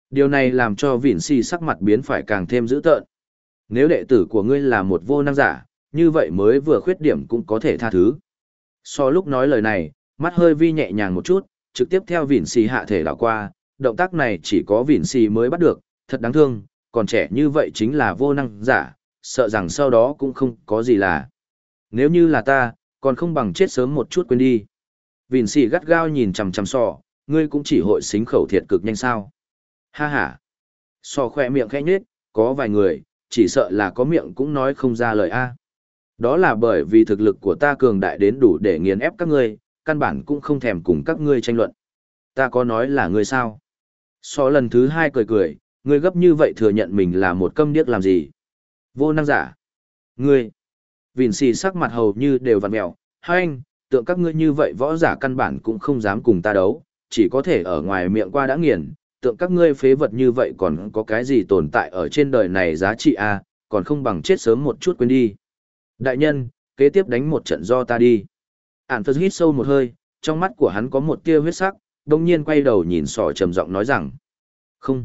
Điều này làm cho Vịn Si sắc mặt biến phải càng thêm dữ tợn. Nếu đệ tử của ngươi là một vô năng giả, như vậy mới vừa khuyết điểm cũng có thể tha thứ. So lúc nói lời này, mắt hơi vi nhẹ nhàng một chút, trực tiếp theo Vịn Si hạ thể đảo qua, động tác này chỉ có Vịn Si mới bắt được, thật đáng thương, còn trẻ như vậy chính là vô năng giả, sợ rằng sau đó cũng không có gì là. Nếu như là ta, còn không bằng chết sớm một chút quên đi. Vịn Si gắt gao nhìn chằm chằm So, ngươi cũng chỉ hội xính khẩu thiệt cực nhanh sao. Ha ha. So khoe miệng khẽ nhếch, có vài người, chỉ sợ là có miệng cũng nói không ra lời a. Đó là bởi vì thực lực của ta cường đại đến đủ để nghiền ép các ngươi, căn bản cũng không thèm cùng các ngươi tranh luận. Ta có nói là ngươi sao? So lần thứ hai cười cười, ngươi gấp như vậy thừa nhận mình là một câm điếc làm gì? Vô năng giả. Ngươi. Vịn Si sắc mặt hầu như đều vặn mẹo, hai anh, tượng các ngươi như vậy võ giả căn bản cũng không dám cùng ta đấu, chỉ có thể ở ngoài miệng qua đã nghiền, tượng các ngươi phế vật như vậy còn có cái gì tồn tại ở trên đời này giá trị a, còn không bằng chết sớm một chút quên đi. Đại nhân, kế tiếp đánh một trận do ta đi. Ản Phật hít sâu một hơi, trong mắt của hắn có một tia huyết sắc, đồng nhiên quay đầu nhìn Sò trầm giọng nói rằng. Không.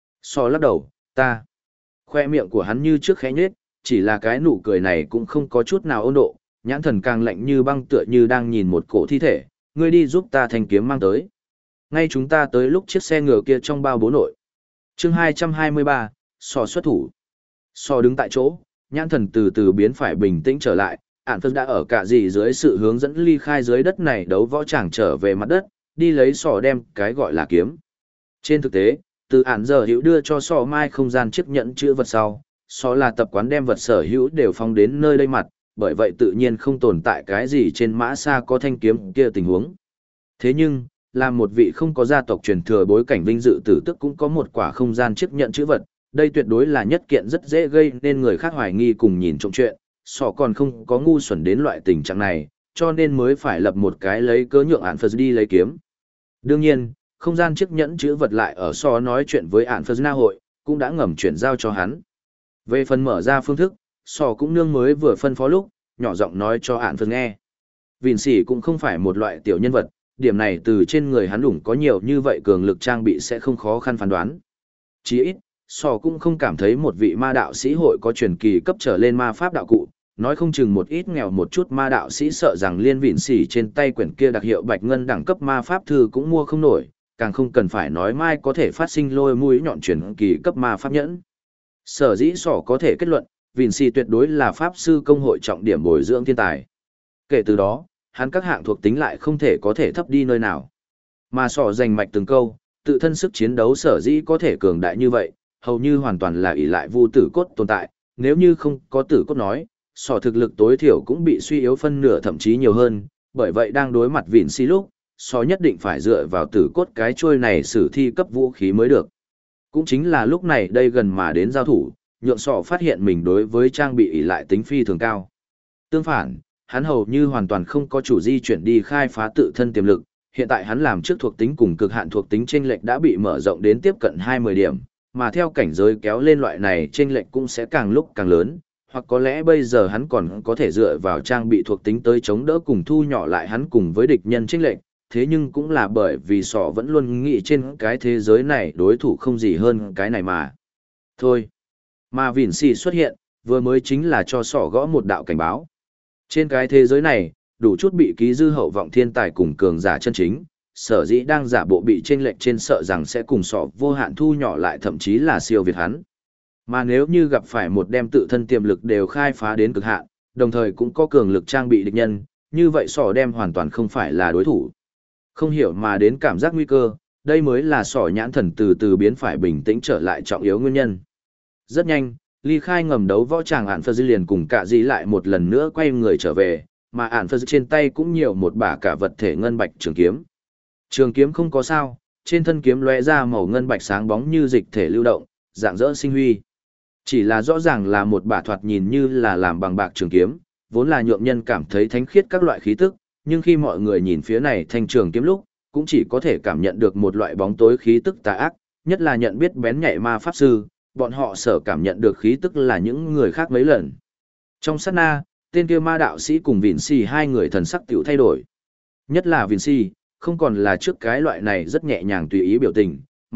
Sò lắc đầu, ta. Khoe miệng của hắn như trước khẽ nhếch, chỉ là cái nụ cười này cũng không có chút nào ôn độ, nhãn thần càng lạnh như băng tựa như đang nhìn một cổ thi thể, ngươi đi giúp ta thanh kiếm mang tới. Ngay chúng ta tới lúc chiếc xe ngựa kia trong bao bố nội. Chương 223, Sò xuất thủ. Sò đứng tại chỗ, nhãn thần từ từ biến phải bình tĩnh trở lại, Ản Phật đã ở cả gì dưới sự hướng dẫn ly khai dưới đất này đấu võ tràng trở về mặt đất, đi lấy Sò đem cái gọi là kiếm. Trên thực tế, từ Ản giờ hữu đưa cho Sò mai không gian chiếc nhẫn chữ vật sau, Sò là tập quán đem vật sở hữu đều phong đến nơi đây mặt, bởi vậy tự nhiên không tồn tại cái gì trên mã xa có thanh kiếm kia tình huống. Thế nhưng, làm một vị không có gia tộc truyền thừa bối cảnh vinh dự tử tức cũng có một quả không gian chiếc nhận chữ vật, đây tuyệt đối là nhất kiện rất dễ gây nên người khác hoài nghi cùng nhìn trộm chuyện, Sọ còn không có ngu xuẩn đến loại tình trạng này, cho nên mới phải lập một cái lấy cớ nhượng Ản Phật đi lấy kiếm. Đương nhiên, không gian chiếc nhẫn chữ vật lại ở Sọ nói chuyện với Ản Phật na hội, cũng đã ngầm chuyển giao cho hắn. Về phần mở ra phương thức, Sọ cũng nương mới vừa phân phó lúc, nhỏ giọng nói cho Ản Phật nghe. Vịn Si cũng không phải một loại tiểu nhân vật, điểm này từ trên người hắn đủng có nhiều như vậy cường lực trang bị sẽ không khó khăn phán đoán. Chỉ ít, Sò cũng không cảm thấy một vị ma đạo sĩ hội có truyền kỳ cấp trở lên ma pháp đạo cụ, nói không chừng một ít nghèo một chút ma đạo sĩ sợ rằng liên Vịn Si trên tay quyển kia đặc hiệu bạch ngân đẳng cấp ma pháp thư cũng mua không nổi, càng không cần phải nói mai có thể phát sinh lôi mũi nhọn truyền kỳ cấp ma pháp nhẫn. Sở dĩ Sò có thể kết luận, Vịn Si tuyệt đối là pháp sư công hội trọng điểm bồi dưỡng thiên tài. Kể từ đó, hắn các hạng thuộc tính lại không thể có thể thấp đi nơi nào. Mà Sò giành mạch từng câu, tự thân sức chiến đấu sở dĩ có thể cường đại như vậy, hầu như hoàn toàn là ỷ lại vu tử cốt tồn tại, nếu như không có tử cốt nói, Sò thực lực tối thiểu cũng bị suy yếu phân nửa thậm chí nhiều hơn, bởi vậy đang đối mặt Vịn Si lúc, Sò nhất định phải dựa vào tử cốt cái trôi này sử thi cấp vũ khí mới được. Cũng chính là lúc này đây gần mà đến giao thủ, nhượng Sò phát hiện mình đối với trang bị ỷ lại tính phi thường cao. Tương phản, hắn hầu như hoàn toàn không có chủ di chuyển đi khai phá tự thân tiềm lực, hiện tại hắn làm trước thuộc tính cùng cực hạn thuộc tính chênh lệch đã bị mở rộng đến tiếp cận 20 điểm, mà theo cảnh giới kéo lên loại này chênh lệch cũng sẽ càng lúc càng lớn, hoặc có lẽ bây giờ hắn còn có thể dựa vào trang bị thuộc tính tới chống đỡ cùng thu nhỏ lại hắn cùng với địch nhân chênh lệch, thế nhưng cũng là bởi vì Sọ vẫn luôn nghĩ trên cái thế giới này đối thủ không gì hơn cái này mà. Thôi, mà Vịn Si xuất hiện, vừa mới chính là cho Sọ gõ một đạo cảnh báo. Trên cái thế giới này, đủ chút bị ký dư hậu vọng thiên tài cùng cường giả chân chính, sở dĩ đang giả bộ bị chênh lệch trên sợ rằng sẽ cùng Sọ vô hạn thu nhỏ lại thậm chí là siêu việt hắn. Mà nếu như gặp phải một đem tự thân tiềm lực đều khai phá đến cực hạn, đồng thời cũng có cường lực trang bị địch nhân, như vậy Sọ đem hoàn toàn không phải là đối thủ. Không hiểu mà đến cảm giác nguy cơ, đây mới là Sọ nhãn thần từ từ biến phải bình tĩnh trở lại trọng yếu nguyên nhân. Rất nhanh, ly khai ngầm đấu võ tràng Ản Phật liền cùng cả dì lại một lần nữa quay người trở về, mà Ản Phật trên tay cũng nhiều một bả cả vật thể ngân bạch trường kiếm. Trường kiếm không có sao, trên thân kiếm lóe ra màu ngân bạch sáng bóng như dịch thể lưu động, dạng dỡ sinh huy. Chỉ là rõ ràng là một bả thoạt nhìn như là làm bằng bạc trường kiếm, vốn là nhượng nhân cảm thấy thánh khiết các loại khí tức, nhưng khi mọi người nhìn phía này thanh trường kiếm lúc, cũng chỉ có thể cảm nhận được một loại bóng tối khí tức tà ác, nhất là nhận biết bén nhạy ma pháp sư, bọn họ sở cảm nhận được khí tức là những người khác mấy lần. Trong sát na, tên kia ma đạo sĩ cùng Vịn Si hai người thần sắc tiểu thay đổi. Nhất là Vịn Si, không còn là trước cái loại này rất nhẹ nhàng tùy ý biểu tình,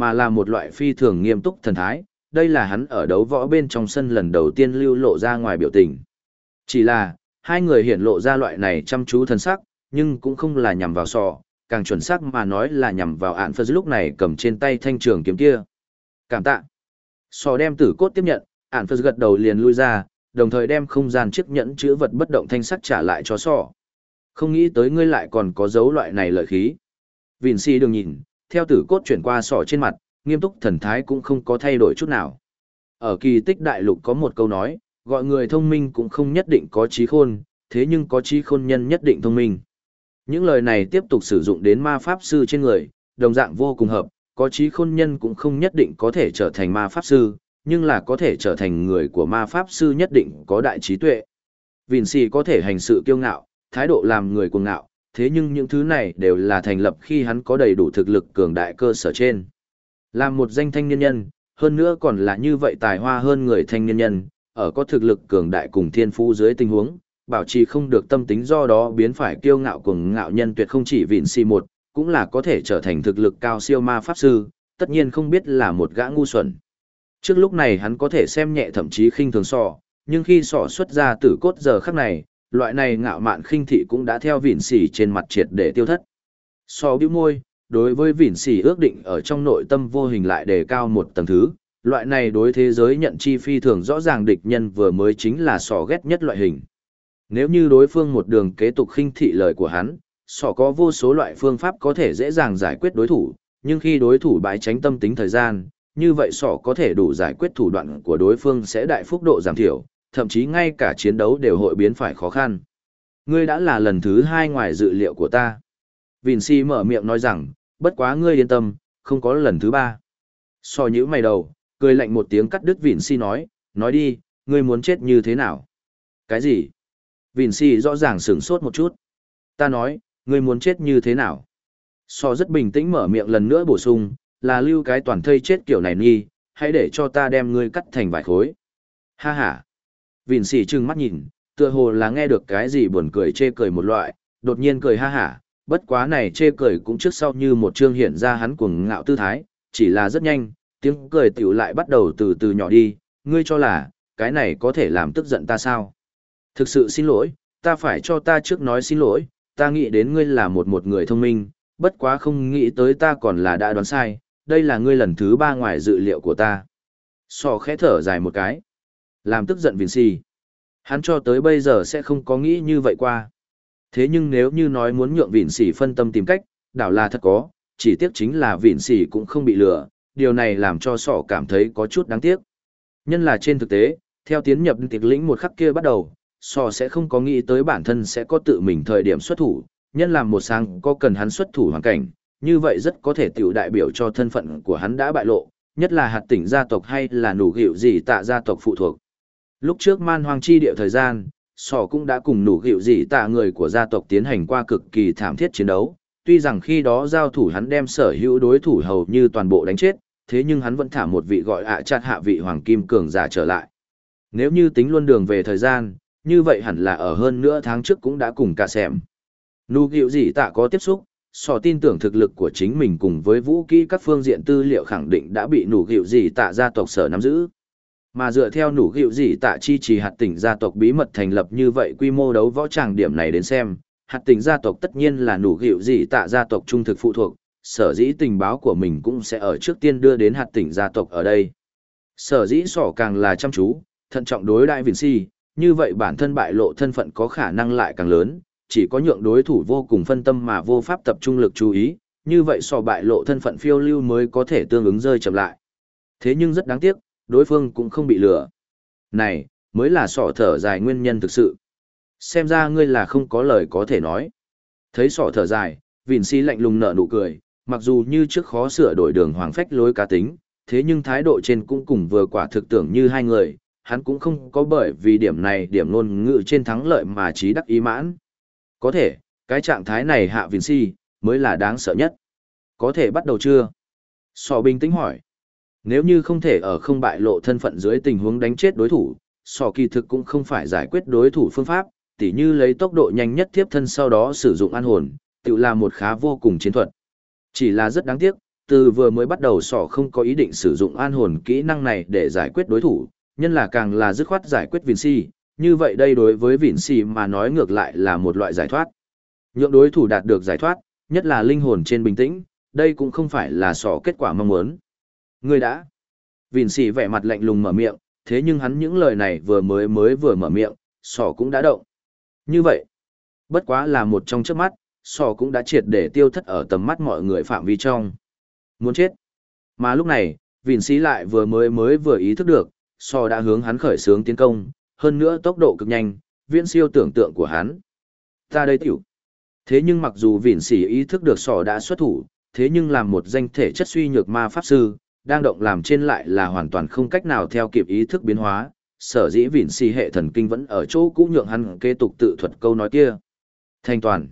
mà là một loại phi thường nghiêm túc thần thái, đây là hắn ở đấu võ bên trong sân lần đầu tiên lưu lộ ra ngoài biểu tình. Chỉ là, hai người hiện lộ ra loại này chăm chú thần sắc, nhưng cũng không là nhằm vào sọ, càng chuẩn xác mà nói là nhằm vào ạn phật lúc này cầm trên tay thanh trường kiếm kia. Cảm tạ. Sọ đem tử cốt tiếp nhận, ạn phật gật đầu liền lui ra, đồng thời đem không gian chiếc nhẫn chứa vật bất động thanh sắc trả lại cho sọ. Không nghĩ tới ngươi lại còn có dấu loại này lợi khí. Vịn si đừng nhìn, theo tử cốt chuyển qua sọ trên mặt, nghiêm túc thần thái cũng không có thay đổi chút nào. Ở kỳ tích đại lục có một câu nói, gọi người thông minh cũng không nhất định có trí khôn, thế nhưng có trí khôn nhân nhất định thông minh. Những lời này tiếp tục sử dụng đến ma pháp sư trên người, đồng dạng vô cùng hợp, có trí khôn nhân cũng không nhất định có thể trở thành ma pháp sư, nhưng là có thể trở thành người của ma pháp sư nhất định có đại trí tuệ. Vịn si có thể hành sự kiêu ngạo, thái độ làm người cuồng ngạo, thế nhưng những thứ này đều là thành lập khi hắn có đầy đủ thực lực cường đại cơ sở trên. Làm một danh thanh niên nhân, hơn nữa còn là như vậy tài hoa hơn người thanh niên nhân, ở có thực lực cường đại cùng thiên phú dưới tình huống, bảo trì không được tâm tính do đó biến phải kiêu ngạo cuồng ngạo nhân tuyệt không chỉ Vịn si một, cũng là có thể trở thành thực lực cao siêu ma pháp sư, tất nhiên không biết là một gã ngu xuẩn. Trước lúc này hắn có thể xem nhẹ thậm chí khinh thường sọ, nhưng khi sọ xuất ra tử cốt giờ khắc này, loại này ngạo mạn khinh thị cũng đã theo Vịn si trên mặt triệt để tiêu thất. Sọ bĩu môi, đối với Vịn si ước định ở trong nội tâm vô hình lại đề cao một tầng thứ, loại này đối thế giới nhận chi phi thường rõ ràng địch nhân vừa mới chính là sọ ghét nhất loại hình. Nếu như đối phương một đường kế tục khinh thị lời của hắn, sọ có vô số loại phương pháp có thể dễ dàng giải quyết đối thủ, nhưng khi đối thủ bãi tránh tâm tính thời gian, như vậy sọ có thể đủ giải quyết thủ đoạn của đối phương sẽ đại phúc độ giảm thiểu, thậm chí ngay cả chiến đấu đều hội biến phải khó khăn. Ngươi đã là lần thứ 2 ngoài dự liệu của ta. Vịn si mở miệng nói rằng, bất quá ngươi yên tâm, không có lần thứ 3. Sọ nhíu mày đầu, cười lạnh một tiếng cắt đứt Vịn si nói đi, ngươi muốn chết như thế nào? Cái gì? Vịn si rõ ràng sửng sốt một chút. Ta nói, ngươi muốn chết như thế nào? Sọ rất bình tĩnh mở miệng lần nữa bổ sung, là lưu cái toàn thây chết kiểu này nghi, hãy để cho ta đem ngươi cắt thành vài khối. Ha ha. Vịn si trừng mắt nhìn, tựa hồ là nghe được cái gì buồn cười chê cười một loại, đột nhiên cười ha hả, bất quá này chê cười cũng trước sau như một chương hiện ra hắn cuồng ngạo tư thái, chỉ là rất nhanh, tiếng cười tiểu lại bắt đầu từ từ nhỏ đi, ngươi cho là, cái này có thể làm tức giận ta sao? Thực sự xin lỗi, ta phải cho ta trước nói xin lỗi, ta nghĩ đến ngươi là một người thông minh, bất quá không nghĩ tới ta còn là đã đoán sai, đây là ngươi lần thứ 3 ngoài dự liệu của ta. Sọ khẽ thở dài một cái, làm tức giận Vịn si. Hắn cho tới bây giờ sẽ không có nghĩ như vậy qua. Thế nhưng nếu như nói muốn nhượng Vịn si phân tâm tìm cách, đảo là thật có, chỉ tiếc chính là Vịn si cũng không bị lừa, điều này làm cho Sọ cảm thấy có chút đáng tiếc. Nhân là trên thực tế, theo tiến nhập tiệc lĩnh một khắc kia bắt đầu, Sọ sẽ không có nghĩ tới bản thân sẽ có tự mình thời điểm xuất thủ, nhân làm một sáng có cần hắn xuất thủ hoàn cảnh, như vậy rất có thể tiểu đại biểu cho thân phận của hắn đã bại lộ, nhất là hạt tỉnh gia tộc hay là nủ gịu gì tạ gia tộc phụ thuộc. Lúc trước man hoang chi địa thời gian, Sọ cũng đã cùng nủ gịu gì tạ người của gia tộc tiến hành qua cực kỳ thảm thiết chiến đấu, tuy rằng khi đó giao thủ hắn đem sở hữu đối thủ hầu như toàn bộ đánh chết, thế nhưng hắn vẫn thả một vị gọi chặt hạ vị hoàng kim cường giả trở lại. Nếu như tính luôn đường về thời gian, như vậy hẳn là ở hơn nửa tháng trước cũng đã cùng cả xem. Nụ gịu gì tạ có tiếp xúc, Sọ tin tưởng thực lực của chính mình cùng với vũ kỹ các phương diện tư liệu khẳng định đã bị nụ gịu gì tạ gia tộc sở nắm giữ. Mà dựa theo nụ gịu gì tạ chi trì hạt tỉnh gia tộc bí mật thành lập như vậy quy mô đấu võ tràng điểm này đến xem, hạt tỉnh gia tộc tất nhiên là nụ gịu gì tạ gia tộc trung thực phụ thuộc, sở dĩ tình báo của mình cũng sẽ ở trước tiên đưa đến hạt tỉnh gia tộc ở đây. Sở dĩ Sọ càng là chăm chú, thận trọng đối đại Vịn si, như vậy bản thân bại lộ thân phận có khả năng lại càng lớn, chỉ có nhượng đối thủ vô cùng phân tâm mà vô pháp tập trung lực chú ý, như vậy Sọ bại lộ thân phận phiêu lưu mới có thể tương ứng rơi chậm lại. Thế nhưng rất đáng tiếc, đối phương cũng không bị lừa. Này, mới là Sọ thở dài nguyên nhân thực sự. Xem ra ngươi là không có lời có thể nói. Thấy Sọ thở dài, Vịn si lạnh lùng nở nụ cười, mặc dù như trước khó sửa đổi đường hoàng phách lối cá tính, thế nhưng thái độ trên cũng cùng vừa quả thực tưởng như hai người, hắn cũng không có bởi vì điểm này điểm ngôn ngữ trên thắng lợi mà trí đắc ý mãn. Có thể, cái trạng thái này hạ Vịn si, mới là đáng sợ nhất. Có thể bắt đầu chưa? Sọ bình tĩnh hỏi. Nếu như không thể ở không bại lộ thân phận dưới tình huống đánh chết đối thủ, Sọ kỳ thực cũng không phải giải quyết đối thủ phương pháp, tỉ như lấy tốc độ nhanh nhất tiếp thân sau đó sử dụng an hồn, tự là một khá vô cùng chiến thuật. Chỉ là rất đáng tiếc, Từ vừa mới bắt đầu sỏ không có ý định sử dụng an hồn kỹ năng này để giải quyết đối thủ, nhân là càng là dứt khoát giải quyết Vinci, như vậy đây đối với Vinci mà nói ngược lại là một loại giải thoát. Nhượng đối thủ đạt được giải thoát, nhất là linh hồn trên bình tĩnh, đây cũng không phải là sỏ kết quả mong muốn. Người đã. Vinci vẻ mặt lạnh lùng mở miệng, thế nhưng hắn những lời này vừa mở miệng, sỏ cũng đã động. Như vậy, bất quá là một trong chớp mắt, sỏ cũng đã triệt để tiêu thất ở tầm mắt mọi người phạm vi trong. Muốn chết. Mà lúc này, Vinci lại vừa ý thức được, sỏ đã hướng hắn khởi xướng tiến công, hơn nữa tốc độ cực nhanh, viễn siêu tưởng tượng của hắn. Ta đây tiểu. Thế nhưng mặc dù Vinci ý thức được sỏ đã xuất thủ, thế nhưng làm một danh thể chất suy nhược ma pháp sư, đang động làm trên lại là hoàn toàn không cách nào theo kịp ý thức biến hóa, sở dĩ Vinci hệ thần kinh vẫn ở chỗ cũ nhượng hắn kế tục tự thuật câu nói kia. Thanh toàn.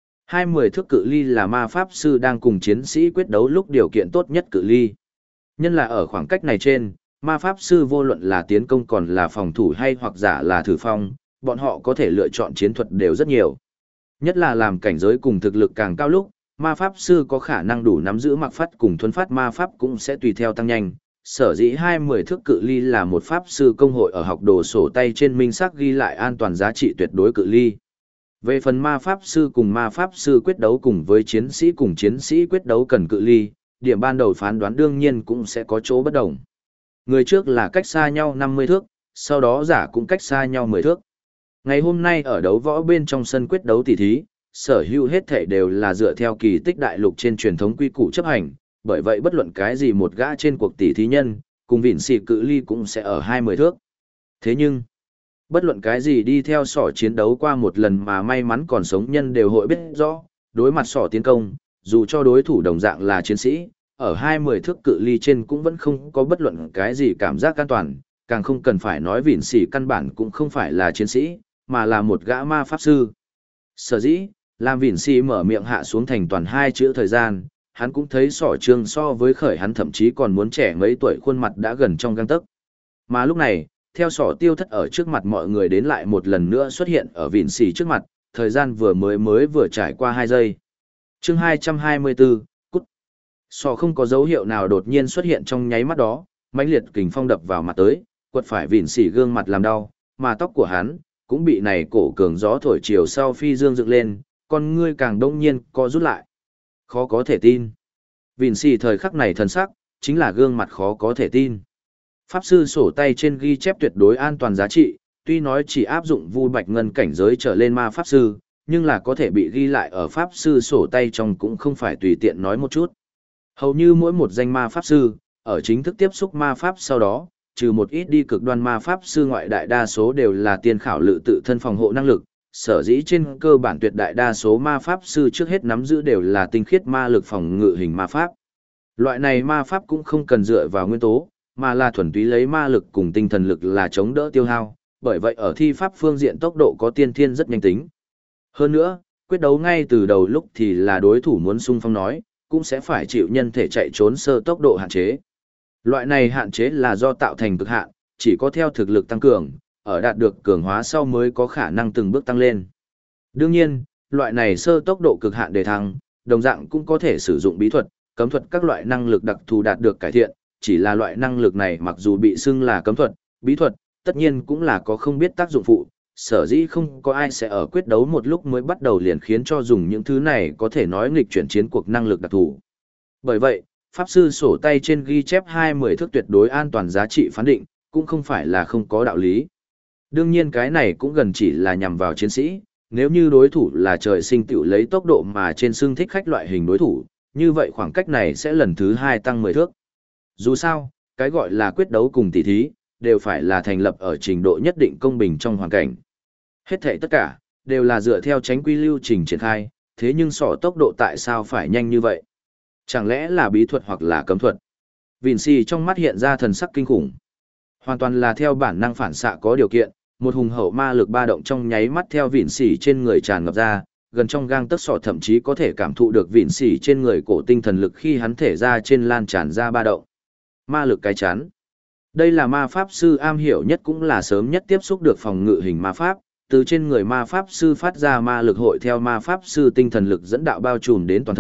20 thước cự ly là ma pháp sư đang cùng chiến sĩ quyết đấu lúc điều kiện tốt nhất cự ly. Nhân là ở khoảng cách này trên, ma pháp sư vô luận là tiến công còn là phòng thủ hay hoặc giả là thử phong, bọn họ có thể lựa chọn chiến thuật đều rất nhiều. Nhất là làm cảnh giới cùng thực lực càng cao lúc, ma pháp sư có khả năng đủ nắm giữ mặc phát cùng thuấn phát ma pháp cũng sẽ tùy theo tăng nhanh. Sở dĩ 20 thước cự ly là một pháp sư công hội ở học đồ sổ tay trên minh xác ghi lại an toàn giá trị tuyệt đối cự ly. Về phần ma pháp sư cùng ma pháp sư quyết đấu cùng với chiến sĩ cùng chiến sĩ quyết đấu cần cự ly, điểm ban đầu phán đoán đương nhiên cũng sẽ có chỗ bất đồng. Người trước là cách xa nhau 50 thước, sau đó giả cũng cách xa nhau 10 thước. Ngày hôm nay ở đấu võ bên trong sân quyết đấu tỷ thí, sở hữu hết thể đều là dựa theo kỳ tích đại lục trên truyền thống quy củ chấp hành, bởi vậy bất luận cái gì một gã trên cuộc tỷ thí nhân, cùng vịn xì cự ly cũng sẽ ở 20 thước. Thế nhưng, bất luận cái gì đi theo sỏ chiến đấu qua một lần mà may mắn còn sống nhân đều hội biết rõ, đối mặt sỏ tiến công, dù cho đối thủ đồng dạng là chiến sĩ, ở 20 thước cự ly trên cũng vẫn không có bất luận cái gì cảm giác an toàn, càng không cần phải nói vịn xì căn bản cũng không phải là chiến sĩ, mà là một gã ma pháp sư. Sở dĩ, làm vịn xì mở miệng hạ xuống thành toàn hai chữ thời gian, hắn cũng thấy sỏ trương so với khởi hắn thậm chí còn muốn trẻ mấy tuổi khuôn mặt đã gần trong gang tấc. Mà lúc này, theo sỏ tiêu thất ở trước mặt mọi người đến lại một lần nữa xuất hiện ở vịn xì trước mặt, thời gian vừa trải qua 2 giây. Chương 224, cút. Sỏ không có dấu hiệu nào đột nhiên xuất hiện trong nháy mắt đó, mãnh liệt kình phong đập vào mặt tới, quật phải vịn xì gương mặt làm đau, mà tóc của hắn cũng bị này cổ cường gió thổi chiều sau phi dương dựng lên, con ngươi càng đông nhiên co rút lại. Khó có thể tin. Vịn xì thời khắc này thần sắc, chính là gương mặt khó có thể tin. Pháp sư sổ tay trên ghi chép tuyệt đối an toàn giá trị, tuy nói chỉ áp dụng vu bạch ngân cảnh giới trở lên ma pháp sư, nhưng là có thể bị ghi lại ở pháp sư sổ tay trong cũng không phải tùy tiện nói một chút. Hầu như mỗi một danh ma pháp sư, ở chính thức tiếp xúc ma pháp sau đó, trừ một ít đi cực đoan ma pháp sư ngoại đại đa số đều là tiên khảo lự tự thân phòng hộ năng lực, sở dĩ trên cơ bản tuyệt đại đa số ma pháp sư trước hết nắm giữ đều là tinh khiết ma lực phòng ngự hình ma pháp. Loại này ma pháp cũng không cần dựa vào nguyên tố, mà là thuần túy lấy ma lực cùng tinh thần lực là chống đỡ tiêu hao, bởi vậy ở thi pháp phương diện tốc độ có tiên thiên rất nhanh tính. Hơn nữa, quyết đấu ngay từ đầu lúc thì là đối thủ muốn xung phong nói, cũng sẽ phải chịu nhân thể chạy trốn sơ tốc độ hạn chế. Loại này hạn chế là do tạo thành cực hạn, chỉ có theo thực lực tăng cường, ở đạt được cường hóa sau mới có khả năng từng bước tăng lên. Đương nhiên, loại này sơ tốc độ cực hạn để thăng, đồng dạng cũng có thể sử dụng bí thuật, cấm thuật các loại năng lực đặc thù đạt được cải thiện, chỉ là loại năng lực này mặc dù bị xưng là cấm thuật, bí thuật, tất nhiên cũng là có không biết tác dụng phụ, sở dĩ không có ai sẽ ở quyết đấu một lúc mới bắt đầu liền khiến cho dùng những thứ này có thể nói nghịch chuyển chiến cuộc năng lực đặc thù. Bởi vậy, pháp sư sổ tay trên ghi chép 20 thước tuyệt đối an toàn giá trị phán định, cũng không phải là không có đạo lý. Đương nhiên cái này cũng gần chỉ là nhằm vào chiến sĩ, nếu như đối thủ là trời sinh tiểu lấy tốc độ mà trên xương thích khách loại hình đối thủ, như vậy khoảng cách này sẽ lần thứ 2 tăng 10 thước. Dù sao, cái gọi là quyết đấu cùng tỷ thí, đều phải là thành lập ở trình độ nhất định công bình trong hoàn cảnh. Hết thảy tất cả, đều là dựa theo tránh quy lưu trình triển khai, thế nhưng sỏ tốc độ tại sao phải nhanh như vậy? Chẳng lẽ là bí thuật hoặc là cấm thuật? Vinci trong mắt hiện ra thần sắc kinh khủng. Hoàn toàn là theo bản năng phản xạ có điều kiện, một hùng hậu ma lực ba động trong nháy mắt theo Vinci trên người tràn ngập ra, gần trong gang tấc sọ thậm chí có thể cảm thụ được Vinci trên người cổ tinh thần lực khi hắn thể ra trên lan tràn ra ba động. Ma lực cái chắn. Đây là ma pháp sư am hiểu nhất cũng là sớm nhất tiếp xúc được phòng ngự hình ma pháp, từ trên người ma pháp sư phát ra ma lực hội theo ma pháp sư tinh thần lực dẫn đạo bao trùm đến toàn thân,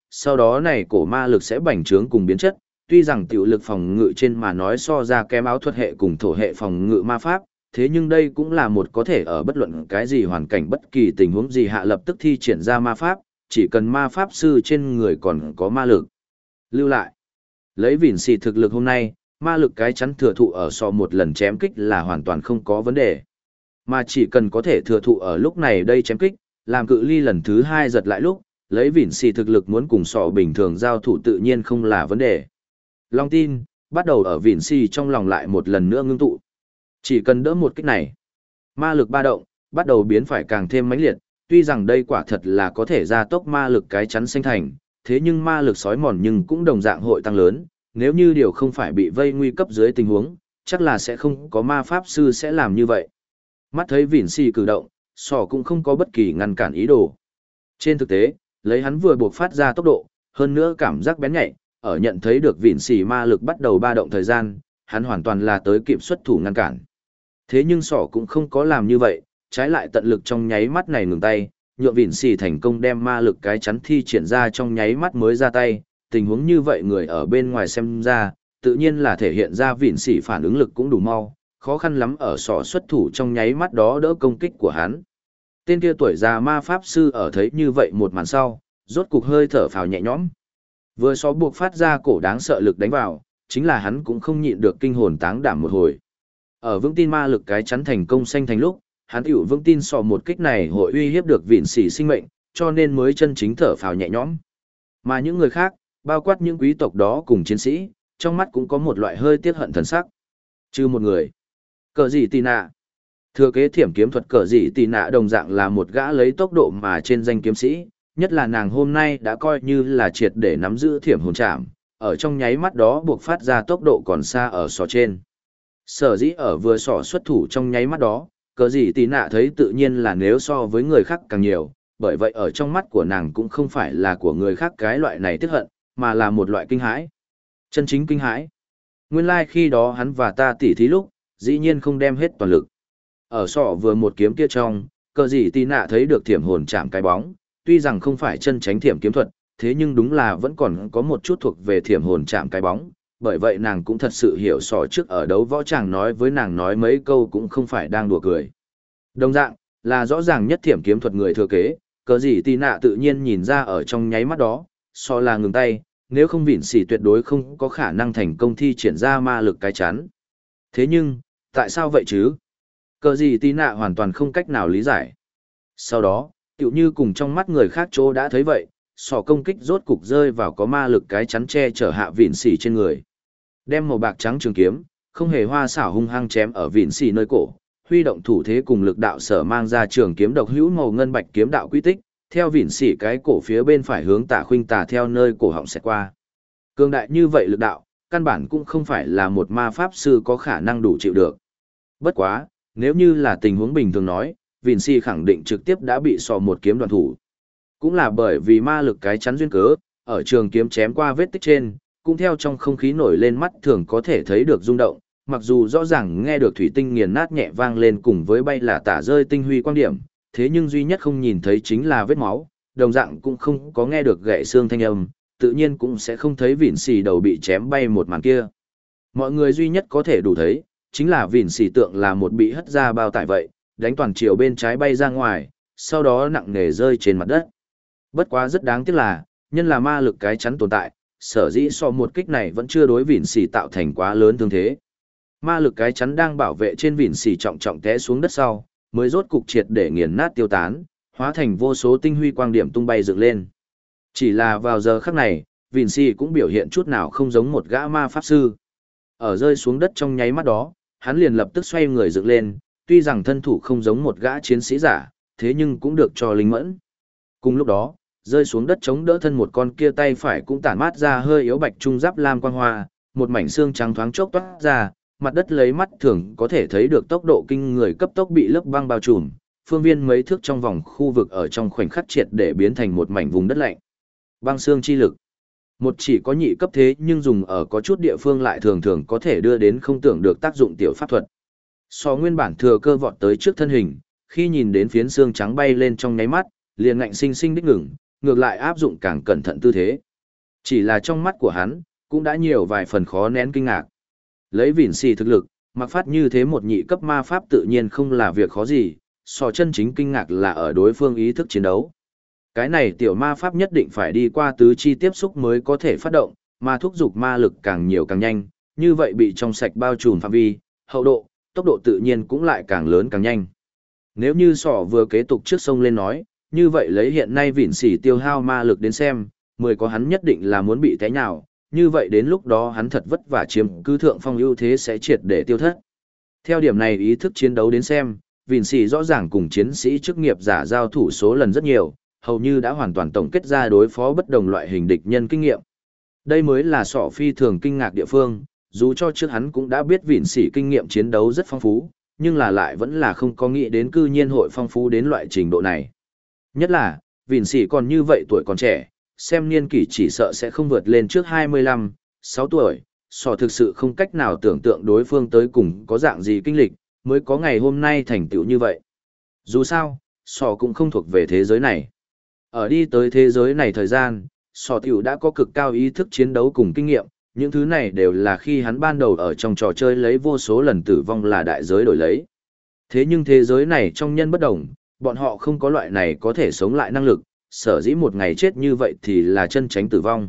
sau đó này cổ ma lực sẽ bành trướng cùng biến chất, tuy rằng tiểu lực phòng ngự trên mà nói so ra kém áo thuật hệ cùng thổ hệ phòng ngự ma pháp, thế nhưng đây cũng là một có thể ở bất luận cái gì hoàn cảnh bất kỳ tình huống gì hạ lập tức thi triển ra ma pháp, chỉ cần ma pháp sư trên người còn có ma lực. Lưu lại. Lấy vỉn xì thực lực hôm nay, ma lực cái chắn thừa thụ ở so một lần chém kích là hoàn toàn không có vấn đề. Mà chỉ cần có thể thừa thụ ở lúc này đây chém kích, làm cự ly lần thứ 2 giật lại lúc, lấy vỉn xì thực lực muốn cùng sọ bình thường giao thủ tự nhiên không là vấn đề. Long tin, bắt đầu ở vỉn xì trong lòng lại một lần nữa ngưng tụ. Chỉ cần đỡ một kích này, ma lực ba động, bắt đầu biến phải càng thêm mãnh liệt, tuy rằng đây quả thật là có thể gia tốc ma lực cái chắn sinh thành, thế nhưng ma lực sói mòn nhưng cũng đồng dạng hội tăng lớn, nếu như điều không phải bị vây nguy cấp dưới tình huống, chắc là sẽ không có ma pháp sư sẽ làm như vậy. Mắt thấy vỉn xì cử động, sỏ cũng không có bất kỳ ngăn cản ý đồ. Trên thực tế, lấy hắn vừa buộc phát ra tốc độ, hơn nữa cảm giác bén nhạy, ở nhận thấy được vỉn xì ma lực bắt đầu ba động thời gian, hắn hoàn toàn là tới kịp xuất thủ ngăn cản. Thế nhưng sỏ cũng không có làm như vậy, trái lại tận lực trong nháy mắt này ngừng tay, nhượng vỉn xì thành công đem ma lực cái chắn thi triển ra trong nháy mắt mới ra tay. Tình huống như vậy người ở bên ngoài xem ra, tự nhiên là thể hiện ra vỉn xì phản ứng lực cũng đủ mau, khó khăn lắm ở sỏ xuất thủ trong nháy mắt đó đỡ công kích của hắn. Tên kia tuổi già ma pháp sư ở thấy như vậy một màn sau, rốt cục hơi thở phào nhẹ nhõm. Vừa só buộc phát ra cổ đáng sợ lực đánh vào, chính là hắn cũng không nhịn được kinh hồn táng đảm một hồi. Ở vững tin ma lực cái chắn thành công xanh thành lúc, hắn tiểu vững tin sọ một kích này hội uy hiếp được vỉn xì sinh mệnh, cho nên mới chân chính thở phào nhẹ nhõm. Mà những người khác, bao quát những quý tộc đó cùng chiến sĩ, trong mắt cũng có một loại hơi tiếc hận thần sắc. Chứ một người. Cờ gì tì nạ. Thừa kế thiểm kiếm thuật cờ gì tì nạ đồng dạng là một gã lấy tốc độ mà trên danh kiếm sĩ, nhất là nàng hôm nay đã coi như là triệt để nắm giữ thiểm hồn trảm, ở trong nháy mắt đó buộc phát ra tốc độ còn xa ở sọ trên. Sở dĩ ở vừa sọ xuất thủ trong nháy mắt đó, cờ gì tì nạ thấy tự nhiên là nếu so với người khác càng nhiều, bởi vậy ở trong mắt của nàng cũng không phải là của người khác cái loại này tiếc hận, mà là một loại kinh hãi. Chân chính kinh hãi. Nguyên lai khi đó hắn và ta tỉ thí lúc, dĩ nhiên không đem hết toàn lực. Ở sọ vừa một kiếm kia trong, cờ gì tì nạ thấy được thiểm hồn chạm cái bóng, tuy rằng không phải chân tránh thiểm kiếm thuật, thế nhưng đúng là vẫn còn có một chút thuộc về thiểm hồn chạm cái bóng, bởi vậy nàng cũng thật sự hiểu sọ trước ở đấu võ chàng nói với nàng nói mấy câu cũng không phải đang đùa cười. Đồng dạng, là rõ ràng nhất thiểm kiếm thuật người thừa kế, cờ gì tì nạ tự nhiên nhìn ra ở trong nháy mắt đó, so là ngừng tay, nếu không vỉn xỉ tuyệt đối không có khả năng thành công thi triển ra ma lực cái chắn. Thế nhưng, tại sao vậy chứ? Cờ gì tì nạ hoàn toàn không cách nào lý giải. Sau đó, tựu như cùng trong mắt người khác chỗ đã thấy vậy, sọ công kích rốt cục rơi vào có ma lực cái chắn che chở hạ vỉn xỉ trên người. Đem màu bạc trắng trường kiếm, không hề hoa xảo hung hăng chém ở vỉn xỉ nơi cổ, huy động thủ thế cùng lực đạo sở mang ra trường kiếm độc hữu màu ngân bạch kiếm đạo quy tích, theo vỉn xỉ cái cổ phía bên phải hướng tả khuynh tả theo nơi cổ họng sẽ qua. Cường đại như vậy lực đạo, căn bản cũng không phải là một ma pháp sư có khả năng đủ chịu được. Bất quá, nếu như là tình huống bình thường nói, vỉn xỉ khẳng định trực tiếp đã bị sọ một kiếm đoạn thủ. Cũng là bởi vì ma lực cái chắn duyên cớ, ở trường kiếm chém qua vết tích trên, cũng theo trong không khí nổi lên mắt thường có thể thấy được rung động, mặc dù rõ ràng nghe được thủy tinh nghiền nát nhẹ vang lên cùng với bay là tả rơi tinh huy quang điểm, thế nhưng duy nhất không nhìn thấy chính là vết máu, đồng dạng cũng không có nghe được gãy xương thanh âm, tự nhiên cũng sẽ không thấy vỉn xì đầu bị chém bay một màn kia. Mọi người duy nhất có thể đủ thấy, chính là vỉn xì tượng là một bị hất ra bao tải vậy, đánh toàn chiều bên trái bay ra ngoài, sau đó nặng nề rơi trên mặt đất. Bất quá rất đáng tiếc là, nhân là ma lực cái chắn tồn tại, sở dĩ so một kích này vẫn chưa đối vỉn xì tạo thành quá lớn thương thế. Ma lực cái chắn đang bảo vệ trên vỉn xì trọng trọng té xuống đất sau, mới rốt cục triệt để nghiền nát tiêu tán, hóa thành vô số tinh huy quang điểm tung bay dựng lên. Chỉ là vào giờ khắc này, vỉn xì cũng biểu hiện chút nào không giống một gã ma pháp sư. Ở rơi xuống đất trong nháy mắt đó, hắn liền lập tức xoay người dựng lên, tuy rằng thân thủ không giống một gã chiến sĩ giả, thế nhưng cũng được cho linh mẫn. Cùng lúc đó, rơi xuống đất chống đỡ thân một con kia tay phải cũng tản mát ra hơi yếu bạch trung giáp lam quang hoa, một mảnh xương trắng thoáng chốc toát ra, mặt đất lấy mắt thường có thể thấy được tốc độ kinh người cấp tốc bị lớp băng bao trùm, phương viên mấy thước trong vòng khu vực ở trong khoảnh khắc triệt để biến thành một mảnh vùng đất lạnh. Băng xương chi lực. Một chỉ có nhị cấp thế nhưng dùng ở có chút địa phương lại thường thường có thể đưa đến không tưởng được tác dụng tiểu pháp thuật. So nguyên bản thừa cơ vọt tới trước thân hình, khi nhìn đến phiến xương trắng bay lên trong nháy mắt, liền ngạnh sinh sinh đích ngừng, ngược lại áp dụng càng cẩn thận tư thế. Chỉ là trong mắt của hắn, cũng đã nhiều vài phần khó nén kinh ngạc. Lấy Vịn Xỉ thực lực, mặc phát như thế một nhị cấp ma pháp tự nhiên không là việc khó gì, chân chính kinh ngạc là ở đối phương ý thức chiến đấu. Cái này tiểu ma pháp nhất định phải đi qua tứ chi tiếp xúc mới có thể phát động, mà thúc giục ma lực càng nhiều càng nhanh, như vậy bị trong sạch bao trùm phạm vi, hậu độ, tốc độ tự nhiên cũng lại càng lớn càng nhanh. Nếu như vừa kế tục trước sông lên nói, như vậy lấy hiện nay Vịn Xỉ tiêu hao ma lực đến xem, 10 có hắn nhất định là muốn bị té nhào, như vậy đến lúc đó hắn thật vất vả chiếm cứ thượng phong ưu thế sẽ triệt để tiêu thất. Theo điểm này ý thức chiến đấu đến xem, Vịn Xỉ rõ ràng cùng chiến sĩ chức nghiệp giả giao thủ số lần rất nhiều, hầu như đã hoàn toàn tổng kết ra đối phó bất đồng loại hình địch nhân kinh nghiệm. Đây mới là phi thường kinh ngạc địa phương, dù cho trước hắn cũng đã biết Vịn Xỉ kinh nghiệm chiến đấu rất phong phú, nhưng là lại vẫn là không có nghĩ đến cư nhiên hội phong phú đến loại trình độ này. Nhất là, Vịn Xỉ còn như vậy tuổi còn trẻ, xem niên kỷ chỉ sợ sẽ không vượt lên trước 25, 6 tuổi, thực sự không cách nào tưởng tượng đối phương tới cùng có dạng gì kinh lịch, mới có ngày hôm nay thành tựu như vậy. Dù sao, cũng không thuộc về thế giới này. Ở đi tới thế giới này thời gian, tiểu đã có cực cao ý thức chiến đấu cùng kinh nghiệm, những thứ này đều là khi hắn ban đầu ở trong trò chơi lấy vô số lần tử vong là đại giới đổi lấy. Thế nhưng thế giới này trong nhân bất đồng, bọn họ không có loại này có thể sống lại năng lực, sở dĩ một ngày chết như vậy thì là chân tránh tử vong.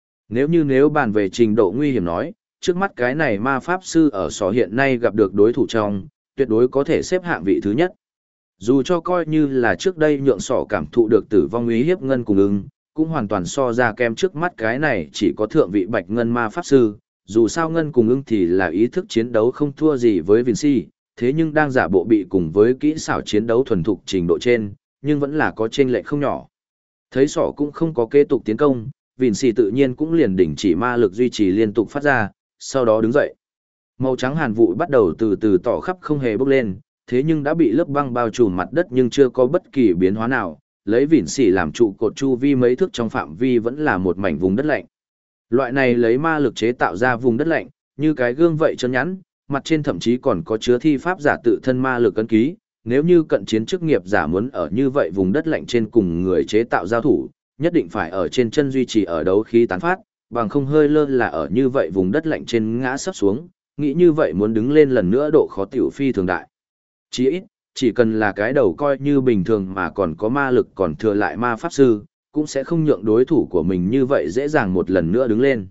Nếu bàn về trình độ nguy hiểm nói, trước mắt cái này ma pháp sư ở hiện nay gặp được đối thủ trong, tuyệt đối có thể xếp hạng vị thứ nhất. Dù cho coi như là trước đây nhượng cảm thụ được tử vong uy hiếp ngân cùng ưng, cũng hoàn toàn so ra kem trước mắt cái này chỉ có thượng vị bạch ngân ma pháp sư, dù sao ngân cùng ưng thì là ý thức chiến đấu không thua gì với Vịn Xỉ, thế nhưng đang giả bộ bị cùng với kỹ xảo chiến đấu thuần thục trình độ trên, nhưng vẫn là có chênh lệch không nhỏ. Thấy cũng không có kế tục tiến công, Vịn Xỉ tự nhiên cũng liền đình chỉ ma lực duy trì liên tục phát ra, sau đó đứng dậy. Màu trắng hàn vụ bắt đầu từ từ tỏ khắp không hề bốc lên, thế nhưng đã bị lớp băng bao trùm mặt đất nhưng chưa có bất kỳ biến hóa nào, lấy Vịn Xỉ làm trụ cột chu vi mấy thước trong phạm vi vẫn là một mảnh vùng đất lạnh. Loại này lấy ma lực chế tạo ra vùng đất lạnh, như cái gương vậy chân nhẵn, mặt trên thậm chí còn có chứa thi pháp giả tự thân ma lực ấn ký, nếu như cận chiến chức nghiệp giả muốn ở như vậy vùng đất lạnh trên cùng người chế tạo giao thủ, nhất định phải ở trên chân duy trì ở đấu khí tán phát, bằng không hơi lơ là ở như vậy vùng đất lạnh trên ngã sắp xuống, nghĩ như vậy muốn đứng lên lần nữa độ khó tiểu phi thường đại. Chỉ ít, chỉ cần là cái đầu coi như bình thường mà còn có ma lực còn thừa lại ma pháp sư, cũng sẽ không nhượng đối thủ của mình như vậy dễ dàng một lần nữa đứng lên.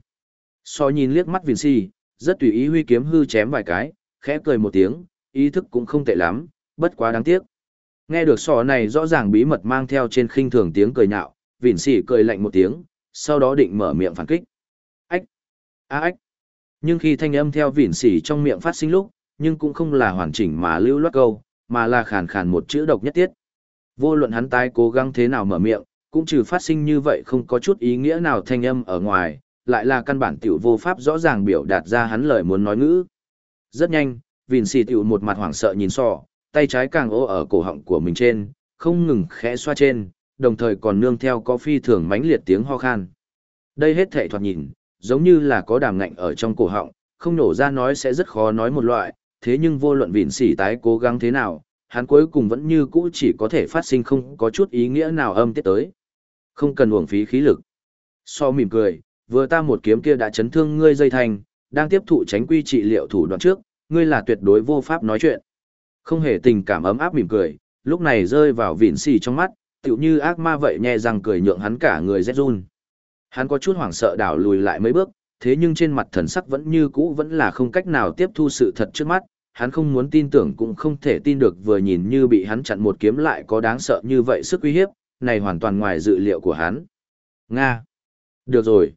Nhìn liếc mắt Vịn Xỉ, rất tùy ý huy kiếm hư chém vài cái, khẽ cười một tiếng, ý thức cũng không tệ lắm, bất quá đáng tiếc. Nghe được này rõ ràng bí mật mang theo trên khinh thường tiếng cười nhạo, Vịn Xỉ cười lạnh một tiếng, sau đó định mở miệng phản kích. Ách! Ách! Nhưng khi thanh âm theo Vịn Xỉ trong miệng phát sinh lúc, nhưng cũng không là hoàn chỉnh mà lưu loát câu, mà là khàn khàn một chữ độc nhất tiết. Vô luận hắn tái cố gắng thế nào mở miệng, cũng trừ phát sinh như vậy không có chút ý nghĩa nào thanh âm ở ngoài, lại là căn bản tiểu vô pháp rõ ràng biểu đạt ra hắn lời muốn nói ngữ. Rất nhanh, Vịn Xỉ tiểu một mặt hoảng sợ nhìn tay trái càng ô ở cổ họng của mình trên, không ngừng khẽ xoa trên, đồng thời còn nương theo có phi thường mãnh liệt tiếng ho khan. Đây hết thảy thoạt nhìn, giống như là có đàm ngạnh ở trong cổ họng, không nổ ra nói sẽ rất khó nói một loại, thế nhưng vô luận Vịn Xỉ tái cố gắng thế nào, hắn cuối cùng vẫn như cũ chỉ có thể phát sinh không có chút ý nghĩa nào âm tiết tới. Không cần uổng phí khí lực. Mỉm cười, vừa ta một kiếm kia đã chấn thương ngươi dây thành, đang tiếp thụ tránh quy trị liệu thủ đoạn trước, ngươi là tuyệt đối vô pháp nói chuyện. Không hề tình cảm ấm áp mỉm cười, lúc này rơi vào Vịn Xỉ trong mắt, tựu như ác ma vậy nhẹ răng cười nhượng hắn cả người rét run. Hắn có chút hoảng sợ đảo lùi lại mấy bước, thế nhưng trên mặt thần sắc vẫn như cũ vẫn là không cách nào tiếp thu sự thật trước mắt, hắn không muốn tin tưởng cũng không thể tin được vừa nhìn như bị hắn chặn một kiếm lại có đáng sợ như vậy sức uy hiếp, này hoàn toàn ngoài dự liệu của hắn. Nga! Được rồi!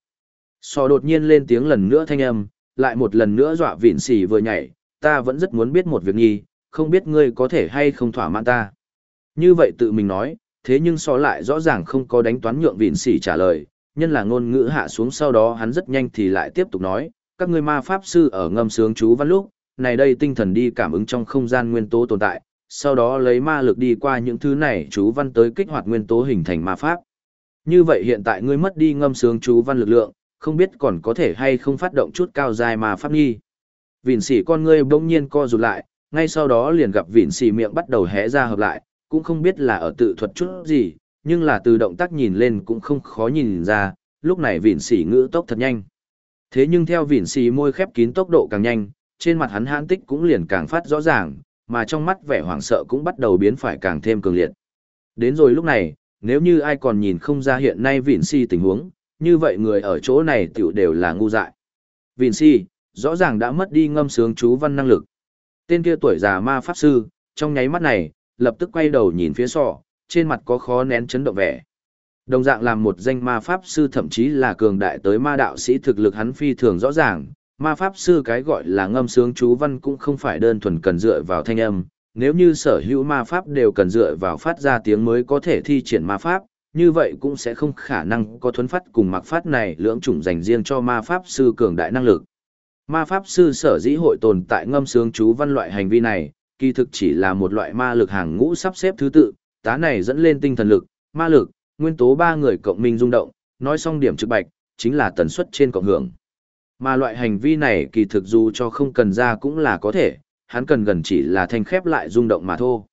Đột nhiên lên tiếng lần nữa thanh âm, lại một lần nữa dọa Vịn Xỉ vừa nhảy, ta vẫn rất muốn biết một việc nhi, không biết ngươi có thể hay không thỏa mãn ta. Như vậy tự mình nói, thế nhưng lại rõ ràng không có đánh toán nhượng Vịn Xỉ trả lời, nhân là ngôn ngữ hạ xuống sau đó hắn rất nhanh thì lại tiếp tục nói, các ngươi ma pháp sư ở ngâm sướng chú văn lúc, này đây tinh thần đi cảm ứng trong không gian nguyên tố tồn tại, sau đó lấy ma lực đi qua những thứ này chú văn tới kích hoạt nguyên tố hình thành ma pháp. Như vậy hiện tại ngươi mất đi ngâm sướng chú văn lực lượng, không biết còn có thể hay không phát động chút cao dài ma pháp nghi. Vịn Xỉ con ngươi bỗng nhiên co rụt lại, ngay sau đó liền gặp Vịn Xỉ miệng bắt đầu hé ra hợp lại, cũng không biết là ở tự thuật chút gì, nhưng là từ động tác nhìn lên cũng không khó nhìn ra, lúc này Vịn Sỉ ngữ tốc thật nhanh. Thế nhưng theo Vịn Sỉ môi khép kín tốc độ càng nhanh, trên mặt hắn hãn tích cũng liền càng phát rõ ràng, mà trong mắt vẻ hoảng sợ cũng bắt đầu biến phải càng thêm cường liệt. Đến rồi lúc này, nếu như ai còn nhìn không ra hiện nay Vịn Sỉ tình huống, như vậy người ở chỗ này tiểu đều là ngu dại. Vịn Sỉ, rõ ràng đã mất đi ngâm sướng chú văn năng lực. Tên kia tuổi già ma pháp sư, trong nháy mắt này, lập tức quay đầu nhìn phía sọ, trên mặt có khó nén chấn động vẻ. Đồng dạng làm một danh ma pháp sư thậm chí là cường đại tới ma đạo sĩ thực lực hắn phi thường rõ ràng, ma pháp sư cái gọi là ngâm sướng chú văn cũng không phải đơn thuần cần dựa vào thanh âm, nếu như sở hữu ma pháp đều cần dựa vào phát ra tiếng mới có thể thi triển ma pháp, như vậy cũng sẽ không khả năng có thuấn phát cùng mặc phát này lưỡng chủng dành riêng cho ma pháp sư cường đại năng lực. Ma pháp sư sở dĩ hội tồn tại ngâm sướng chú văn loại hành vi này, kỳ thực chỉ là một loại ma lực hàng ngũ sắp xếp thứ tự, tá này dẫn lên tinh thần lực, ma lực, nguyên tố ba người cộng minh rung động, nói xong điểm trực bạch, chính là tần suất trên cộng hưởng. Mà loại hành vi này kỳ thực dù cho không cần ra cũng là có thể, hắn cần gần chỉ là thanh khép lại rung động mà thôi.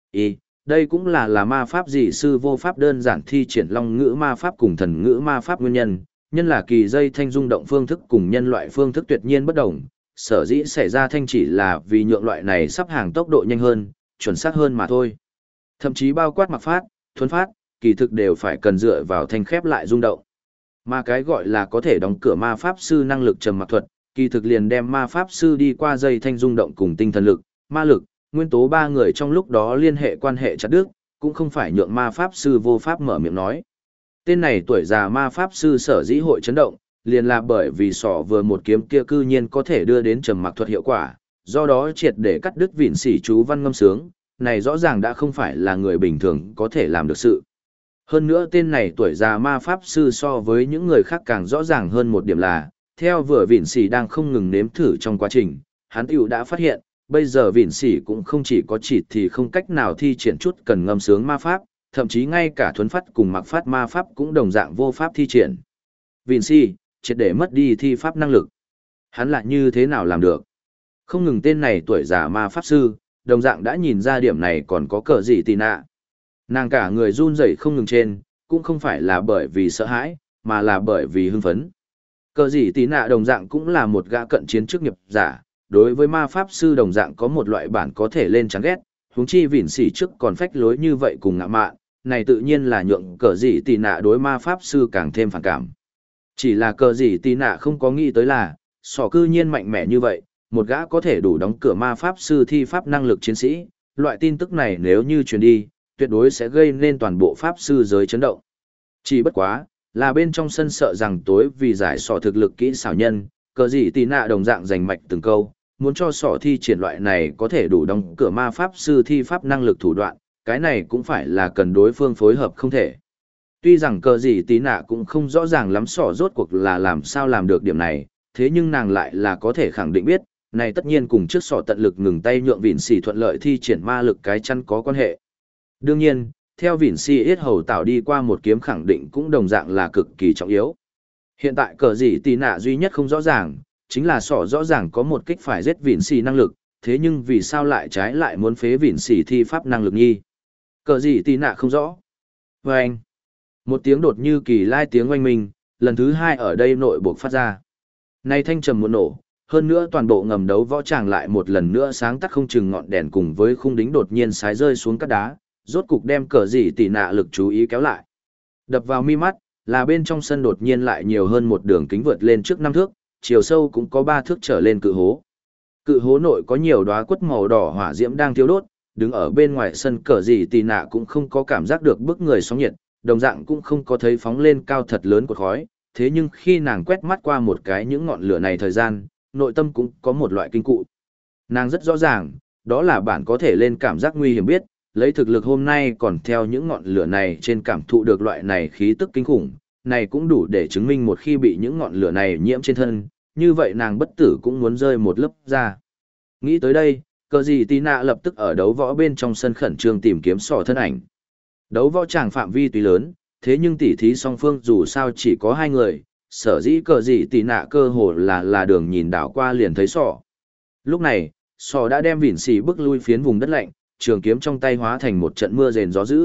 Đây cũng là ma pháp gì sư vô pháp đơn giản thi triển long ngữ ma pháp cùng thần ngữ ma pháp nguyên nhân, nhân là kỳ dây thanh rung động phương thức cùng nhân loại phương thức tuyệt nhiên bất đồng, sở dĩ xảy ra thanh chỉ là vì nhượng loại này sắp hàng tốc độ nhanh hơn, chuẩn xác hơn mà thôi. Thậm chí bao quát mặc phát, thuấn phát, kỳ thực đều phải cần dựa vào thanh khép lại rung động. Mà cái gọi là có thể đóng cửa ma pháp sư năng lực trầm mặc thuật, kỳ thực liền đem ma pháp sư đi qua dây thanh rung động cùng tinh thần lực, ma lực, nguyên tố ba người trong lúc đó liên hệ quan hệ chặt đứt, cũng không phải nhượng ma pháp sư vô pháp mở miệng nói. Tên này tuổi già ma pháp sư sở dĩ hội chấn động, liền là bởi vì sỏ vừa một kiếm kia cư nhiên có thể đưa đến trầm mặc thuật hiệu quả, do đó triệt để cắt đứt Vịn Sỉ chú văn ngâm sướng, này rõ ràng đã không phải là người bình thường có thể làm được sự. Hơn nữa tên này tuổi già ma pháp sư so với những người khác càng rõ ràng hơn một điểm là, theo vừa Vịn Sỉ đang không ngừng nếm thử trong quá trình, hắn tiểu đã phát hiện, bây giờ Vịn Sỉ cũng không chỉ có chỉ thì không cách nào thi triển chút cần ngâm sướng ma pháp, thậm chí ngay cả thuấn phát cùng mặc phát ma pháp cũng đồng dạng vô pháp thi triển. Vịn Sỉ, triệt để mất đi thi pháp năng lực. Hắn lại như thế nào làm được? Không ngừng tên này tuổi già ma pháp sư, đồng dạng đã nhìn ra điểm này còn có cờ gì tì nạ. Nàng cả người run rẩy không ngừng trên, cũng không phải là bởi vì sợ hãi, mà là bởi vì hưng phấn. Cờ gì tì nạ đồng dạng cũng là một gã cận chiến chức nghiệp giả, đối với ma pháp sư đồng dạng có một loại bản có thể lên chán ghét, huống chi Vịn Sỉ trước còn phách lối như vậy cùng ngạ mạn, này tự nhiên là nhượng cờ gì tì nạ đối ma pháp sư càng thêm phản cảm. Chỉ là cờ gì tì nạ không có nghĩ tới là, sỏ cư nhiên mạnh mẽ như vậy, một gã có thể đủ đóng cửa ma pháp sư thi pháp năng lực chiến sĩ, loại tin tức này nếu như truyền đi, tuyệt đối sẽ gây nên toàn bộ pháp sư giới chấn động. Chỉ bất quá, là bên trong sân sợ rằng tối vì giải sỏ thực lực kỹ xảo nhân, cờ gì tì nạ đồng dạng giành mạch từng câu, muốn cho sỏ thi triển loại này có thể đủ đóng cửa ma pháp sư thi pháp năng lực thủ đoạn, cái này cũng phải là cần đối phương phối hợp không thể. Tuy rằng cờ gì tí nạ cũng không rõ ràng lắm sỏ rốt cuộc là làm sao làm được điểm này, thế nhưng nàng lại là có thể khẳng định biết, này tất nhiên cùng trước sỏ tận lực ngừng tay nhượng Vịn Sỉ thuận lợi thi triển ma lực cái chăn có quan hệ. Đương nhiên, theo Vịn Sỉ yết hầu tạo đi qua một kiếm khẳng định cũng đồng dạng là cực kỳ trọng yếu. Hiện tại cờ gì tí nạ duy nhất không rõ ràng, chính là sỏ rõ ràng có một kích phải giết Vịn Sỉ năng lực, thế nhưng vì sao lại trái lại muốn phế Vịn Sỉ thi pháp năng lực nhi? Cờ gì tí nạ không rõ. Và anh, một tiếng đột như kỳ lai tiếng oanh minh, lần thứ hai ở đây nội buộc phát ra. Nay thanh trầm một nổ, hơn nữa toàn bộ ngầm đấu võ tràng lại một lần nữa sáng tắt không chừng ngọn đèn cùng với khung đính đột nhiên sái rơi xuống các đá, rốt cục đem cờ gì tỉ nạ lực chú ý kéo lại. Đập vào mi mắt, là bên trong sân đột nhiên lại nhiều hơn một đường kính vượt lên trước 5 thước, chiều sâu cũng có 3 thước trở lên cự hố. Cự hố nội có nhiều đóa quất màu đỏ hỏa diễm đang thiêu đốt, đứng ở bên ngoài sân cờ gì tỉ nạ cũng không có cảm giác được bức người sóng nhiệt, đồng dạng cũng không có thấy phóng lên cao thật lớn của khói, thế nhưng khi nàng quét mắt qua một cái những ngọn lửa này thời gian, nội tâm cũng có một loại kinh cụ. Nàng rất rõ ràng, đó là bản có thể lên cảm giác nguy hiểm biết, lấy thực lực hôm nay còn theo những ngọn lửa này trên cảm thụ được loại này khí tức kinh khủng, này cũng đủ để chứng minh một khi bị những ngọn lửa này nhiễm trên thân, như vậy nàng bất tử cũng muốn rơi một lớp ra. Nghĩ tới đây, cờ gì tí nạ lập tức ở đấu võ bên trong sân khẩn trương tìm kiếm sỏ thân ảnh. Đấu võ tràng phạm vi tuy lớn, thế nhưng tỉ thí song phương dù sao chỉ có 2 người, sở dĩ cờ gì tỉ nạ cơ hồ là đường nhìn đảo qua liền thấy sỏ. Lúc này, sỏ đã đem Vịn Sỉ bước lui phiến vùng đất lạnh, trường kiếm trong tay hóa thành một trận mưa rền gió dữ,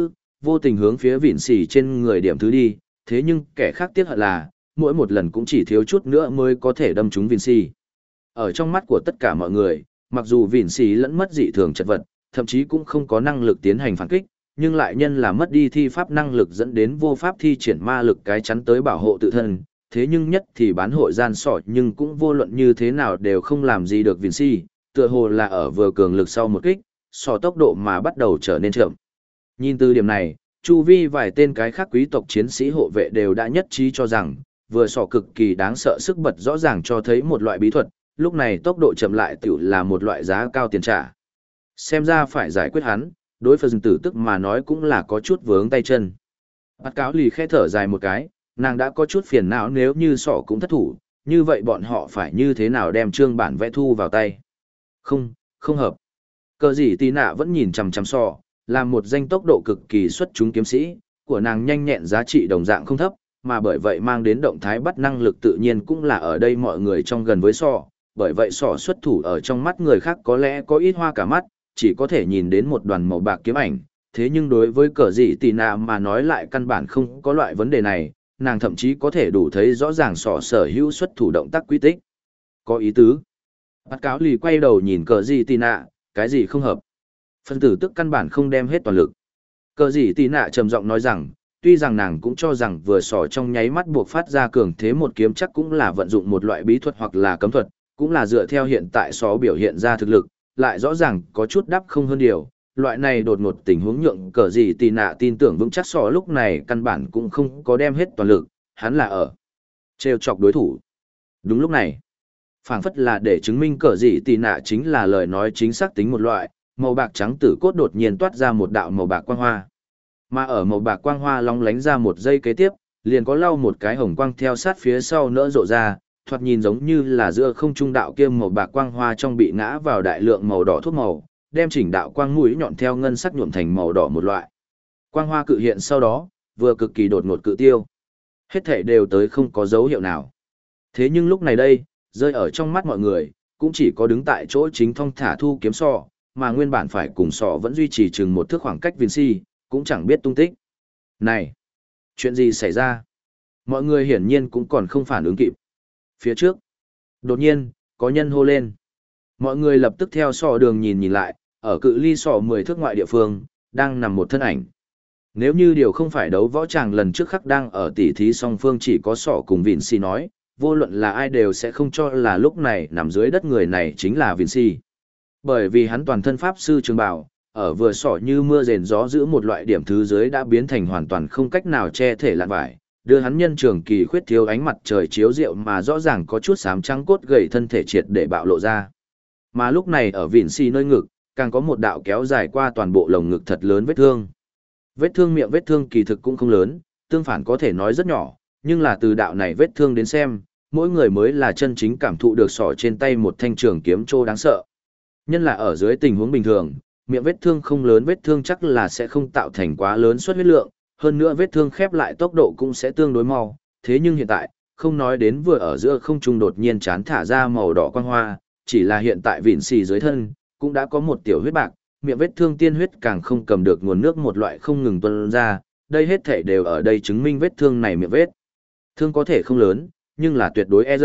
vô tình hướng phía vịn xỉ trên người điểm thứ đi, thế nhưng kẻ khác tiếc hận là, mỗi một lần cũng chỉ thiếu chút nữa mới có thể đâm trúng vịn xỉ. Ở trong mắt của tất cả mọi người, mặc dù vịn xỉ lẫn mất dị thường chật vật, thậm chí cũng không có năng lực tiến hành phản kích, nhưng lại nhân là mất đi thi pháp năng lực dẫn đến vô pháp thi triển ma lực cái chắn tới bảo hộ tự thân. Thế nhưng nhất thì bán hội gian sọ nhưng cũng vô luận như thế nào đều không làm gì được Vinci, tựa hồ là ở vừa cường lực sau một kích, sọ tốc độ mà bắt đầu trở nên chậm. Nhìn từ điểm này, chu vi vài tên cái khác quý tộc chiến sĩ hộ vệ đều đã nhất trí cho rằng, vừa sọ cực kỳ đáng sợ sức bật rõ ràng cho thấy một loại bí thuật, lúc này tốc độ chậm lại tiểu là một loại giá cao tiền trả. Xem ra phải giải quyết hắn, đối phần tử tức mà nói cũng là có chút vướng tay chân. Bát cáo lì khẽ thở dài một cái, nàng đã có chút phiền não nếu như sọ cũng thất thủ, như vậy bọn họ phải như thế nào đem trương bản vẽ thu vào tay. Không hợp. Cờ gì tí nạ vẫn nhìn chằm chằm sọ, là một danh tốc độ cực kỳ xuất chúng kiếm sĩ, của nàng nhanh nhẹn giá trị đồng dạng không thấp, mà bởi vậy mang đến động thái bắt năng lực tự nhiên cũng là ở đây mọi người trong gần với sọ, bởi vậy sọ xuất thủ ở trong mắt người khác có lẽ có ít hoa cả mắt, chỉ có thể nhìn đến một đoàn màu bạc kiếm ảnh, thế nhưng đối với cờ dị tì nạ mà nói lại căn bản không có loại vấn đề này, nàng thậm chí có thể đủ thấy rõ ràng sọ sở hữu xuất thủ động tác quy tích. Có ý tứ. Bắt cáo lì quay đầu nhìn cờ dị tì nạ, cái gì không hợp. Phân tử tức căn bản không đem hết toàn lực. Cờ dị tì nạ trầm giọng nói rằng, tuy rằng nàng cũng cho rằng vừa sọ trong nháy mắt buộc phát ra cường thế một kiếm chắc cũng là vận dụng một loại bí thuật hoặc là cấm thuật, cũng là dựa theo hiện tại sọ biểu hiện ra thực lực, lại rõ ràng có chút đắp không hơn điều. Loại này đột ngột tình huống nhượng cờ gì tì nạ tin tưởng vững chắc sọ lúc này căn bản cũng không có đem hết toàn lực, hắn là ở trêu chọc đối thủ. Đúng lúc này, phảng phất là để chứng minh cờ gì tì nạ chính là lời nói chính xác tính một loại, màu bạc trắng tử cốt đột nhiên toát ra một đạo màu bạc quang hoa. Mà ở màu bạc quang hoa long lánh ra một giây kế tiếp, liền có lau một cái hồng quang theo sát phía sau nỡ rộ ra, thoạt nhìn giống như là giữa không trung đạo kia màu bạc quang hoa trong bị ngã vào đại lượng màu đỏ thuốc màu, đem chỉnh đạo quang mũi nhọn theo ngân sắc nhuộm thành màu đỏ một loại. Quang hoa cự hiện sau đó, vừa cực kỳ đột ngột cự tiêu. Hết thể đều tới không có dấu hiệu nào. Thế nhưng lúc này đây, rơi ở trong mắt mọi người, cũng chỉ có đứng tại chỗ chính thong thả thu kiếm sọ, mà nguyên bản phải cùng sọ vẫn duy trì chừng một thước khoảng cách Vinci, cũng chẳng biết tung tích. Này! Chuyện gì xảy ra? Mọi người hiển nhiên cũng còn không phản ứng kịp. Phía trước, đột nhiên, có nhân hô lên. Mọi người lập tức theo sọ đường nhìn lại, ở cự ly sọ 10 thước ngoại địa phương, đang nằm một thân ảnh. Nếu như điều không phải đấu võ tràng lần trước khắc đang ở tỉ thí song phương chỉ có sọ cùng Vinci nói, vô luận là ai đều sẽ không cho là lúc này nằm dưới đất người này chính là Vinci. Bởi vì hắn toàn thân pháp sư trường bào, ở vừa sọ như mưa rền gió giữ một loại điểm thứ dưới đã biến thành hoàn toàn không cách nào che thể lạn vải, đưa hắn nhân trường kỳ khuyết thiếu ánh mặt trời chiếu rượu mà rõ ràng có chút xám trắng cốt gầy thân thể triệt để bạo lộ ra. Mà lúc này ở Vinci nơi ngực, càng có một đạo kéo dài qua toàn bộ lồng ngực thật lớn vết thương. Vết thương miệng vết thương kỳ thực cũng không lớn, tương phản có thể nói rất nhỏ, nhưng là từ đạo này vết thương đến xem, mỗi người mới là chân chính cảm thụ được sọ trên tay một thanh trường kiếm trô đáng sợ. Nhân là ở dưới tình huống bình thường, miệng vết thương không lớn vết thương chắc là sẽ không tạo thành quá lớn suất huyết lượng, hơn nữa vết thương khép lại tốc độ cũng sẽ tương đối mau, thế nhưng hiện tại, không nói đến vừa ở giữa không trung đột nhiên chán thả ra màu đỏ quang hoa, chỉ là hiện tại vịn xì dưới thân, cũng đã có một tiểu huyết bạc, miệng vết thương tiên huyết càng không cầm được nguồn nước một loại không ngừng tuôn ra, đây hết thể đều ở đây chứng minh vết thương này miệng vết. Thương có thể không lớn, nhưng là tuyệt đối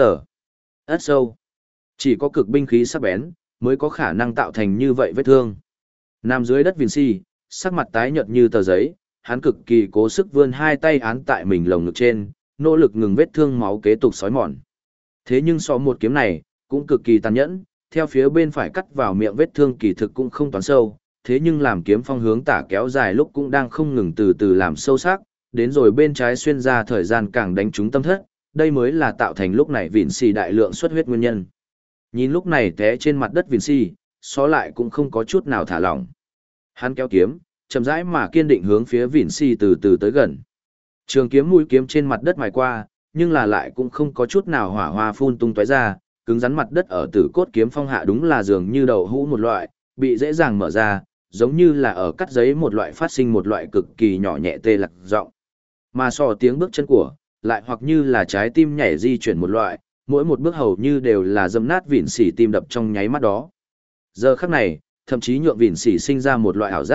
ất sâu. Chỉ có cực binh khí sắc bén, mới có khả năng tạo thành như vậy vết thương. Nằm dưới đất Vinci, sắc mặt tái nhợt như tờ giấy, hắn cực kỳ cố sức vươn hai tay án tại mình lồng ngực trên, nỗ lực ngừng vết thương máu kế tục xói mòn. Thế nhưng so một kiếm này, cũng cực kỳ tàn nhẫn, theo phía bên phải cắt vào miệng vết thương kỳ thực cũng không toán sâu, thế nhưng làm kiếm phong hướng tả kéo dài lúc cũng đang không ngừng từ từ làm sâu sắc, đến rồi bên trái xuyên ra thời gian càng đánh trúng tâm thất, đây mới là tạo thành lúc này Vinci đại lượng xuất huyết nguyên nhân. Nhìn lúc này té trên mặt đất Vinci, xó lại cũng không có chút nào thả lỏng. Hắn kéo kiếm, chậm rãi mà kiên định hướng phía Vinci từ từ tới gần. Trường kiếm mũi kiếm trên mặt đất mài qua, nhưng là lại cũng không có chút nào hỏa hoa phun tung tóe ra, cứng rắn mặt đất ở tử cốt kiếm phong hạ đúng là dường như đậu hũ một loại, bị dễ dàng mở ra, giống như là ở cắt giấy một loại phát sinh một loại cực kỳ nhỏ nhẹ tê lạc giọng. Mà so tiếng bước chân của, lại hoặc như là trái tim nhảy di chuyển một loại, mỗi một bước hầu như đều là dâm nát vịn xỉ tim đập trong nháy mắt đó. Giờ khắc này, thậm chí nhượng vịn xỉ sinh ra một loại ảo giác,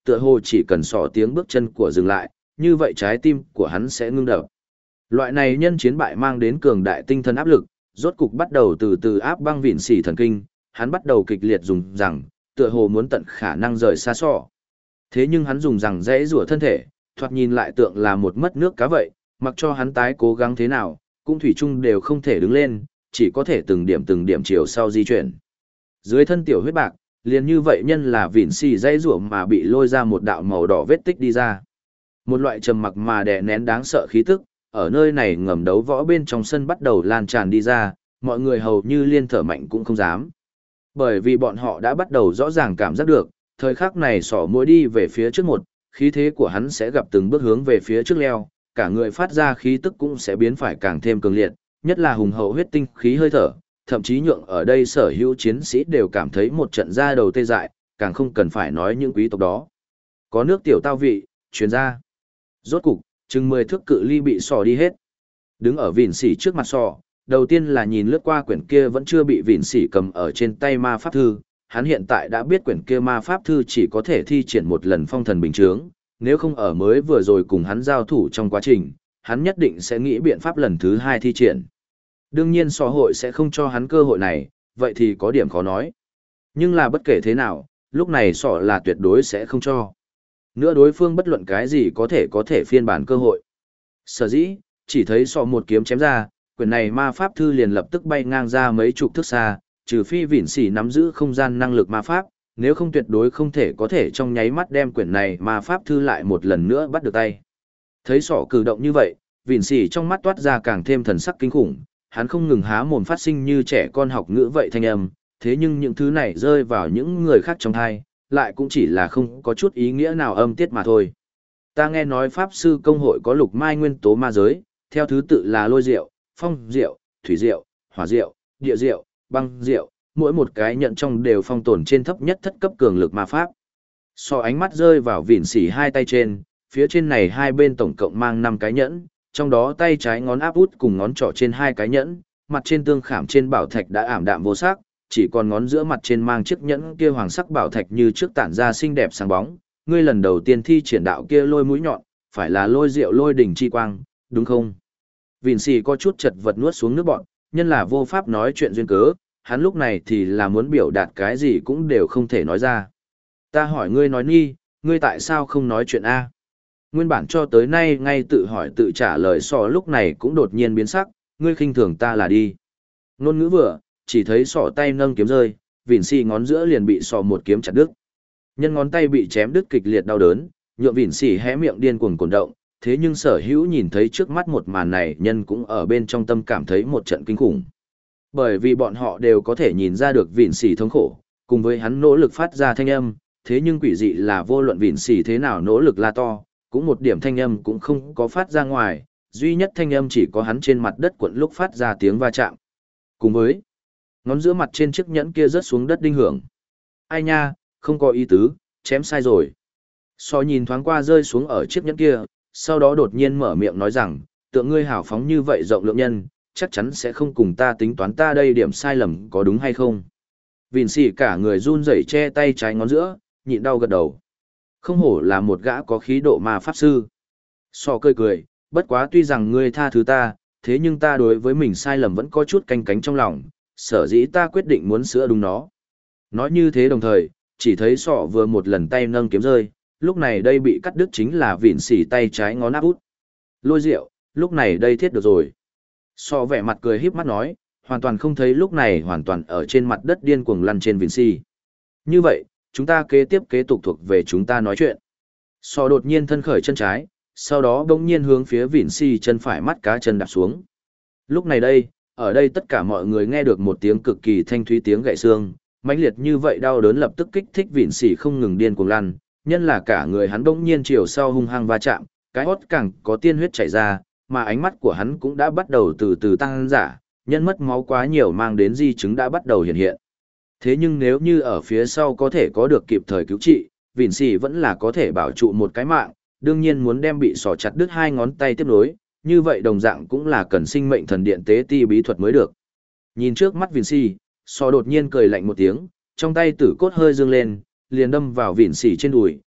tựa hồ chỉ cần sỏ tiếng bước chân của dừng lại, như vậy trái tim của hắn sẽ ngưng đập. Loại này nhân chiến bại mang đến cường đại tinh thần áp lực, rốt cục bắt đầu từ từ áp băng vịn xỉ thần kinh, hắn bắt đầu kịch liệt dùng rằng, tựa hồ muốn tận khả năng rời xa sọ. Thế nhưng hắn dùng rằng dễ rủa thân thể, thoạt nhìn lại tượng là một mất nước cá vậy, mặc cho hắn tái cố gắng thế nào, cũng thủy chung đều không thể đứng lên, chỉ có thể từng điểm chiều sau di chuyển. Dưới thân tiểu huyết bạc, liền như vậy nhân là vịn xỉ dây rủa mà bị lôi ra một đạo màu đỏ vết tích đi ra. Một loại trầm mặc mà đè nén đáng sợ khí tức, ở nơi này ngầm đấu võ bên trong sân bắt đầu lan tràn đi ra, mọi người hầu như liên thở mạnh cũng không dám. Bởi vì bọn họ đã bắt đầu rõ ràng cảm giác được, thời khắc này sỏ mũi đi về phía trước một, khí thế của hắn sẽ gặp từng bước hướng về phía trước leo, cả người phát ra khí tức cũng sẽ biến phải càng thêm cường liệt, nhất là hùng hậu huyết tinh khí hơi thở, thậm chí nhượng ở đây sở hữu chiến sĩ đều cảm thấy một trận da đầu tê dại, càng không cần phải nói những quý tộc đó. Có nước tiểu tao vị, truyền ra. Rốt cục, chừng 10 thước cự ly bị sỏ đi hết. Đứng ở vịn sỉ trước mặt sỏ, đầu tiên là nhìn lướt qua quyển kia vẫn chưa bị vịn sỉ cầm ở trên tay ma pháp thư, hắn hiện tại đã biết quyển kia ma pháp thư chỉ có thể thi triển một lần phong thần bình chướng, nếu không ở mới vừa rồi cùng hắn giao thủ trong quá trình, hắn nhất định sẽ nghĩ biện pháp lần thứ 2 thi triển. Đương nhiên xã hội sẽ không cho hắn cơ hội này, vậy thì có điểm khó nói. Nhưng là bất kể thế nào, lúc này sọ là tuyệt đối sẽ không cho. Nữa đối phương bất luận cái gì có thể phiên bản cơ hội. Sở dĩ, chỉ thấy sọ một kiếm chém ra, quyển này ma pháp thư liền lập tức bay ngang ra mấy chục thước xa, trừ phi vịn sỉ nắm giữ không gian năng lực ma pháp, nếu không tuyệt đối không thể có thể trong nháy mắt đem quyển này ma pháp thư lại một lần nữa bắt được tay. Thấy sọ cử động như vậy, vịn sỉ trong mắt toát ra càng thêm thần sắc kinh khủng, hắn không ngừng há mồm phát sinh như trẻ con học ngữ vậy thanh âm, thế nhưng những thứ này rơi vào những người khác trong thai, lại cũng chỉ là không có chút ý nghĩa nào âm tiết mà thôi. Ta nghe nói Pháp Sư Công hội có lục mai nguyên tố ma giới, theo thứ tự là lôi rượu, phong rượu, thủy rượu, hỏa rượu, địa rượu, băng rượu, mỗi một cái nhận trong đều phong tồn trên thấp nhất thất cấp cường lực ma pháp. So ánh mắt rơi vào vịn sỉ hai tay trên, phía trên này hai bên tổng cộng mang 5 cái nhẫn, trong đó tay trái ngón áp út cùng ngón trỏ trên 2 cái nhẫn, mặt trên tương khảm trên bảo thạch đã ảm đạm vô sắc, chỉ còn ngón giữa mặt trên mang chiếc nhẫn kia hoàng sắc bảo thạch như trước tản ra xinh đẹp sáng bóng. Ngươi lần đầu tiên thi triển đạo kia lôi mũi nhọn, phải là lôi rượu lôi đỉnh chi quang, đúng không? Vịn sỉ có chút chật vật nuốt xuống nước bọn, nhân là vô pháp nói chuyện duyên cớ, hắn lúc này thì là muốn biểu đạt cái gì cũng đều không thể nói ra. Ta hỏi ngươi nói ni, ngươi tại sao không nói chuyện A? Nguyên bản cho tới nay ngay tự hỏi tự trả lời sọ lúc này cũng đột nhiên biến sắc, ngươi khinh thường ta là đi. Ngôn ngữ vừa, chỉ thấy sọ tay nâng kiếm rơi, vịn sỉ ngón giữa liền bị sọ một kiếm chặt đứt. Nhân ngón tay bị chém đứt kịch liệt đau đớn, nhượng vịn sỉ hé miệng điên cuồng cuồng động, thế nhưng sở hữu nhìn thấy trước mắt một màn này nhân cũng ở bên trong tâm cảm thấy một trận kinh khủng. Bởi vì bọn họ đều có thể nhìn ra được vịn sỉ thống khổ, cùng với hắn nỗ lực phát ra thanh âm, thế nhưng quỷ dị là vô luận vịn sỉ thế nào nỗ lực la to, cũng một điểm thanh âm cũng không có phát ra ngoài, duy nhất thanh âm chỉ có hắn trên mặt đất cuộn lúc phát ra tiếng va chạm. Cùng với ngón giữa mặt trên chiếc nhẫn kia rớt xuống đất đinh hưởng. Ai nha, không có ý tứ, chém sai rồi. So nhìn thoáng qua rơi xuống ở chiếc nhẫn kia, sau đó đột nhiên mở miệng nói rằng, tượng ngươi hào phóng như vậy rộng lượng nhân, chắc chắn sẽ không cùng ta tính toán ta đây điểm sai lầm có đúng hay không. Vịn sỉ cả người run rẩy che tay trái ngón giữa, nhịn đau gật đầu. Không hổ là một gã có khí độ ma pháp sư. So cười cười, bất quá tuy rằng ngươi tha thứ ta, thế nhưng ta đối với mình sai lầm vẫn có chút canh cánh trong lòng, sở dĩ ta quyết định muốn sửa đúng nó. Nói như thế đồng thời, chỉ thấy sọ vừa một lần tay nâng kiếm rơi, lúc này đây bị cắt đứt chính là vịn sỉ tay trái ngón áp út. Lôi rượu, lúc này đây thiết được rồi. Sọ vẻ mặt cười híp mắt nói, hoàn toàn không thấy lúc này hoàn toàn ở trên mặt đất điên cuồng lăn trên vịn sỉ. Như vậy, chúng ta kế tục thuộc về chúng ta nói chuyện. Sọ đột nhiên thân khởi chân trái, sau đó bỗng nhiên hướng phía vịn sỉ chân phải mắt cá chân đạp xuống. Lúc này đây, ở đây tất cả mọi người nghe được một tiếng cực kỳ thanh thúy tiếng gãy xương, mãnh liệt như vậy đau đớn lập tức kích thích vịn sỉ không ngừng điên cuồng lăn, nhân là cả người hắn bỗng nhiên chiều sau hung hăng va chạm, cái hót càng có tiên huyết chảy ra, mà ánh mắt của hắn cũng đã bắt đầu từ từ tăng giả, nhân mất máu quá nhiều mang đến di chứng đã bắt đầu hiện hiện. Thế nhưng nếu như ở phía sau có thể có được kịp thời cứu trị, vịn sỉ vẫn là có thể bảo trụ một cái mạng, đương nhiên muốn đem bị sỏ chặt đứt 2 ngón tay tiếp nối, như vậy đồng dạng cũng là cần sinh mệnh thần điện tế ti bí thuật mới được. Nhìn trước mắt vịn sỉ, sọ đột nhiên cười lạnh một tiếng, trong tay tử cốt hơi dương lên, liền đâm vào vịn sỉ trên đùi,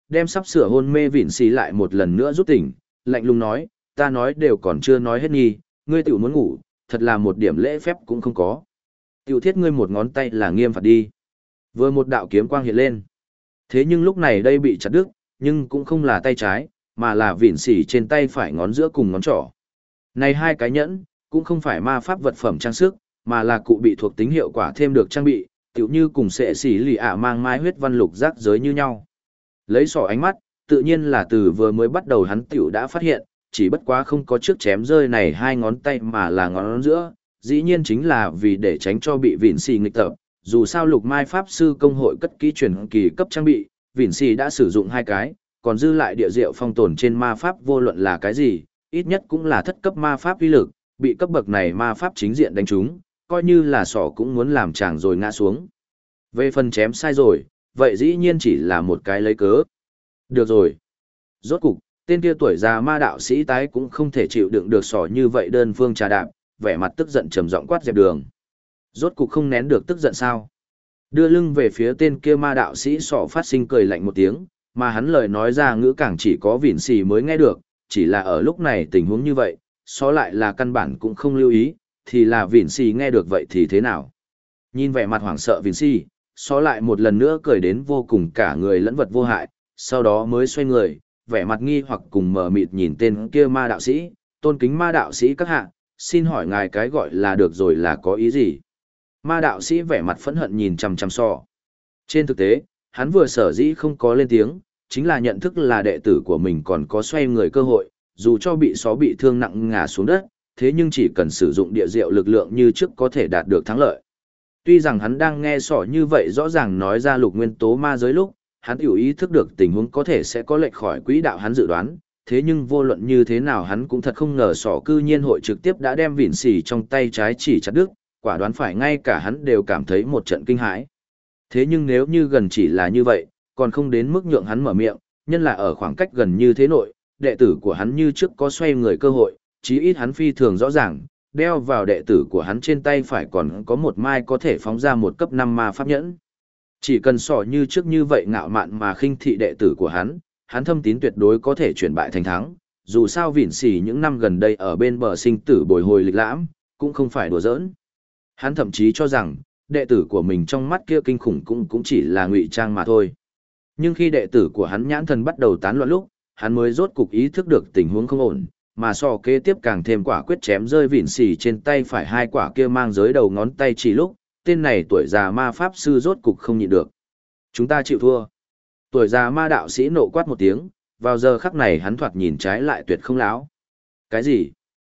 đem sắp sửa hôn mê vịn xì lại một lần nữa rút tỉnh, lạnh lùng nói, ta nói đều còn chưa nói hết nghi, ngươi tiểu muốn ngủ, thật là một điểm lễ phép cũng không có. Tiểu thiết ngươi một ngón tay là nghiêm phạt đi. Vừa một đạo kiếm quang hiện lên. Thế nhưng lúc này đây bị chặt đứt, nhưng cũng không là tay trái, mà là vịn xỉ trên tay phải ngón giữa cùng ngón trỏ. Này hai cái nhẫn, cũng không phải ma pháp vật phẩm trang sức, mà là cụ bị thuộc tính hiệu quả thêm được trang bị, tiểu như cùng sệ xỉ lì ạ mang mai huyết văn lục giác giới như nhau. Lấy sỏ ánh mắt, tự nhiên là từ vừa mới bắt đầu hắn tiểu đã phát hiện, chỉ bất quá không có trước chém rơi này hai ngón tay mà là ngón giữa, dĩ nhiên chính là vì để tránh cho bị vịn xỉ nghịch tập. Dù sao lục mai pháp sư công hội cất kỹ truyền kỳ cấp trang bị, vịn xỉ đã sử dụng hai cái, còn dư lại địa diệu phong tồn trên ma pháp vô luận là cái gì, ít nhất cũng là thất cấp ma pháp uy lực, bị cấp bậc này ma pháp chính diện đánh trúng, coi như là sỏ cũng muốn làm chàng rồi ngã xuống. Về phần chém sai rồi, vậy dĩ nhiên chỉ là một cái lấy cớ. Được rồi. Rốt cục, tên kia tuổi già ma đạo sĩ tái cũng không thể chịu đựng được sỏ như vậy đơn phương trà đạp, vẻ mặt tức giận trầm giọng quát dẹp đường. Rốt cục không nén được tức giận sao? Đưa lưng về phía tên kia ma đạo sĩ sỏ phát sinh cười lạnh một tiếng, mà hắn lời nói ra ngữ càng chỉ có vỉn xì mới nghe được, chỉ là ở lúc này tình huống như vậy, xó lại là căn bản cũng không lưu ý, thì là vỉn xì nghe được vậy thì thế nào? Nhìn vẻ mặt hoảng sợ vỉn xì, xó lại một lần nữa cười đến vô cùng cả người lẫn vật vô hại, sau đó mới xoay người, vẻ mặt nghi hoặc cùng mờ mịt nhìn tên kia ma đạo sĩ, tôn kính ma đạo sĩ các hạ, xin hỏi ngài cái gọi là được rồi là có ý gì? Ma đạo sĩ vẻ mặt phẫn hận nhìn chằm chằm sọ. Trên thực tế, hắn vừa sở dĩ không có lên tiếng, chính là nhận thức là đệ tử của mình còn có xoay người cơ hội, dù cho bị só bị thương nặng ngã xuống đất, thế nhưng chỉ cần sử dụng địa diệu lực lượng như trước có thể đạt được thắng lợi. Tuy rằng hắn đang nghe sỏ như vậy rõ ràng nói ra lục nguyên tố ma giới lúc, hắn hiểu ý thức được tình huống có thể sẽ có lệch khỏi quỹ đạo hắn dự đoán, thế nhưng vô luận như thế nào hắn cũng thật không ngờ sỏ cư nhiên hội trực tiếp đã đem vỉn xì trong tay trái chỉ chặt đứt, quả đoán phải ngay cả hắn đều cảm thấy một trận kinh hãi. Thế nhưng nếu như gần chỉ là như vậy, còn không đến mức nhượng hắn mở miệng, nhân là ở khoảng cách gần như thế nội, đệ tử của hắn như trước có xoay người cơ hội, chí ít hắn phi thường rõ ràng, đeo vào đệ tử của hắn trên tay phải còn có một mai có thể phóng ra một cấp 5 ma pháp nhẫn. Chỉ cần sỏ như trước như vậy ngạo mạn mà khinh thị đệ tử của hắn thâm tín tuyệt đối có thể chuyển bại thành thắng, dù sao vỉn xỉ những năm gần đây ở bên bờ sinh tử bồi hồi lịch lãm, cũng không phải đùa giỡn. Hắn thậm chí cho rằng, đệ tử của mình trong mắt kia kinh khủng cũng chỉ là ngụy trang mà thôi. Nhưng khi đệ tử của hắn nhãn thần bắt đầu tán loạn lúc, hắn mới rốt cục ý thức được tình huống không ổn, mà so kế tiếp càng thêm quả quyết chém rơi vỉn xỉ trên tay phải hai quả kia mang giới đầu ngón tay chỉ lúc, tên này tuổi già ma pháp sư rốt cục không nhịn được. Chúng ta chịu thua. Tuổi già ma đạo sĩ nộ quát một tiếng, vào giờ khắc này hắn thoạt nhìn trái lại tuyệt không láo. Cái gì?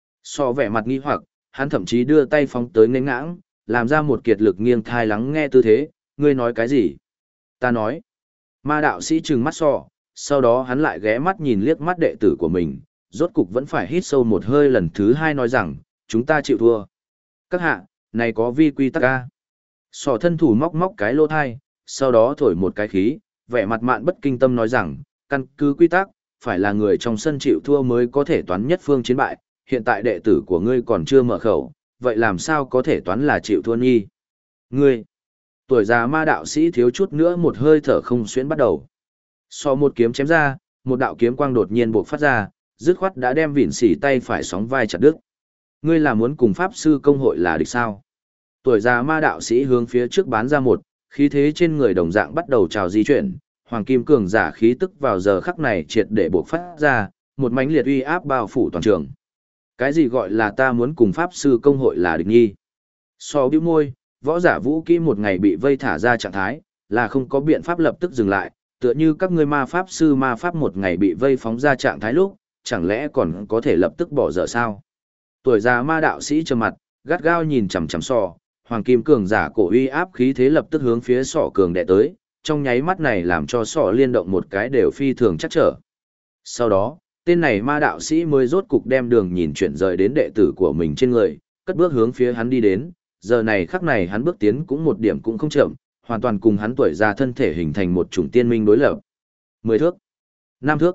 So vẻ mặt nghi hoặc, hắn thậm chí đưa tay phóng tới nghênh ngãng, làm ra một kiệt lực nghiêng thai lắng nghe tư thế, ngươi nói cái gì? Ta nói. Ma đạo sĩ trừng mắt so, sau đó hắn lại ghé mắt nhìn liếc mắt đệ tử của mình, rốt cục vẫn phải hít sâu một hơi lần thứ hai nói rằng, chúng ta chịu thua. Các hạ, này có vi quy tắc a. Sỏ thân thủ móc móc cái lỗ thai, sau đó thổi một cái khí, vẻ mặt mạn bất kinh tâm nói rằng, căn cứ quy tắc, phải là người trong sân chịu thua mới có thể toán nhất phương chiến bại, hiện tại đệ tử của ngươi còn chưa mở khẩu, vậy làm sao có thể toán là chịu thua nghi? Ngươi, tuổi già ma đạo sĩ thiếu chút nữa một hơi thở không xuyến bắt đầu. So một kiếm chém ra, một đạo kiếm quang đột nhiên bộc phát ra, dứt khoát đã đem vỉn xỉ tay phải sóng vai chặt đứt. Ngươi là muốn cùng pháp sư công hội là địch sao? Tuổi già ma đạo sĩ hướng phía trước bán ra một, khí thế trên người đồng dạng bắt đầu trào di chuyển, hoàng kim cường giả khí tức vào giờ khắc này triệt để bộc phát ra, một mãnh liệt uy áp bao phủ toàn trường. Cái gì gọi là ta muốn cùng pháp sư công hội là địch nhi? So bĩu môi, võ giả vũ kỹ một ngày bị vây thả ra trạng thái, là không có biện pháp lập tức dừng lại, tựa như các ngươi ma pháp sư ma pháp một ngày bị vây phóng ra trạng thái lúc, chẳng lẽ còn có thể lập tức bỏ dở sao? Tuổi già ma đạo sĩ trầm mặt, gắt gao nhìn chằm chằm sọ, hoàng kim cường giả cổ uy áp khí thế lập tức hướng phía sọ cường đệ tới, trong nháy mắt này làm cho sọ liên động một cái đều phi thường chắc trở. Sau đó, tên này ma đạo sĩ mới rốt cục đem đường nhìn chuyển rời đến đệ tử của mình trên người, cất bước hướng phía hắn đi đến, giờ này khắc này hắn bước tiến cũng một điểm cũng không chậm, hoàn toàn cùng hắn tuổi già thân thể hình thành một chủng tiên minh đối lập. 10 thước, 5 thước.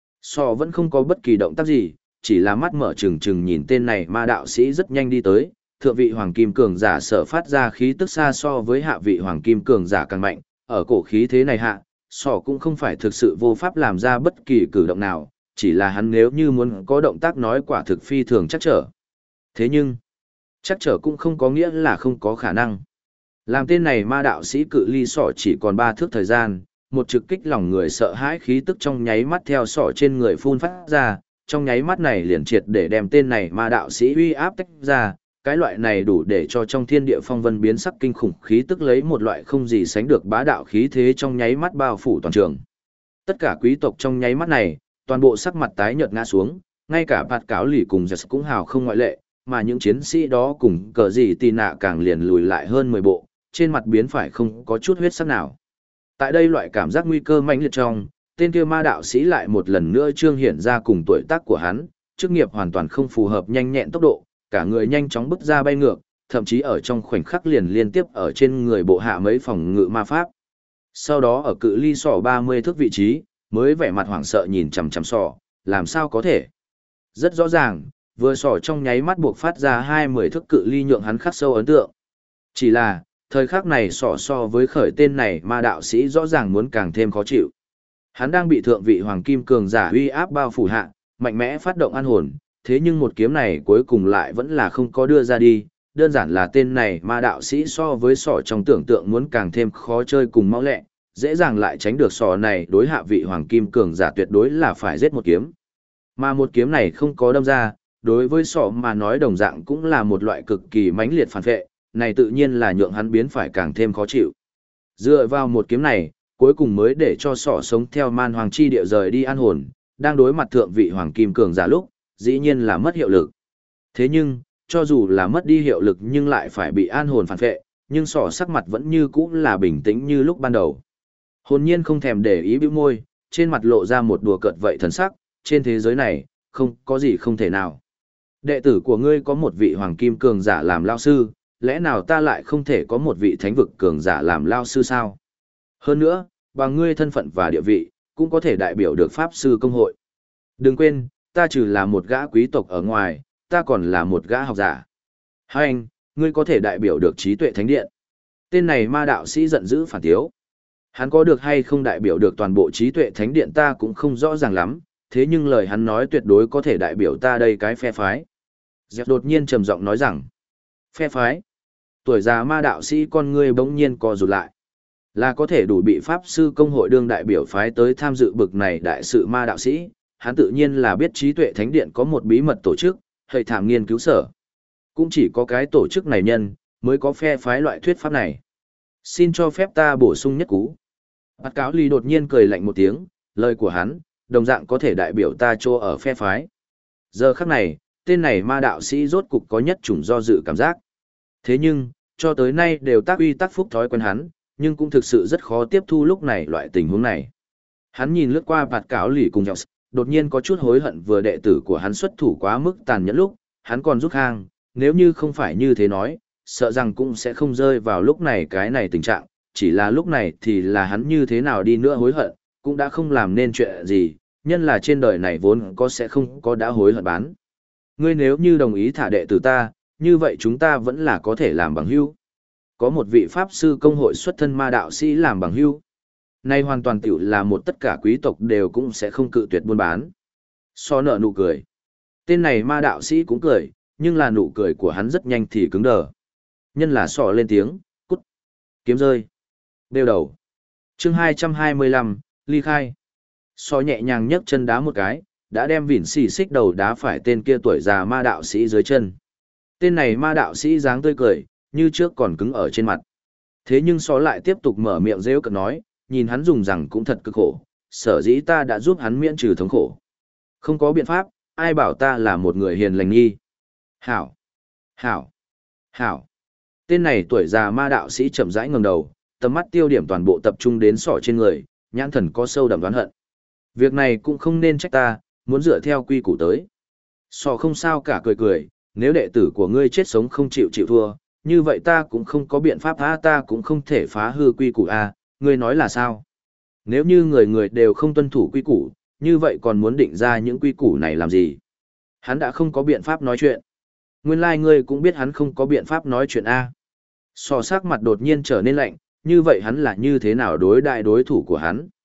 Sọ vẫn không có bất kỳ động tác gì, chỉ là mắt mở trừng trừng nhìn tên này ma đạo sĩ rất nhanh đi tới, thượng vị hoàng kim cường giả sở phát ra khí tức xa so với hạ vị hoàng kim cường giả càng mạnh, ở cổ khí thế này hạ, sỏ cũng không phải thực sự vô pháp làm ra bất kỳ cử động nào, chỉ là hắn nếu như muốn có động tác nói quả thực phi thường chắc trở. Thế nhưng, chắc trở cũng không có nghĩa là không có khả năng. Làm tên này ma đạo sĩ cự ly sỏ chỉ còn 3 thước thời gian, một trực kích lòng người sợ hãi khí tức trong nháy mắt theo sỏ trên người phun phát ra, trong nháy mắt này liền triệt để đem tên này ma đạo sĩ uy áp tách ra, cái loại này đủ để cho trong thiên địa phong vân biến sắc kinh khủng khí tức lấy một loại không gì sánh được bá đạo khí thế trong nháy mắt bao phủ toàn trường. Tất cả quý tộc trong nháy mắt này, toàn bộ sắc mặt tái nhợt ngã xuống, ngay cả bạt cáo lì cùng giật cũng hào không ngoại lệ, mà những chiến sĩ đó cùng cờ gì tì nạ càng liền lùi lại hơn 10 bộ, trên mặt biến phải không có chút huyết sắc nào. Tại đây loại cảm giác nguy cơ mãnh liệt trong, tên kia ma đạo sĩ lại một lần nữa trương hiện ra cùng tuổi tác của hắn, chức nghiệp hoàn toàn không phù hợp nhanh nhẹn tốc độ, cả người nhanh chóng bước ra bay ngược, thậm chí ở trong khoảnh khắc liền liên tiếp ở trên người bộ hạ mấy phòng ngự ma pháp. Sau đó ở cự ly sỏ 30 thước vị trí, mới vẻ mặt hoảng sợ nhìn chằm chằm sỏ, làm sao có thể? Rất rõ ràng, vừa sỏ trong nháy mắt buộc phát ra 20 thước cự ly nhượng hắn khắc sâu ấn tượng. Chỉ là, thời khắc này sỏ so với khởi tên này ma đạo sĩ rõ ràng muốn càng thêm khó chịu. Hắn đang bị thượng vị hoàng kim cường giả uy áp bao phủ hạ, mạnh mẽ phát động an hồn, thế nhưng một kiếm này cuối cùng lại vẫn là không có đưa ra đi, đơn giản là tên này ma đạo sĩ so với sỏ trong tưởng tượng muốn càng thêm khó chơi cùng mau lẹ, dễ dàng lại tránh được sỏ này đối hạ vị hoàng kim cường giả tuyệt đối là phải giết một kiếm. Mà một kiếm này không có đâm ra, đối với sỏ mà nói đồng dạng cũng là một loại cực kỳ mãnh liệt phản vệ, này tự nhiên là nhượng hắn biến phải càng thêm khó chịu. Dựa vào một kiếm này, cuối cùng mới để cho sỏ sống theo man hoàng chi địa rời đi an hồn, đang đối mặt thượng vị hoàng kim cường giả lúc, dĩ nhiên là mất hiệu lực. Thế nhưng, cho dù là mất đi hiệu lực nhưng lại phải bị an hồn phản vệ, nhưng sỏ sắc mặt vẫn như cũ là bình tĩnh như lúc ban đầu. Hồn nhiên không thèm để ý bĩu môi, trên mặt lộ ra một đùa cợt vậy thần sắc, trên thế giới này, không có gì không thể nào. Đệ tử của ngươi có một vị hoàng kim cường giả làm lao sư, lẽ nào ta lại không thể có một vị thánh vực cường giả làm lao sư sao? Hơn nữa, bằng ngươi thân phận và địa vị, cũng có thể đại biểu được pháp sư công hội. Đừng quên, ta trừ là một gã quý tộc ở ngoài, ta còn là một gã học giả. Hai anh, ngươi có thể đại biểu được trí tuệ thánh điện. Tên này ma đạo sĩ giận dữ phản tiếu. Hắn có được hay không đại biểu được toàn bộ trí tuệ thánh điện ta cũng không rõ ràng lắm, thế nhưng lời hắn nói tuyệt đối có thể đại biểu ta đây cái phe phái. Dẹp đột nhiên trầm giọng nói rằng, phe phái. Tuổi già ma đạo sĩ con ngươi bỗng nhiên co rụt lại. Là có thể đủ bị pháp sư công hội đương đại biểu phái tới tham dự bực này đại sự ma đạo sĩ, hắn tự nhiên là biết trí tuệ thánh điện có một bí mật tổ chức, hệ thảm nghiên cứu sở. Cũng chỉ có cái tổ chức này nhân, mới có phe phái loại thuyết pháp này. Xin cho phép ta bổ sung nhất cú. Bát cáo ly đột nhiên cười lạnh một tiếng, lời của hắn, đồng dạng có thể đại biểu ta cho ở phe phái. Giờ khắc này, tên này ma đạo sĩ rốt cục có nhất chủng do dự cảm giác. Thế nhưng, cho tới nay đều tác uy tác phúc thói quen hắn, nhưng cũng thực sự rất khó tiếp thu lúc này loại tình huống này. Hắn nhìn lướt qua bạt cáo lì cùng dọc, đột nhiên có chút hối hận vừa đệ tử của hắn xuất thủ quá mức tàn nhẫn lúc, hắn còn rút hang, nếu như không phải như thế nói, sợ rằng cũng sẽ không rơi vào lúc này cái này tình trạng, chỉ là lúc này thì là hắn như thế nào đi nữa hối hận, cũng đã không làm nên chuyện gì, nhân là trên đời này vốn có sẽ không có đã hối hận bán. Ngươi nếu như đồng ý thả đệ tử ta, như vậy chúng ta vẫn là có thể làm bằng hữu. Có một vị pháp sư công hội xuất thân ma đạo sĩ làm bằng hữu. Nay hoàn toàn tiểu là một tất cả quý tộc đều cũng sẽ không cự tuyệt buôn bán. So nợ nụ cười. Tên này ma đạo sĩ cũng cười, nhưng là nụ cười của hắn rất nhanh thì cứng đờ. Nhân là sọ lên tiếng, cút. Kiếm rơi. Đeo đầu. Chương 225, ly khai. So nhẹ nhàng nhấc chân đá một cái, đã đem vỉn xì xích đầu đá phải tên kia tuổi già ma đạo sĩ dưới chân. Tên này ma đạo sĩ dáng tươi cười, như trước còn cứng ở trên mặt. Thế nhưng so lại tiếp tục mở miệng rêu cợt nói, nhìn hắn dùng rằng cũng thật cực khổ, sở dĩ ta đã giúp hắn miễn trừ thống khổ. Không có biện pháp, ai bảo ta là một người hiền lành nghi. Hảo! Hảo! Hảo! Tên này tuổi già ma đạo sĩ chậm rãi ngẩng đầu, tầm mắt tiêu điểm toàn bộ tập trung đến sọ trên người, nhãn thần có sâu đậm đoán hận. Việc này cũng không nên trách ta, muốn dựa theo quy củ tới. Sọ không sao cả cười cười, nếu đệ tử của ngươi chết sống không chịu thua, như vậy ta cũng không có biện pháp ta cũng không thể phá hư quy củ a, ngươi nói là sao? Nếu như người người đều không tuân thủ quy củ, như vậy còn muốn định ra những quy củ này làm gì? Hắn đã không có biện pháp nói chuyện. Nguyên lai ngươi cũng biết hắn không có biện pháp nói chuyện a. Sò sắc mặt đột nhiên trở nên lạnh, như vậy hắn là như thế nào đối đại đối thủ của hắn?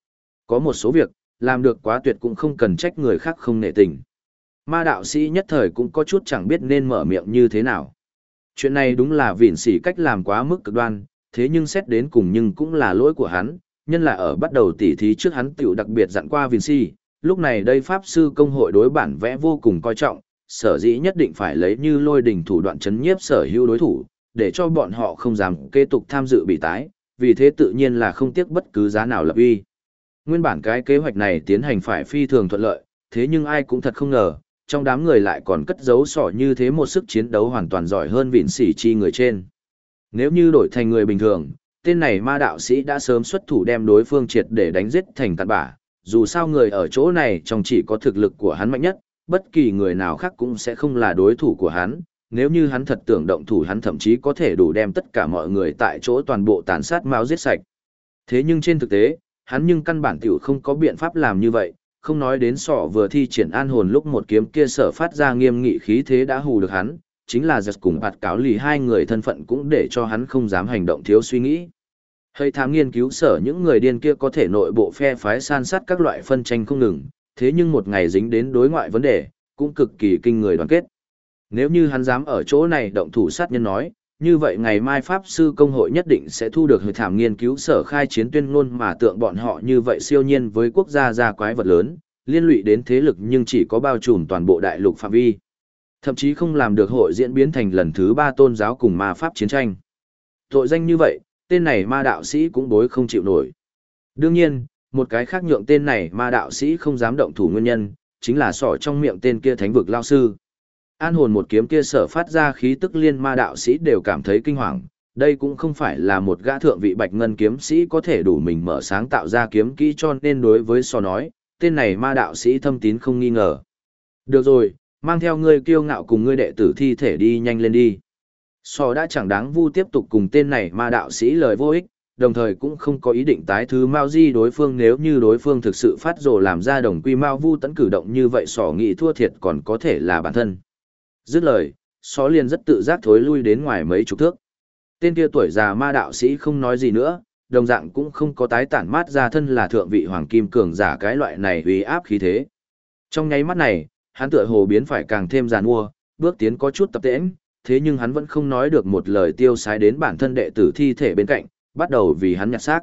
Có một số việc, làm được quá tuyệt cũng không cần trách người khác không nể tình. Ma đạo sĩ nhất thời cũng có chút chẳng biết nên mở miệng như thế nào. Chuyện này đúng là Vịn Sỉ cách làm quá mức cực đoan, thế nhưng xét đến cùng nhưng cũng là lỗi của hắn, nhân là ở bắt đầu tỉ thí trước hắn tiểu đặc biệt dặn qua Vịn Sỉ, lúc này đây Pháp Sư Công hội đối bản vẽ vô cùng coi trọng, sở dĩ nhất định phải lấy như lôi đình thủ đoạn chấn nhiếp sở hữu đối thủ, để cho bọn họ không dám kế tục tham dự bị tái, vì thế tự nhiên là không tiếc bất cứ giá nào lập uy. Nguyên bản cái kế hoạch này tiến hành phải phi thường thuận lợi, thế nhưng ai cũng thật không ngờ, trong đám người lại còn cất giấu sỏ như thế một sức chiến đấu hoàn toàn giỏi hơn Vịn Sỉ chi người trên. Nếu như đổi thành người bình thường, tên này ma đạo sĩ đã sớm xuất thủ đem đối phương triệt để đánh giết thành tàn bã, dù sao người ở chỗ này trong chỉ có thực lực của hắn mạnh nhất, bất kỳ người nào khác cũng sẽ không là đối thủ của hắn, nếu như hắn thật tưởng động thủ hắn thậm chí có thể đủ đem tất cả mọi người tại chỗ toàn bộ tàn sát máu giết sạch. Thế nhưng trên thực tế, hắn nhưng căn bản tiểu không có biện pháp làm như vậy, không nói đến sọ vừa thi triển an hồn lúc một kiếm kia sở phát ra nghiêm nghị khí thế đã hù được hắn, chính là giật cùng bạt cáo lì hai người thân phận cũng để cho hắn không dám hành động thiếu suy nghĩ. Hay thám nghiên cứu sở những người điên kia có thể nội bộ phe phái san sát các loại phân tranh không ngừng, thế nhưng một ngày dính đến đối ngoại vấn đề, cũng cực kỳ kinh người đoàn kết. Nếu như hắn dám ở chỗ này động thủ sát nhân nói, như vậy ngày mai Pháp Sư Công hội nhất định sẽ thu được hội thảm nghiên cứu sở khai chiến tuyên ngôn mà tượng bọn họ như vậy siêu nhiên với quốc gia gia quái vật lớn, liên lụy đến thế lực nhưng chỉ có bao trùm toàn bộ đại lục phạm vi. Thậm chí không làm được hội diễn biến thành lần thứ 3 tôn giáo cùng ma pháp chiến tranh. Tội danh như vậy, tên này ma đạo sĩ cũng đối không chịu nổi. Đương nhiên, một cái khác nhượng tên này ma đạo sĩ không dám động thủ nguyên nhân, chính là sỏ trong miệng tên kia thánh vực lao sư. An hồn một kiếm kia sở phát ra khí tức liên ma đạo sĩ đều cảm thấy kinh hoàng, đây cũng không phải là một gã thượng vị bạch ngân kiếm sĩ có thể đủ mình mở sáng tạo ra kiếm kỹ cho nên đối với sò nói, tên này ma đạo sĩ thâm tín không nghi ngờ. Được rồi, mang theo ngươi kiêu ngạo cùng ngươi đệ tử thi thể đi nhanh lên đi. Sò đã chẳng đáng vu tiếp tục cùng tên này ma đạo sĩ lời vô ích, đồng thời cũng không có ý định tái thứ Mao Di đối phương nếu như đối phương thực sự phát rồ làm ra đồng quy Mao Vu tấn cử động như vậy sò nghĩ thua thiệt còn có thể là bản thân. Dứt lời, sò liền rất tự giác thối lui đến ngoài mấy chục thước. Tên kia tuổi già ma đạo sĩ không nói gì nữa, đồng dạng cũng không có tái tản mát ra thân là thượng vị hoàng kim cường giả cái loại này uy áp khí thế. Trong nháy mắt này, hắn tựa hồ biến phải càng thêm giàn mua, bước tiến có chút tập tễnh, thế nhưng hắn vẫn không nói được một lời tiêu sái đến bản thân đệ tử thi thể bên cạnh, bắt đầu vì hắn nhặt xác.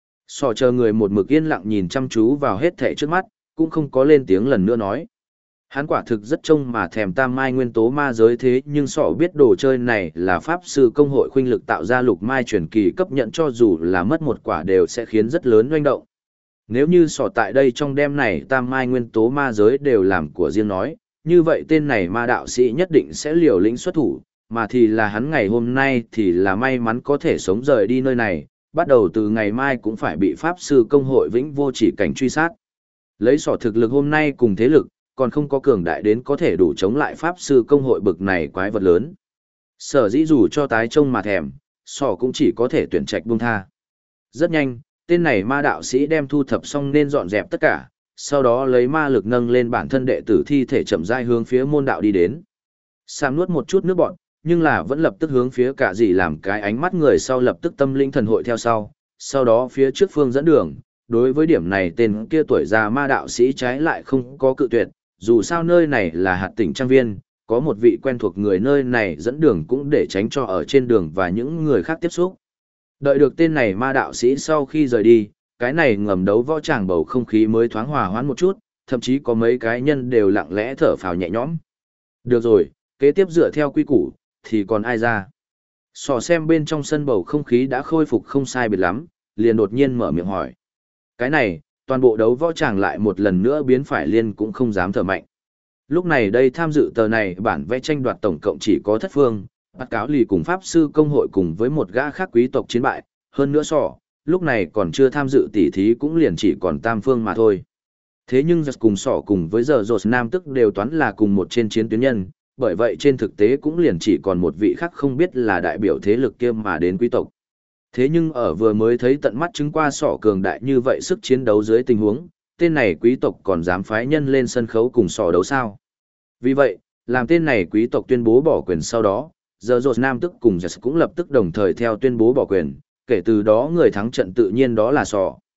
Sò chờ người một mực yên lặng nhìn chăm chú vào hết thể trước mắt, cũng không có lên tiếng lần nữa nói. Hắn quả thực rất trông mà thèm tam mai nguyên tố ma giới thế nhưng sọ biết đồ chơi này là pháp sư công hội khuynh lực tạo ra lục mai truyền kỳ cấp nhận cho dù là mất một quả đều sẽ khiến rất lớn doanh động. Nếu như sọ tại đây trong đêm này tam mai nguyên tố ma giới đều làm của riêng nói, như vậy tên này ma đạo sĩ nhất định sẽ liều lĩnh xuất thủ, mà thì là hắn ngày hôm nay thì là may mắn có thể sống rời đi nơi này, bắt đầu từ ngày mai cũng phải bị pháp sư công hội vĩnh vô chỉ cảnh truy sát. Lấy sọ thực lực hôm nay cùng thế lực, còn không có cường đại đến có thể đủ chống lại pháp sư công hội bực này quái vật lớn. Sở dĩ dù cho tái trông mà thèm, sọ cũng chỉ có thể tuyển trạch buông tha. Rất nhanh, tên này ma đạo sĩ đem thu thập xong nên dọn dẹp tất cả, sau đó lấy ma lực nâng lên bản thân đệ tử thi thể chậm rãi hướng phía môn đạo đi đến. Sam nuốt một chút nước bọt, nhưng là vẫn lập tức hướng phía cả gì làm cái ánh mắt người sau lập tức tâm linh thần hội theo sau đó phía trước phương dẫn đường. Đối với điểm này tên kia tuổi già ma đạo sĩ trái lại không có cự tuyệt, dù sao nơi này là hạt tỉnh trang viên, có một vị quen thuộc người nơi này dẫn đường cũng để tránh cho ở trên đường và những người khác tiếp xúc. Đợi được tên này ma đạo sĩ sau khi rời đi, cái này ngầm đấu võ tràng bầu không khí mới thoáng hòa hoãn một chút, thậm chí có mấy cái nhân đều lặng lẽ thở phào nhẹ nhõm. Được rồi, kế tiếp dựa theo quy củ, thì còn ai ra? Sò xem bên trong sân bầu không khí đã khôi phục không sai biệt lắm, liền đột nhiên mở miệng hỏi. Cái này, toàn bộ đấu võ tràng lại một lần nữa biến phải liên cũng không dám thở mạnh. Lúc này đây tham dự tờ này bản vẽ tranh đoạt tổng cộng chỉ có thất phương, bắt cáo lì cùng pháp sư công hội cùng với một gã khác quý tộc chiến bại, hơn nữa sọ, lúc này còn chưa tham dự tỉ thí cũng liền chỉ còn tam phương mà thôi. Thế nhưng giật cùng sọ cùng với giờ rột nam tức đều toán là cùng một trên chiến tuyến nhân, bởi vậy trên thực tế cũng liền chỉ còn một vị khác không biết là đại biểu thế lực kia mà đến quý tộc. Thế nhưng ở vừa mới thấy tận mắt chứng qua sọ cường đại như vậy sức chiến đấu dưới tình huống, tên này quý tộc còn dám phái nhân lên sân khấu cùng sọ đấu sao. Vì vậy, làm tên này quý tộc tuyên bố bỏ quyền sau đó, giờ rột nam tức cùng giật cũng lập tức đồng thời theo tuyên bố bỏ quyền, kể từ đó người thắng trận tự nhiên đó là sọ.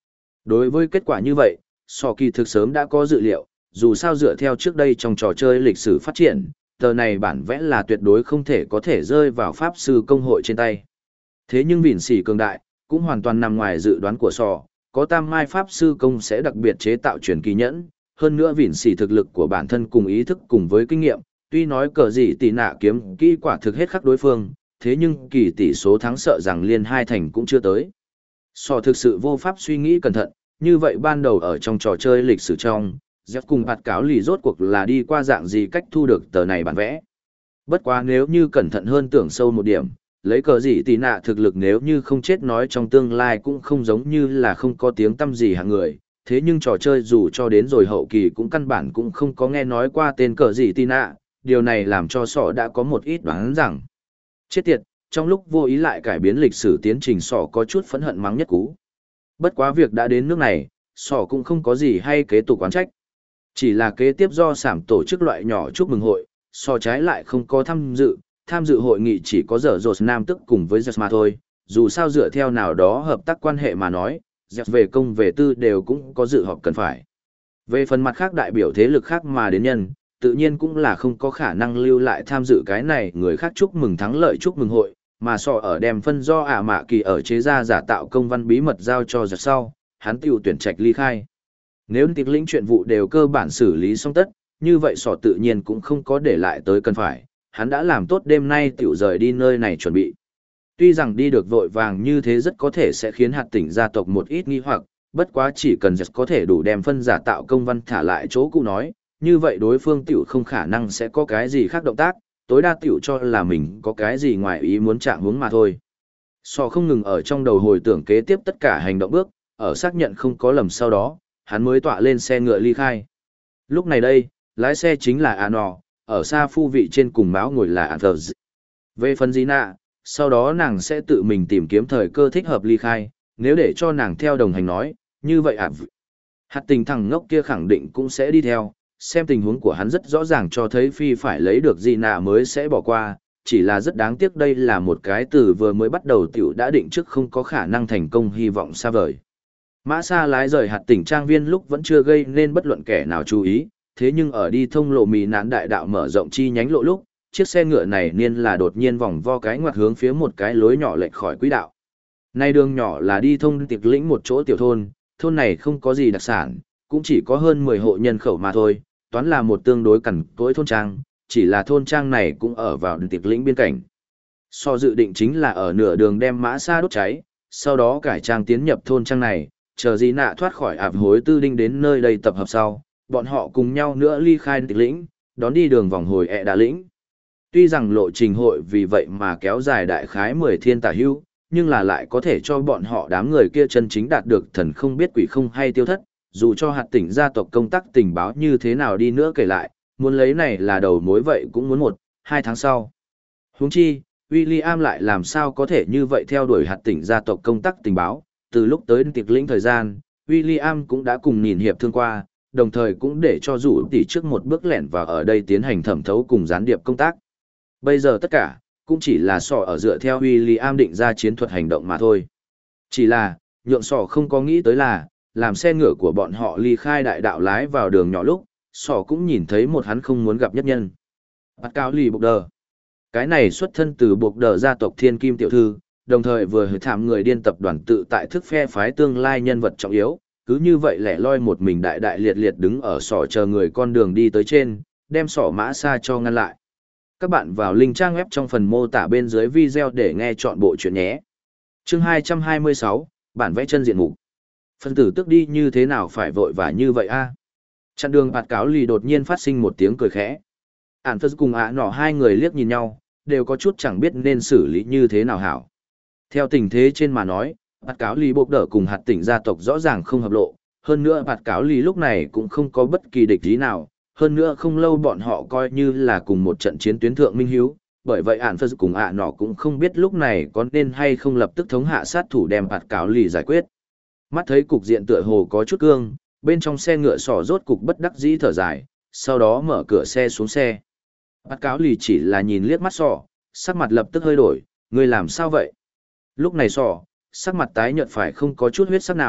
Đối với kết quả như vậy, Sò kỳ thực sớm đã có dự liệu, dù sao dựa theo trước đây trong trò chơi lịch sử phát triển, tờ này bản vẽ là tuyệt đối không thể có thể rơi vào pháp sư công hội trên tay. Thế nhưng vỉn sỉ cường đại, cũng hoàn toàn nằm ngoài dự đoán của Sò, có tam mai pháp sư công sẽ đặc biệt chế tạo truyền kỳ nhẫn, hơn nữa vỉn sỉ thực lực của bản thân cùng ý thức cùng với kinh nghiệm, tuy nói cờ gì tỷ nạ kiếm kỹ quả thực hết khắc đối phương, thế nhưng kỳ tỷ số thắng sợ rằng liên hai thành cũng chưa tới. Sò thực sự vô pháp suy nghĩ cẩn thận, như vậy ban đầu ở trong trò chơi lịch sử trong, Jeff cùng bạt cáo lì rốt cuộc là đi qua dạng gì cách thu được tờ này bản vẽ. Bất quá nếu như cẩn thận hơn tưởng sâu một điểm, lấy cờ gì tì nạ thực lực nếu như không chết nói trong tương lai cũng không giống như là không có tiếng tăm gì hạng người, thế nhưng trò chơi dù cho đến rồi hậu kỳ cũng căn bản cũng không có nghe nói qua tên cờ gì tì nạ, điều này làm cho sọ đã có một ít đoán rằng. Chết tiệt, trong lúc vô ý lại cải biến lịch sử tiến trình sọ có chút phẫn hận mắng nhất cú. Bất quá việc đã đến nước này, sọ cũng không có gì hay kế tục oán trách. Chỉ là kế tiếp do sảm tổ chức loại nhỏ chúc mừng hội, sọ trái lại không có tham dự hội nghị chỉ có dở dột nam tức cùng với Dẹt mà thôi, dù sao dựa theo nào đó hợp tác quan hệ mà nói, Dẹt về công về tư đều cũng có dự họp cần phải. Về phần mặt khác đại biểu thế lực khác mà đến nhân, tự nhiên cũng là không có khả năng lưu lại tham dự cái này người khác chúc mừng thắng lợi chúc mừng hội, mà sọ ở đem phân do mạ kỳ ở chế ra giả tạo công văn bí mật giao cho Dẹt sau, hắn tiêu tuyển trạch ly khai. Nếu tiệc lĩnh chuyện vụ đều cơ bản xử lý xong tất, như vậy sọ tự nhiên cũng không có để lại tới cần phải, hắn đã làm tốt đêm nay tiểu rời đi nơi này chuẩn bị. Tuy rằng đi được vội vàng như thế rất có thể sẽ khiến hạt tỉnh gia tộc một ít nghi hoặc, bất quá chỉ cần Dẹt có thể đủ đem phân giả tạo công văn thả lại chỗ cũ nói, như vậy đối phương tiểu không khả năng sẽ có cái gì khác động tác, tối đa tiểu cho là mình có cái gì ngoài ý muốn chạm hướng mà thôi. Sọ không ngừng ở trong đầu hồi tưởng kế tiếp tất cả hành động bước, ở xác nhận không có lầm sau đó, hắn mới tọa lên xe ngựa ly khai. Lúc này đây, lái xe chính là Anno, ở xa phu vị trên cùng máu ngồi là Anthers. Về phần Gina, sau đó nàng sẽ tự mình tìm kiếm thời cơ thích hợp ly khai, nếu để cho nàng theo đồng hành nói, như vậy hạt tình thằng ngốc kia khẳng định cũng sẽ đi theo, xem tình huống của hắn rất rõ ràng cho thấy phi phải lấy được Gina mới sẽ bỏ qua, chỉ là rất đáng tiếc đây là một cái từ vừa mới bắt đầu tiểu đã định trước không có khả năng thành công hy vọng xa vời. Mã Sa lái rời hạt tỉnh trang viên lúc vẫn chưa gây nên bất luận kẻ nào chú ý, thế nhưng ở đi thông lộ mì nán đại đạo mở rộng chi nhánh lộ lúc, chiếc xe ngựa này niên là đột nhiên vòng vo cái ngoặt hướng phía một cái lối nhỏ lệch khỏi quỹ đạo. Nay đường nhỏ là đi thông tiệc lĩnh một chỗ tiểu thôn, thôn này không có gì đặc sản, cũng chỉ có hơn 10 hộ nhân khẩu mà thôi, toán là một tương đối cằn cỗi thôn trang, chỉ là thôn trang này cũng ở vào tiệc lĩnh biên cảnh. So dự định chính là ở nửa đường đem Mã Sa đốt cháy, sau đó cải trang tiến nhập thôn trang này, chờ gì nạ thoát khỏi ạp hối tư đinh đến nơi đây tập hợp sau, bọn họ cùng nhau nữa ly khai tiệc lĩnh, đón đi đường vòng hồi đà lĩnh. Tuy rằng lộ trình hội vì vậy mà kéo dài đại khái 10 thiên tả hưu, nhưng là lại có thể cho bọn họ đám người kia chân chính đạt được thần không biết quỷ không hay tiêu thất, dù cho hạt tỉnh gia tộc công tác tình báo như thế nào đi nữa kể lại, muốn lấy này là đầu mối vậy cũng muốn 1-2 tháng sau. Huống chi, William lại làm sao có thể như vậy theo đuổi hạt tỉnh gia tộc công tác tình báo, từ lúc tới tiệc lĩnh thời gian, William cũng đã cùng nhìn hiệp thương qua, đồng thời cũng để cho rủ tỷ trước một bước lẻn vào ở đây tiến hành thẩm thấu cùng gián điệp công tác. Bây giờ tất cả, cũng chỉ là sọ ở dựa theo William định ra chiến thuật hành động mà thôi. Chỉ là, nhượng sọ không có nghĩ tới là, làm xe ngựa của bọn họ ly khai đại đạo lái vào đường nhỏ lúc, sọ cũng nhìn thấy một hắn không muốn gặp nhất nhân. Bắt cao lì bộc đờ. Cái này xuất thân từ bộc đờ gia tộc thiên kim tiểu thư, đồng thời vừa hứa thảm người điên tập đoàn tự tại thức phe phái tương lai nhân vật trọng yếu, cứ như vậy lẻ loi một mình đại đại liệt liệt đứng ở sỏ chờ người con đường đi tới trên, đem sỏ Mã Sa cho ngăn lại. Các bạn vào link trang web trong phần mô tả bên dưới video để nghe chọn bộ chuyện nhé. Chương 226, bản vẽ chân diện mục. Phân tử tức đi như thế nào phải vội vã như vậy a? Chặn đường bạt cáo lì đột nhiên phát sinh một tiếng cười khẽ. Ản Phật cùng nọ hai người liếc nhìn nhau, đều có chút chẳng biết nên xử lý như thế nào hảo. Theo tình thế trên mà nói, bạt cáo lì bộc đỡ cùng hạt tỉnh gia tộc rõ ràng không hợp lộ, hơn nữa bạt cáo lì lúc này cũng không có bất kỳ địch ý nào, hơn nữa không lâu bọn họ coi như là cùng một trận chiến tuyến thượng minh hiếu, bởi vậy Ản Phật cùng nọ cũng không biết lúc này có nên hay không lập tức thống hạ sát thủ đem bạt cáo lì giải quyết. Mắt thấy cục diện tựa hồ có chút cương, bên trong xe ngựa sỏ rốt cục bất đắc dĩ thở dài, sau đó mở cửa xe xuống xe. Bạt cáo lì chỉ là nhìn liếc mắt sỏ, sắc mặt lập tức hơi đổi, ngươi làm sao vậy? Lúc này sỏ, sắc mặt tái nhợt phải không có chút huyết sắc nào,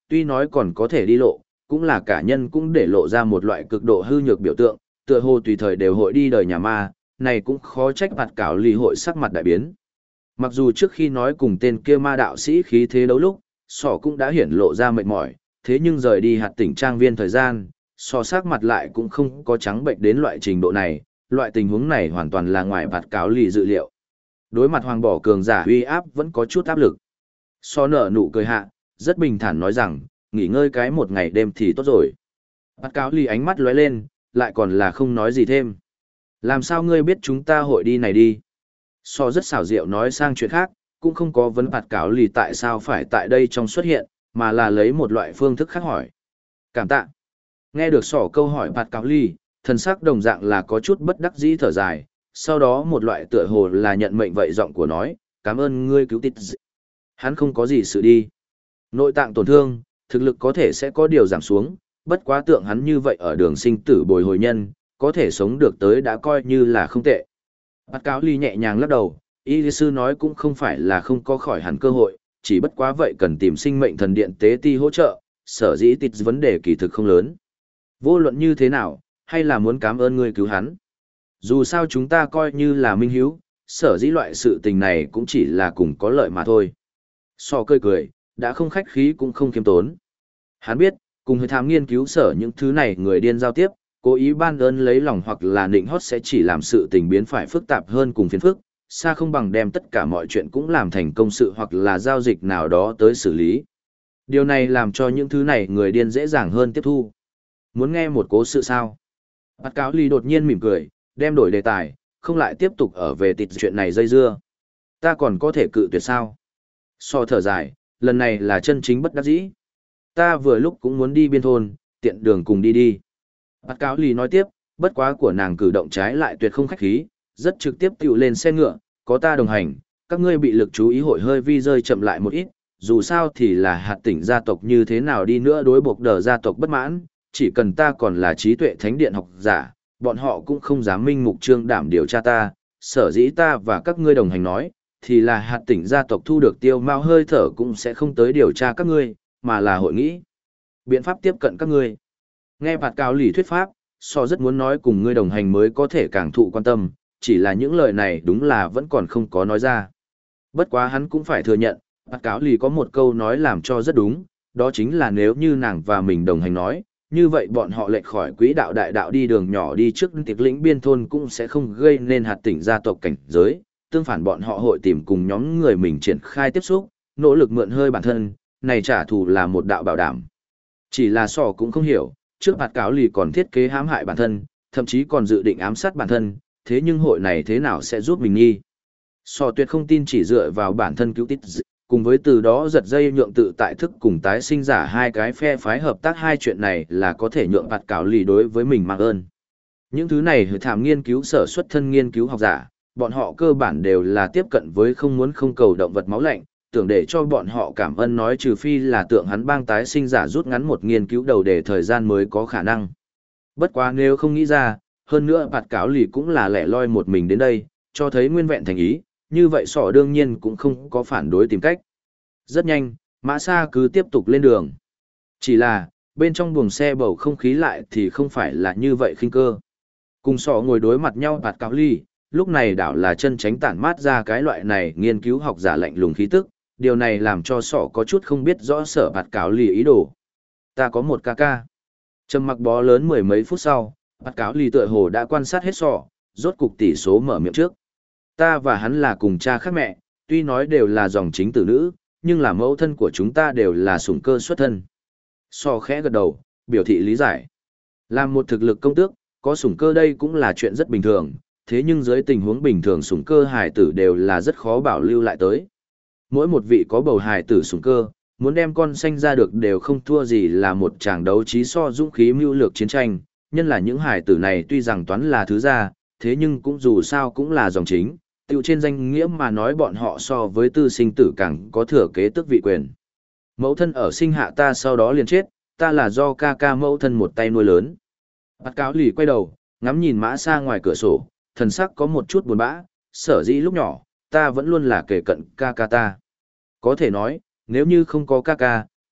tuy nói còn có thể đi lộ, cũng là cả nhân cũng để lộ ra một loại cực độ hư nhược biểu tượng, tựa hồ tùy thời đều hội đi đời nhà ma, này cũng khó trách mặt cảo lì hội sắc mặt đại biến. Mặc dù trước khi nói cùng tên kia ma đạo sĩ khí thế đấu lúc, sỏ cũng đã hiển lộ ra mệt mỏi, thế nhưng rời đi hạt tỉnh trang viên thời gian, sỏ sắc mặt lại cũng không có trắng bệnh đến loại trình độ này, loại tình huống này hoàn toàn là ngoài mặt cảo lì dự liệu. Đối mặt hoàng bỏ cường giả uy áp vẫn có chút áp lực. So nở nụ cười hạ, rất bình thản nói rằng, nghỉ ngơi cái một ngày đêm thì tốt rồi. Mặt cáo lì ánh mắt lóe lên, lại còn là không nói gì thêm. Làm sao ngươi biết chúng ta hội đi này đi? So rất xảo diệu nói sang chuyện khác, cũng không có vấn mặt cáo lì tại sao phải tại đây trong xuất hiện, mà là lấy một loại phương thức khác hỏi. Cảm tạ. Nghe được sỏ câu hỏi mặt cáo lì, thần sắc đồng dạng là có chút bất đắc dĩ thở dài, sau đó một loại tựa hồ là nhận mệnh vậy giọng của nói, cảm ơn ngươi cứu tít. Hắn không có gì sự đi. Nội tạng tổn thương, thực lực có thể sẽ có điều giảm xuống, bất quá tượng hắn như vậy ở đường sinh tử bồi hồi nhân, có thể sống được tới đã coi như là không tệ. Bát cáo ly nhẹ nhàng lắc đầu, y sư nói cũng không phải là không có khỏi hẳn cơ hội, chỉ bất quá vậy cần tìm sinh mệnh thần điện tế ti hỗ trợ, sở dĩ tít vấn đề kỳ thực không lớn. Vô luận như thế nào, hay là muốn cảm ơn ngươi cứu hắn. Dù sao chúng ta coi như là minh hiếu, sở dĩ loại sự tình này cũng chỉ là cùng có lợi mà thôi. So cười cười, đã không khách khí cũng không kiêm tốn. Hắn biết, cùng hơi tham nghiên cứu sở những thứ này người điên giao tiếp, cố ý ban ơn lấy lòng hoặc là nịnh hót sẽ chỉ làm sự tình biến phải phức tạp hơn cùng phiền phức, xa không bằng đem tất cả mọi chuyện cũng làm thành công sự hoặc là giao dịch nào đó tới xử lý. Điều này làm cho những thứ này người điên dễ dàng hơn tiếp thu. Muốn nghe một cố sự sao? Bát cáo ly đột nhiên mỉm cười, đem đổi đề tài, không lại tiếp tục ở về tịt chuyện này dây dưa. Ta còn có thể cự tuyệt sao? So thở dài, lần này là chân chính bất đắc dĩ. Ta vừa lúc cũng muốn đi biên thôn, tiện đường cùng đi đi. Bát cáo lì nói tiếp, bất quá của nàng cử động trái lại tuyệt không khách khí, rất trực tiếp tiểu lên xe ngựa, có ta đồng hành, các ngươi bị lực chú ý hội hơi vi rơi chậm lại một ít, dù sao thì là hạt tỉnh gia tộc như thế nào đi nữa đối buộc đờ gia tộc bất mãn, chỉ cần ta còn là trí tuệ thánh điện học giả, bọn họ cũng không dám minh mục trương đảm điều tra ta, sở dĩ ta và các ngươi đồng hành nói, thì là hạt tỉnh gia tộc thu được tiêu mao hơi thở cũng sẽ không tới điều tra các ngươi, mà là hội nghĩ biện pháp tiếp cận các ngươi. Nghe bạt cao lì thuyết pháp, so rất muốn nói cùng ngươi đồng hành mới có thể càng thụ quan tâm, chỉ là những lời này đúng là vẫn còn không có nói ra. Bất quá hắn cũng phải thừa nhận, bạt cáo lì có một câu nói làm cho rất đúng, đó chính là nếu như nàng và mình đồng hành nói, như vậy bọn họ lệch khỏi quỹ đạo đại đạo đi đường nhỏ đi trước tiệc lĩnh biên thôn cũng sẽ không gây nên hạt tỉnh gia tộc cảnh giới, tương phản bọn họ hội tìm cùng nhóm người mình triển khai tiếp xúc, nỗ lực mượn hơi bản thân, này trả thù là một đạo bảo đảm. Chỉ là sò cũng không hiểu, trước bạt cáo lì còn thiết kế hãm hại bản thân, thậm chí còn dự định ám sát bản thân, thế nhưng hội này thế nào sẽ giúp mình nghi. Sò tuyệt không tin chỉ dựa vào bản thân cứu tít, cùng với từ đó giật dây nhượng tự tại thức cùng tái sinh giả hai cái phe phái hợp tác hai chuyện này là có thể nhượng bạt cáo lì đối với mình mang ơn. Những thứ này hơi thảm nghiên cứu sở xuất thân nghiên cứu học giả, bọn họ cơ bản đều là tiếp cận với không muốn không cầu động vật máu lạnh, tưởng để cho bọn họ cảm ơn nói trừ phi là tượng hắn bang tái sinh giả rút ngắn một nghiên cứu đầu để thời gian mới có khả năng. Bất quá nếu không nghĩ ra, hơn nữa bạt cáo lì cũng là lẻ loi một mình đến đây, cho thấy nguyên vẹn thành ý, như vậy sỏ đương nhiên cũng không có phản đối tìm cách. Rất nhanh, Mã Sa cứ tiếp tục lên đường. Chỉ là, bên trong buồng xe bầu không khí lại thì không phải là như vậy khinh cơ. Cùng sỏ ngồi đối mặt nhau bạt cáo lì, lúc này đảo là chân tránh tản mát ra cái loại này nghiên cứu học giả lạnh lùng khí tức, điều này làm cho sỏ có chút không biết rõ sở bạt cáo lì ý đồ. Ta có một ca ca. Trầm mặc bó lớn mười mấy phút sau, bạt cáo lì tựa hồ đã quan sát hết sỏ, rốt cục tỷ số mở miệng trước. Ta và hắn là cùng cha khác mẹ, tuy nói đều là dòng chính tử nữ, nhưng là mẫu thân của chúng ta đều là sủng cơ xuất thân. Sỏ khẽ gật đầu, biểu thị lý giải. Làm một thực lực công tước, có sủng cơ đây cũng là chuyện rất bình thường, thế nhưng dưới tình huống bình thường sủng cơ hài tử đều là rất khó bảo lưu lại tới. Mỗi một vị có bầu hài tử sủng cơ, muốn đem con sanh ra được đều không thua gì là một tràng đấu trí so dũng khí mưu lược chiến tranh, nhân là những hài tử này tuy rằng toán là thứ gia, thế nhưng cũng dù sao cũng là dòng chính, tiêu trên danh nghĩa mà nói bọn họ so với tư sinh tử càng có thừa kế tước vị quyền. Mẫu thân ở sinh hạ ta sau đó liền chết, ta là do ca ca mẫu thân một tay nuôi lớn. Bạt cáo lì quay đầu, ngắm nhìn Mã Sa ngoài cửa sổ, thần sắc có một chút buồn bã, sở dĩ lúc nhỏ, ta vẫn luôn là kể cận ca ca ta. Có thể nói, nếu như không có ca ca,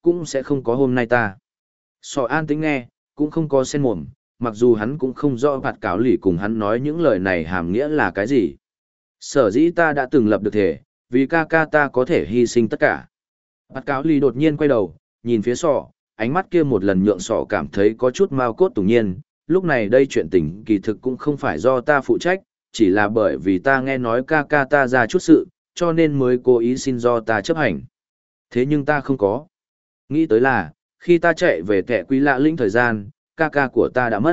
cũng sẽ không có hôm nay ta. Sọ an tĩnh nghe, cũng không có sen mồm, mặc dù hắn cũng không rõ bạt cáo lì cùng hắn nói những lời này hàm nghĩa là cái gì. Sở dĩ ta đã từng lập được thể, vì ca ca ta có thể hy sinh tất cả. Bạt cáo lì đột nhiên quay đầu, nhìn phía sọ, ánh mắt kia một lần nhượng sọ cảm thấy có chút mao cốt tủng nhiên. Lúc này đây chuyện tình kỳ thực cũng không phải do ta phụ trách, chỉ là bởi vì ta nghe nói ca ca ta ra chút sự, cho nên mới cố ý xin do ta chấp hành. Thế nhưng ta không có. Nghĩ tới là, khi ta chạy về kẻ quý lạ lĩnh thời gian, ca ca của ta đã mất.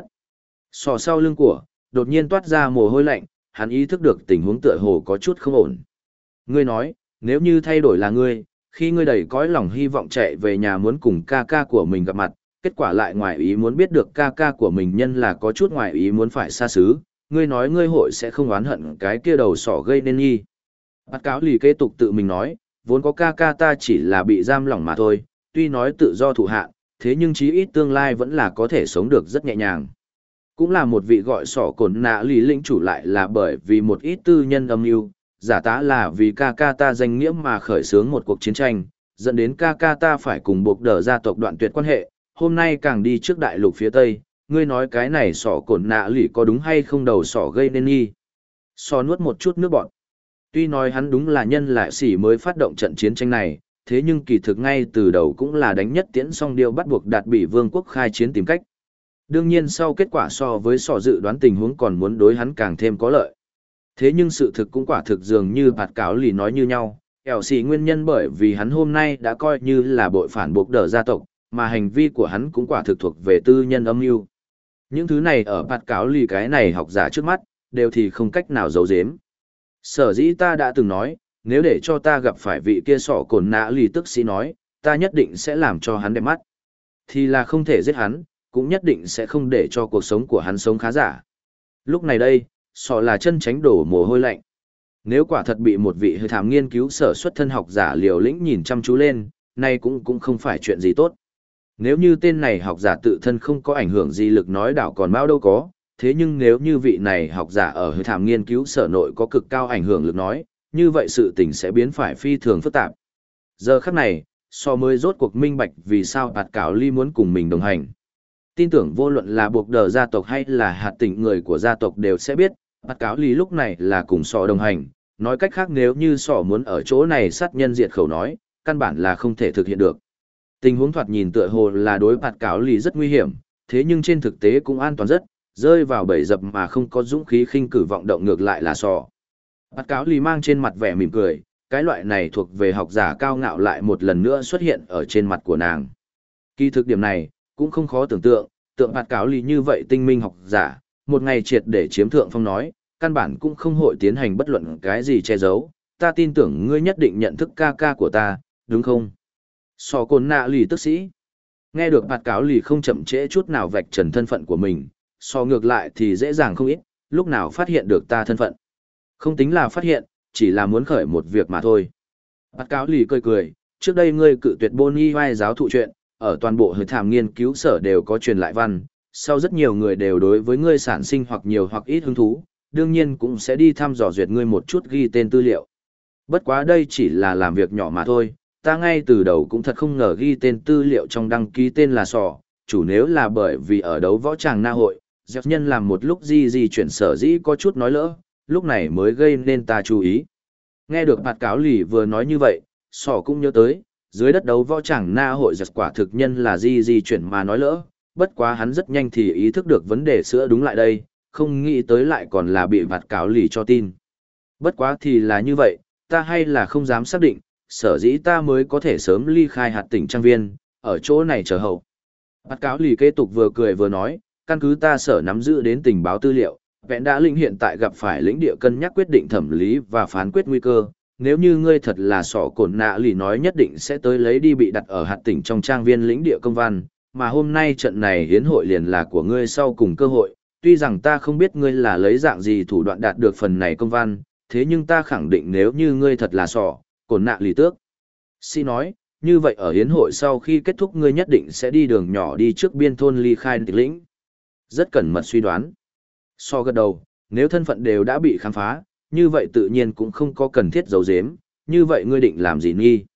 Sọ sau lưng của, đột nhiên toát ra mồ hôi lạnh, hắn ý thức được tình huống tựa hồ có chút không ổn. Ngươi nói, nếu như thay đổi là ngươi, khi ngươi đầy cõi lòng hy vọng chạy về nhà muốn cùng ca ca của mình gặp mặt, kết quả lại ngoài ý muốn biết được ca ca của mình nhân là có chút ngoài ý muốn phải xa xứ, ngươi nói ngươi hội sẽ không oán hận cái kia đầu sỏ gây nên nghi. Bát cáo lì kế tục tự mình nói, vốn có ca ca ta chỉ là bị giam lỏng mà thôi, tuy nói tự do thụ hạn, thế nhưng chí ít tương lai vẫn là có thể sống được rất nhẹ nhàng. Cũng là một vị gọi sỏ cồn nạ lì lĩnh chủ lại là bởi vì một ít tư nhân âm mưu, giả tá là vì ca ca ta danh nghĩa mà khởi xướng một cuộc chiến tranh, dẫn đến ca ca ta phải cùng buộc đờ gia tộc đoạn tuyệt quan hệ, hôm nay càng đi trước đại lục phía Tây, ngươi nói cái này sỏ cồn nạ lì có đúng hay không đầu sỏ gây nên nghi. Sỏ nuốt một chút nước bọt. Tuy nói hắn đúng là nhân lại xỉ mới phát động trận chiến tranh này, thế nhưng kỳ thực ngay từ đầu cũng là đánh nhất tiễn song điều bắt buộc đạt bị vương quốc khai chiến tìm cách. Đương nhiên sau kết quả so với sỏ dự đoán tình huống còn muốn đối hắn càng thêm có lợi. Thế nhưng sự thực cũng quả thực dường như bạt cáo lì nói như nhau, ẻo xỉ nguyên nhân bởi vì hắn hôm nay đã coi như là bội phản buộc đờ gia tộc, mà hành vi của hắn cũng quả thực thuộc về tư nhân âm mưu. Những thứ này ở bạt cáo lì cái này học giả trước mắt, đều thì không cách nào giấu giếm. Sở dĩ ta đã từng nói, nếu để cho ta gặp phải vị kia sọ cồn nạ lì tức sĩ nói, ta nhất định sẽ làm cho hắn đẹp mắt. Thì là không thể giết hắn, cũng nhất định sẽ không để cho cuộc sống của hắn sống khá giả. Lúc này đây, sọ là chân tránh đổ mồ hôi lạnh. Nếu quả thật bị một vị hơi thám nghiên cứu sở xuất thân học giả liều lĩnh nhìn chăm chú lên, nay cũng không phải chuyện gì tốt. Nếu như tên này học giả tự thân không có ảnh hưởng gì lực nói đảo còn bao đâu có, thế nhưng nếu như vị này học giả ở hơi thám nghiên cứu sở nội có cực cao ảnh hưởng lực nói, như vậy sự tình sẽ biến phải phi thường phức tạp. Giờ khắc này, so mới rốt cuộc minh bạch vì sao bạt cảo ly muốn cùng mình đồng hành. Tin tưởng vô luận là buộc đờ gia tộc hay là hạt tỉnh người của gia tộc đều sẽ biết, bạt cảo ly lúc này là cùng sọ đồng hành. Nói cách khác nếu như sọ muốn ở chỗ này sát nhân diệt khẩu nói, căn bản là không thể thực hiện được. Tình huống thoạt nhìn tựa hồ là đối bạt cảo ly rất nguy hiểm, thế nhưng trên thực tế cũng an toàn rất, rơi vào bẫy dập mà không có dũng khí khinh cử vọng động ngược lại là sọ. Bạt cáo lì mang trên mặt vẻ mỉm cười, cái loại này thuộc về học giả cao ngạo lại một lần nữa xuất hiện ở trên mặt của nàng. Kỳ thực điểm này, cũng không khó tưởng tượng, tượng bạt cáo lì như vậy tinh minh học giả, một ngày triệt để chiếm thượng phong nói, căn bản cũng không hội tiến hành bất luận cái gì che giấu, ta tin tưởng ngươi nhất định nhận thức ca ca của ta, đúng không? Sò cồn nạ lì tức sĩ. Nghe được bạt cáo lì không chậm trễ chút nào vạch trần thân phận của mình, so ngược lại thì dễ dàng không ít, lúc nào phát hiện được ta thân phận. Không tính là phát hiện, chỉ là muốn khởi một việc mà thôi. Bạt cáo lì cười cười, trước đây ngươi cự tuyệt Bonnie vai giáo thụ chuyện, ở toàn bộ hơi thảm nghiên cứu sở đều có truyền lại văn, sau rất nhiều người đều đối với ngươi sản sinh hoặc nhiều hoặc ít hứng thú, đương nhiên cũng sẽ đi thăm dò duyệt ngươi một chút ghi tên tư liệu. Bất quá đây chỉ là làm việc nhỏ mà thôi, ta ngay từ đầu cũng thật không ngờ ghi tên tư liệu trong đăng ký tên là sò, chủ nếu là bởi vì ở đấu võ tràng na hội, dẹp nhân làm một lúc di chuyển sở dĩ có chút nói lỡ, lúc này mới gây nên ta chú ý. Nghe được bạt cáo lì vừa nói như vậy, sò cũng nhớ tới, dưới đất đấu võ tràng na hội giật quả thực nhân là di chuyển mà nói lỡ, bất quá hắn rất nhanh thì ý thức được vấn đề sữa đúng lại đây, không nghĩ tới lại còn là bị bạt cáo lì cho tin. Bất quá thì là như vậy, ta hay là không dám xác định, sở dĩ ta mới có thể sớm ly khai hạt tỉnh trang viên, ở chỗ này chờ hậu. Bạt cáo lì kế tục vừa cười vừa nói, căn cứ ta sở nắm giữ đến tình báo tư liệu, vẹn đã linh hiện tại gặp phải lĩnh địa cân nhắc quyết định thẩm lý và phán quyết nguy cơ. Nếu như ngươi thật là sỏ cồn nạ lì nói nhất định sẽ tới lấy đi bị đặt ở hạt tỉnh trong trang viên lĩnh địa công văn, mà hôm nay trận này hiến hội liền là của ngươi sau cùng cơ hội, tuy rằng ta không biết ngươi là lấy dạng gì thủ đoạn đạt được phần này công văn, thế nhưng ta khẳng định nếu như ngươi thật là sỏ cồn nạ lì tước. Xin nói, như vậy ở hiến hội sau khi kết thúc ngươi nhất định sẽ đi đường nhỏ đi trước biên thôn ly khai tịch lĩnh. Rất cẩn mật suy đoán. So gật đầu, nếu thân phận đều đã bị khám phá, như vậy tự nhiên cũng không có cần thiết giấu giếm, như vậy ngươi định làm gì nghi?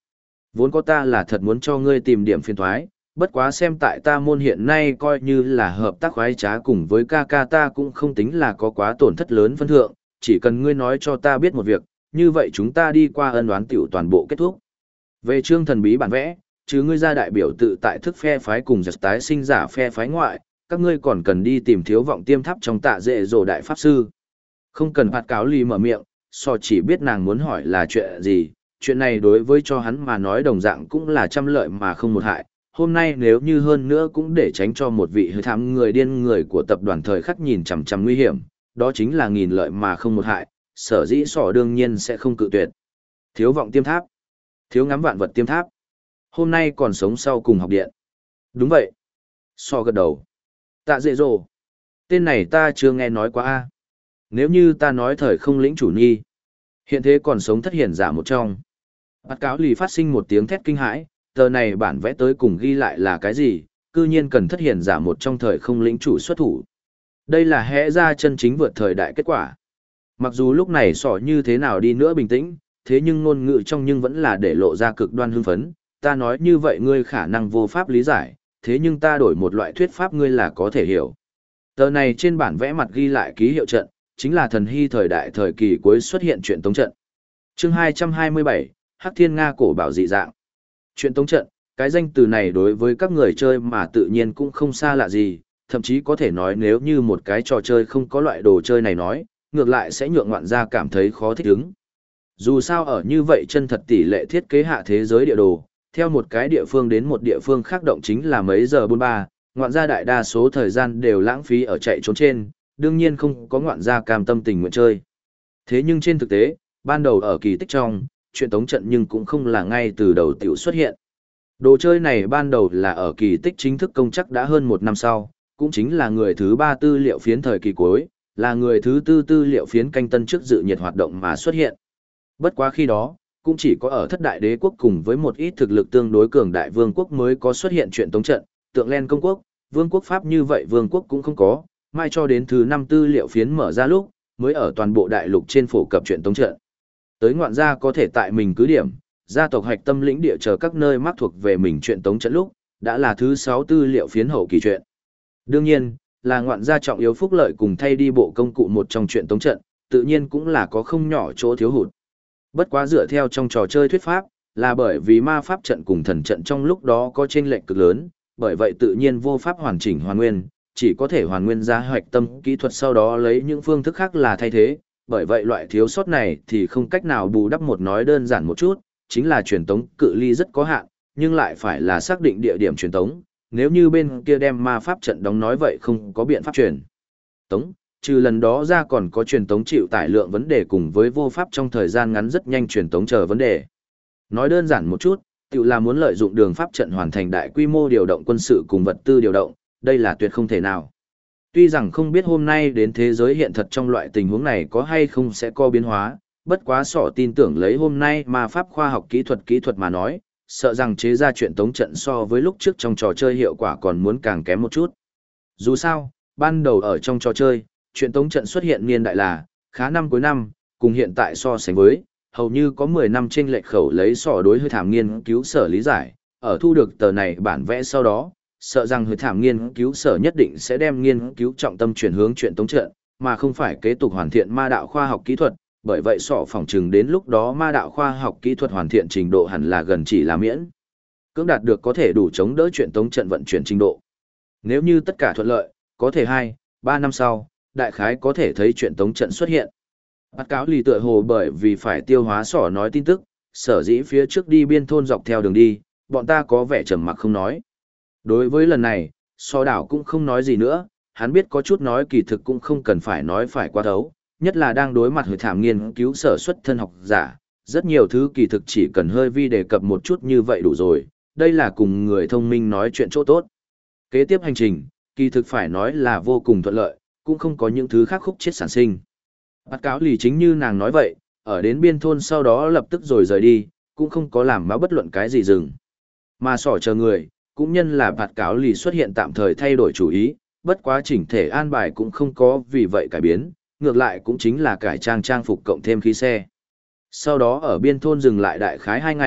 Vốn có ta là thật muốn cho ngươi tìm điểm phiền thoái, bất quá xem tại ta môn hiện nay coi như là hợp tác khoái trá cùng với ca ca ta cũng không tính là có quá tổn thất lớn phân thượng, chỉ cần ngươi nói cho ta biết một việc, như vậy chúng ta đi qua ân oán tiểu toàn bộ kết thúc. Về chương thần bí bản vẽ, chứ ngươi ra đại biểu tự tại thức phe phái cùng giật tái sinh giả phe phái ngoại, các ngươi còn cần đi tìm thiếu vọng tiêm tháp trong tạ dệ dỗ đại pháp sư. Không cần phạt cáo lì mở miệng, so chỉ biết nàng muốn hỏi là chuyện gì, chuyện này đối với cho hắn mà nói đồng dạng cũng là trăm lợi mà không một hại. Hôm nay nếu như hơn nữa cũng để tránh cho một vị hơi thám người điên người của tập đoàn thời khắc nhìn chằm chằm nguy hiểm, đó chính là nghìn lợi mà không một hại, sở dĩ sỏ đương nhiên sẽ không cự tuyệt. Thiếu vọng tiêm tháp, thiếu ngắm vạn vật tiêm tháp, hôm nay còn sống sau cùng học điện. Đúng vậy. So gật đầu. Tạ dệ dỗ. Tên này ta chưa nghe nói qua a. Nếu như ta nói thời không lĩnh chủ nhi, hiện thế còn sống thất hiển giả một trong. Bát cáo lì phát sinh một tiếng thét kinh hãi, tờ này bản vẽ tới cùng ghi lại là cái gì, cư nhiên cần thất hiển giả một trong thời không lĩnh chủ xuất thủ. Đây là hẽ ra chân chính vượt thời đại kết quả. Mặc dù lúc này sỏ như thế nào đi nữa bình tĩnh, thế nhưng ngôn ngữ trong nhưng vẫn là để lộ ra cực đoan hưng phấn. Ta nói như vậy ngươi khả năng vô pháp lý giải, thế nhưng ta đổi một loại thuyết pháp ngươi là có thể hiểu. Tờ này trên bản vẽ mặt ghi lại ký hiệu trận, chính là thần hy thời đại thời kỳ cuối xuất hiện truyện tống trận. Chương 227, Hắc Thiên Nga cổ bảo dị dạng. Truyện tống trận, cái danh từ này đối với các người chơi mà tự nhiên cũng không xa lạ gì, thậm chí có thể nói nếu như một cái trò chơi không có loại đồ chơi này nói, ngược lại sẽ nhượng ngoạn gia cảm thấy khó thích ứng. Dù sao ở như vậy chân thật tỷ lệ thiết kế hạ thế giới địa đồ, theo một cái địa phương đến một địa phương khác động chính là mấy giờ 43, ngoạn gia đại đa số thời gian đều lãng phí ở chạy trốn trên, đương nhiên không có ngoạn gia cam tâm tình nguyện chơi. Thế nhưng trên thực tế, ban đầu ở kỳ tích trong, chuyện tống trận nhưng cũng không là ngay từ đầu tiểu xuất hiện. Đồ chơi này ban đầu là ở kỳ tích chính thức công chắc đã hơn một năm sau, cũng chính là người thứ 3 tư liệu phiến thời kỳ cuối, là người thứ 4 tư liệu phiến canh tân trước dự nhiệt hoạt động mà xuất hiện. Bất quá khi đó, cũng chỉ có ở thất đại đế quốc cùng với một ít thực lực tương đối cường đại vương quốc mới có xuất hiện chuyện tống trận, tượng len công quốc, vương quốc Pháp như vậy vương quốc cũng không có, mai cho đến thứ 5 tư liệu phiến mở ra lúc, mới ở toàn bộ đại lục trên phổ cập chuyện tống trận. Tới ngoạn gia có thể tại mình cứ điểm, gia tộc hạch tâm lĩnh địa chờ các nơi mắc thuộc về mình chuyện tống trận lúc, đã là thứ 6 tư liệu phiến hậu kỳ chuyện. Đương nhiên, là ngoạn gia trọng yếu phúc lợi cùng thay đi bộ công cụ một trong chuyện tống trận, tự nhiên cũng là có không nhỏ chỗ thiếu hụt. Bất quá dựa theo trong trò chơi thuyết pháp, là bởi vì ma pháp trận cùng thần trận trong lúc đó có chênh lệch cực lớn, bởi vậy tự nhiên vô pháp hoàn chỉnh hoàn nguyên, chỉ có thể hoàn nguyên ra hoạch tâm kỹ thuật sau đó lấy những phương thức khác là thay thế, bởi vậy loại thiếu sót này thì không cách nào bù đắp một nói đơn giản một chút, chính là truyền tống cự ly rất có hạn, nhưng lại phải là xác định địa điểm truyền tống, nếu như bên kia đem ma pháp trận đóng nói vậy không có biện pháp truyền tống, trừ lần đó ra còn có truyền tống chịu tải lượng vấn đề cùng với vô pháp trong thời gian ngắn rất nhanh truyền tống chờ vấn đề. Nói đơn giản một chút, tự là muốn lợi dụng đường pháp trận hoàn thành đại quy mô điều động quân sự cùng vật tư điều động, đây là tuyệt không thể nào. Tuy rằng không biết hôm nay đến thế giới hiện thật trong loại tình huống này có hay không sẽ có biến hóa, bất quá sỏ tin tưởng lấy hôm nay mà pháp khoa học kỹ thuật mà nói, sợ rằng chế ra chuyện tống trận so với lúc trước trong trò chơi hiệu quả còn muốn càng kém một chút. Dù sao, ban đầu ở trong trò chơi, chuyện tống trận xuất hiện niên đại là khá năm cuối năm, cùng hiện tại so sánh với, hầu như có 10 năm chênh lệch khẩu lấy sỏ đối hơi thảm nghiên cứu sở lý giải, ở thu được tờ này bản vẽ sau đó, sợ rằng hơi thảm nghiên cứu sở nhất định sẽ đem nghiên cứu trọng tâm chuyển hướng chuyện tống trận, mà không phải kế tục hoàn thiện ma đạo khoa học kỹ thuật, bởi vậy sọ phỏng chừng đến lúc đó ma đạo khoa học kỹ thuật hoàn thiện trình độ hẳn là gần chỉ là miễn cưỡng đạt được có thể đủ chống đỡ chuyện tống trận vận chuyển trình độ. Nếu như tất cả thuận lợi, có thể 2-3 năm sau, đại khái có thể thấy chuyện tống trận xuất hiện. Bắt cáo lì tựa hồ bởi vì phải tiêu hóa sỏ nói tin tức, sở dĩ phía trước đi biên thôn dọc theo đường đi, bọn ta có vẻ trầm mặc không nói. Đối với lần này, sỏ đảo cũng không nói gì nữa, hắn biết có chút nói kỳ thực cũng không cần phải nói phải quá thấu, nhất là đang đối mặt hơi thảm nghiên cứu sở xuất thân học giả, rất nhiều thứ kỳ thực chỉ cần hơi vi đề cập một chút như vậy đủ rồi, đây là cùng người thông minh nói chuyện chỗ tốt. Kế tiếp hành trình, kỳ thực phải nói là vô cùng thuận lợi, cũng không có những thứ khác khúc chết sản sinh. Bắt cáo lì chính như nàng nói vậy, ở đến biên thôn sau đó lập tức rồi rời đi, cũng không có làm báo bất luận cái gì dừng. Mà sỏ chờ người, cũng nhân là bạt cáo lì xuất hiện tạm thời thay đổi chủ ý, bất quá chỉnh thể an bài cũng không có vì vậy cải biến, ngược lại cũng chính là cải trang trang phục cộng thêm khí xe. Sau đó ở biên thôn dừng lại đại khái 2 ngày,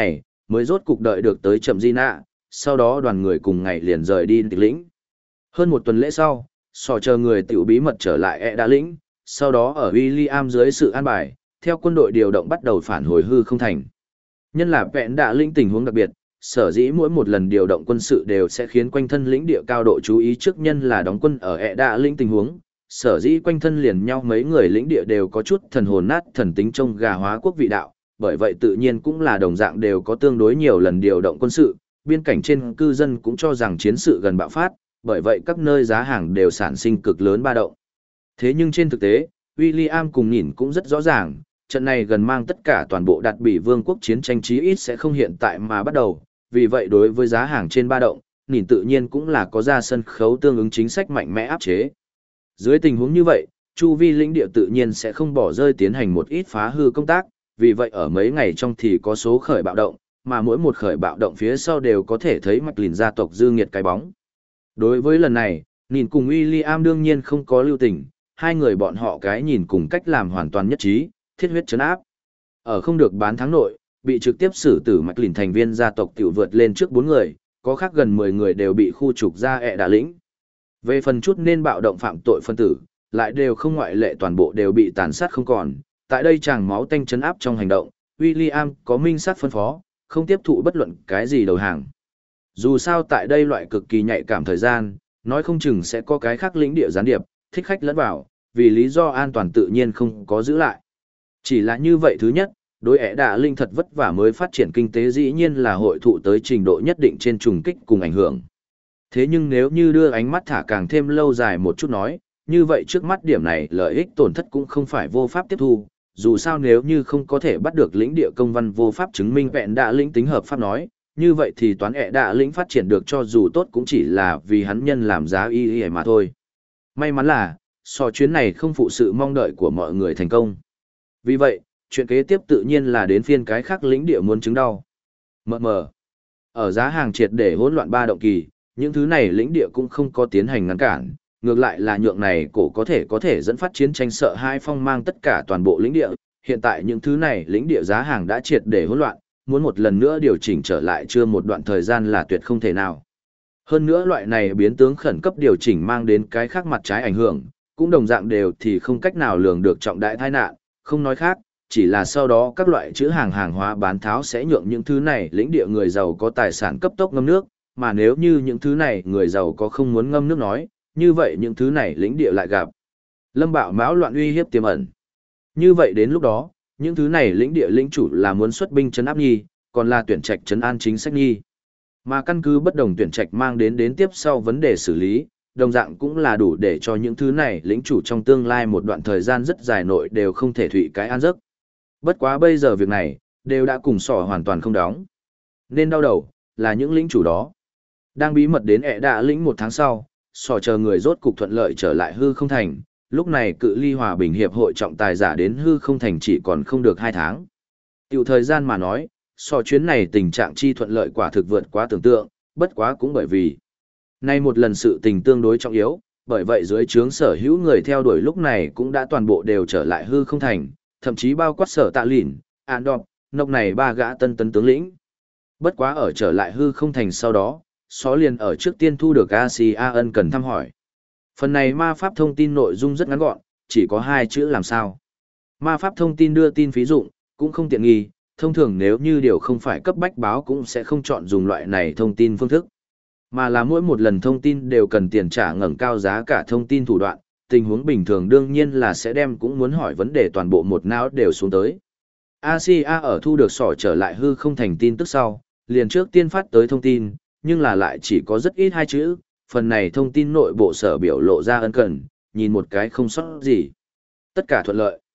mới rốt cục đợi được tới Trầm Di Nạ, sau đó đoàn người cùng ngày liền rời đi tịch lĩnh. Hơn một tuần lễ sau, sò chờ người tiểu bí mật trở lại Eda lĩnh, sau đó ở William dưới sự an bài, theo quân đội điều động bắt đầu phản hồi hư không thành. Nhân là vẹn đạ lĩnh tình huống đặc biệt, sở dĩ mỗi một lần điều động quân sự đều sẽ khiến quanh thân lĩnh địa cao độ chú ý trước nhân là đóng quân ở Eda lĩnh tình huống, sở dĩ quanh thân liền nhau mấy người lĩnh địa đều có chút thần hồn nát thần tính trông gà hóa quốc vị đạo, bởi vậy tự nhiên cũng là đồng dạng đều có tương đối nhiều lần điều động quân sự, biên cảnh trên cư dân cũng cho rằng chiến sự gần bạo phát, bởi vậy các nơi giá hàng đều sản sinh cực lớn ba động. Thế nhưng trên thực tế, William cùng nhìn cũng rất rõ ràng, trận này gần mang tất cả toàn bộ đạt bị vương quốc chiến tranh chí ít sẽ không hiện tại mà bắt đầu, vì vậy đối với giá hàng trên ba động, nhìn tự nhiên cũng là có ra sân khấu tương ứng chính sách mạnh mẽ áp chế. Dưới tình huống như vậy, chu vi lĩnh địa tự nhiên sẽ không bỏ rơi tiến hành một ít phá hư công tác, vì vậy ở mấy ngày trong thì có số khởi bạo động, mà mỗi một khởi bạo động phía sau đều có thể thấy mạch lìn gia tộc dư nghiệt cái bóng. Đối với lần này, nhìn cùng William đương nhiên không có lưu tình, hai người bọn họ cái nhìn cùng cách làm hoàn toàn nhất trí, thiết huyết chấn áp. Ở không được bán thắng nội, bị trực tiếp xử tử mạch lìn thành viên gia tộc tiểu vượt lên trước 4 người, có khác gần 10 người đều bị khu trục ra Eda lĩnh. Về phần chút nên bạo động phạm tội phân tử, lại đều không ngoại lệ toàn bộ đều bị tàn sát không còn. Tại đây chàng máu tanh chấn áp trong hành động, William có minh sát phân phó, không tiếp thụ bất luận cái gì đầu hàng. Dù sao tại đây loại cực kỳ nhạy cảm thời gian, nói không chừng sẽ có cái khác lĩnh địa gián điệp, thích khách lẫn vào, vì lý do an toàn tự nhiên không có giữ lại. Chỉ là như vậy thứ nhất, đối ẻ đạ linh thật vất vả mới phát triển kinh tế dĩ nhiên là hội thụ tới trình độ nhất định trên trùng kích cùng ảnh hưởng. Thế nhưng nếu như đưa ánh mắt thả càng thêm lâu dài một chút nói, như vậy trước mắt điểm này lợi ích tổn thất cũng không phải vô pháp tiếp thu, dù sao nếu như không có thể bắt được lĩnh địa công văn vô pháp chứng minh vẹn đạ lĩnh tính hợp pháp nói, như vậy thì toán ẻ đạ lĩnh phát triển được cho dù tốt cũng chỉ là vì hắn nhân làm giá y mà thôi. May mắn là, chuyến này không phụ sự mong đợi của mọi người thành công. Vì vậy, chuyện kế tiếp tự nhiên là đến phiên cái khác lĩnh địa muốn chứng đau. Mờ. Ở giá hàng triệt để hỗn loạn ba động kỳ, những thứ này lĩnh địa cũng không có tiến hành ngăn cản, ngược lại là nhượng này cổ có thể dẫn phát chiến tranh sợ hai phong mang tất cả toàn bộ lĩnh địa. Hiện tại những thứ này lĩnh địa giá hàng đã triệt để hỗn loạn, muốn một lần nữa điều chỉnh trở lại chưa một đoạn thời gian là tuyệt không thể nào. Hơn nữa loại này biến tướng khẩn cấp điều chỉnh mang đến cái khác mặt trái ảnh hưởng, cũng đồng dạng đều thì không cách nào lường được trọng đại tai nạn, không nói khác, chỉ là sau đó các loại chữ hàng hóa bán tháo sẽ nhượng những thứ này lĩnh địa người giàu có tài sản cấp tốc ngâm nước, mà nếu như những thứ này người giàu có không muốn ngâm nước nói, như vậy những thứ này lĩnh địa lại gặp lâm bạo mão loạn uy hiếp tiềm ẩn. Như vậy đến lúc đó, những thứ này lĩnh địa lĩnh chủ là muốn xuất binh trấn áp nhi, còn là tuyển trạch trấn an chính sách nhi. Mà căn cứ bất đồng tuyển trạch mang đến tiếp sau vấn đề xử lý, đồng dạng cũng là đủ để cho những thứ này lĩnh chủ trong tương lai một đoạn thời gian rất dài nội đều không thể thụy cái an giấc. Bất quá bây giờ việc này, đều đã cùng sỏ hoàn toàn không đóng. Nên đau đầu, là những lĩnh chủ đó. Đang bí mật đến ẻ đạ lĩnh 1 tháng sau, sỏ chờ người rốt cục thuận lợi trở lại hư không thành, lúc này cự ly hòa bình hiệp hội trọng tài giả đến hư không thành chỉ còn không được 2 tháng. Tiểu thời gian mà nói, chuyến này tình trạng chi thuận lợi quả thực vượt quá tưởng tượng, bất quá cũng bởi vì nay một lần sự tình tương đối trọng yếu, bởi vậy dưới trướng sở hữu người theo đuổi lúc này cũng đã toàn bộ đều trở lại hư không thành, thậm chí bao quát sở tạ lỉn, an đọc, nộc này 3 gã tân tướng lĩnh. Bất quá ở trở lại hư không thành sau đó, liền ở trước tiên thu được Asia ân cần thăm hỏi. Phần này ma pháp thông tin nội dung rất ngắn gọn, chỉ có 2 chữ làm sao. Ma pháp thông tin đưa tin phí dụng, cũng không tiện nghi, thông thường nếu như điều không phải cấp bách báo cũng sẽ không chọn dùng loại này thông tin phương thức. Mà là mỗi một lần thông tin đều cần tiền trả ngẩng cao giá cả thông tin thủ đoạn, tình huống bình thường đương nhiên là sẽ đem cũng muốn hỏi vấn đề toàn bộ một não đều xuống tới. Asia ở thu được trở lại hư không thành tin tức sau, liền trước tiên phát tới thông tin, nhưng là lại chỉ có rất ít 2 chữ, phần này thông tin nội bộ sở biểu lộ ra ân cần, nhìn một cái không sót gì. Tất cả thuận lợi.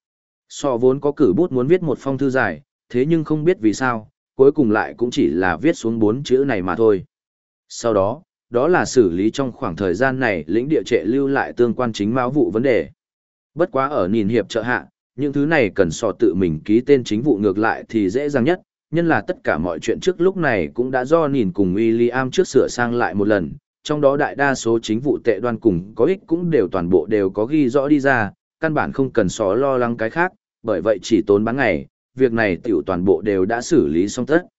Vốn có cử bút muốn viết một phong thư dài, thế nhưng không biết vì sao, cuối cùng lại cũng chỉ là viết xuống 4 chữ này mà thôi. Sau đó, đó là xử lý trong khoảng thời gian này lĩnh địa trệ lưu lại tương quan chính máu vụ vấn đề. Bất quá ở nhìn hiệp trợ hạ, những thứ này cần tự mình ký tên chính vụ ngược lại thì dễ dàng nhất, nhân là tất cả mọi chuyện trước lúc này cũng đã do nhìn cùng William trước sửa sang lại một lần, trong đó đại đa số chính vụ tệ đoan cùng có ích cũng đều toàn bộ đều có ghi rõ đi ra, căn bản không cần lo lắng cái khác, bởi vậy chỉ tốn bán ngày, việc này tiểu toàn bộ đều đã xử lý xong tất.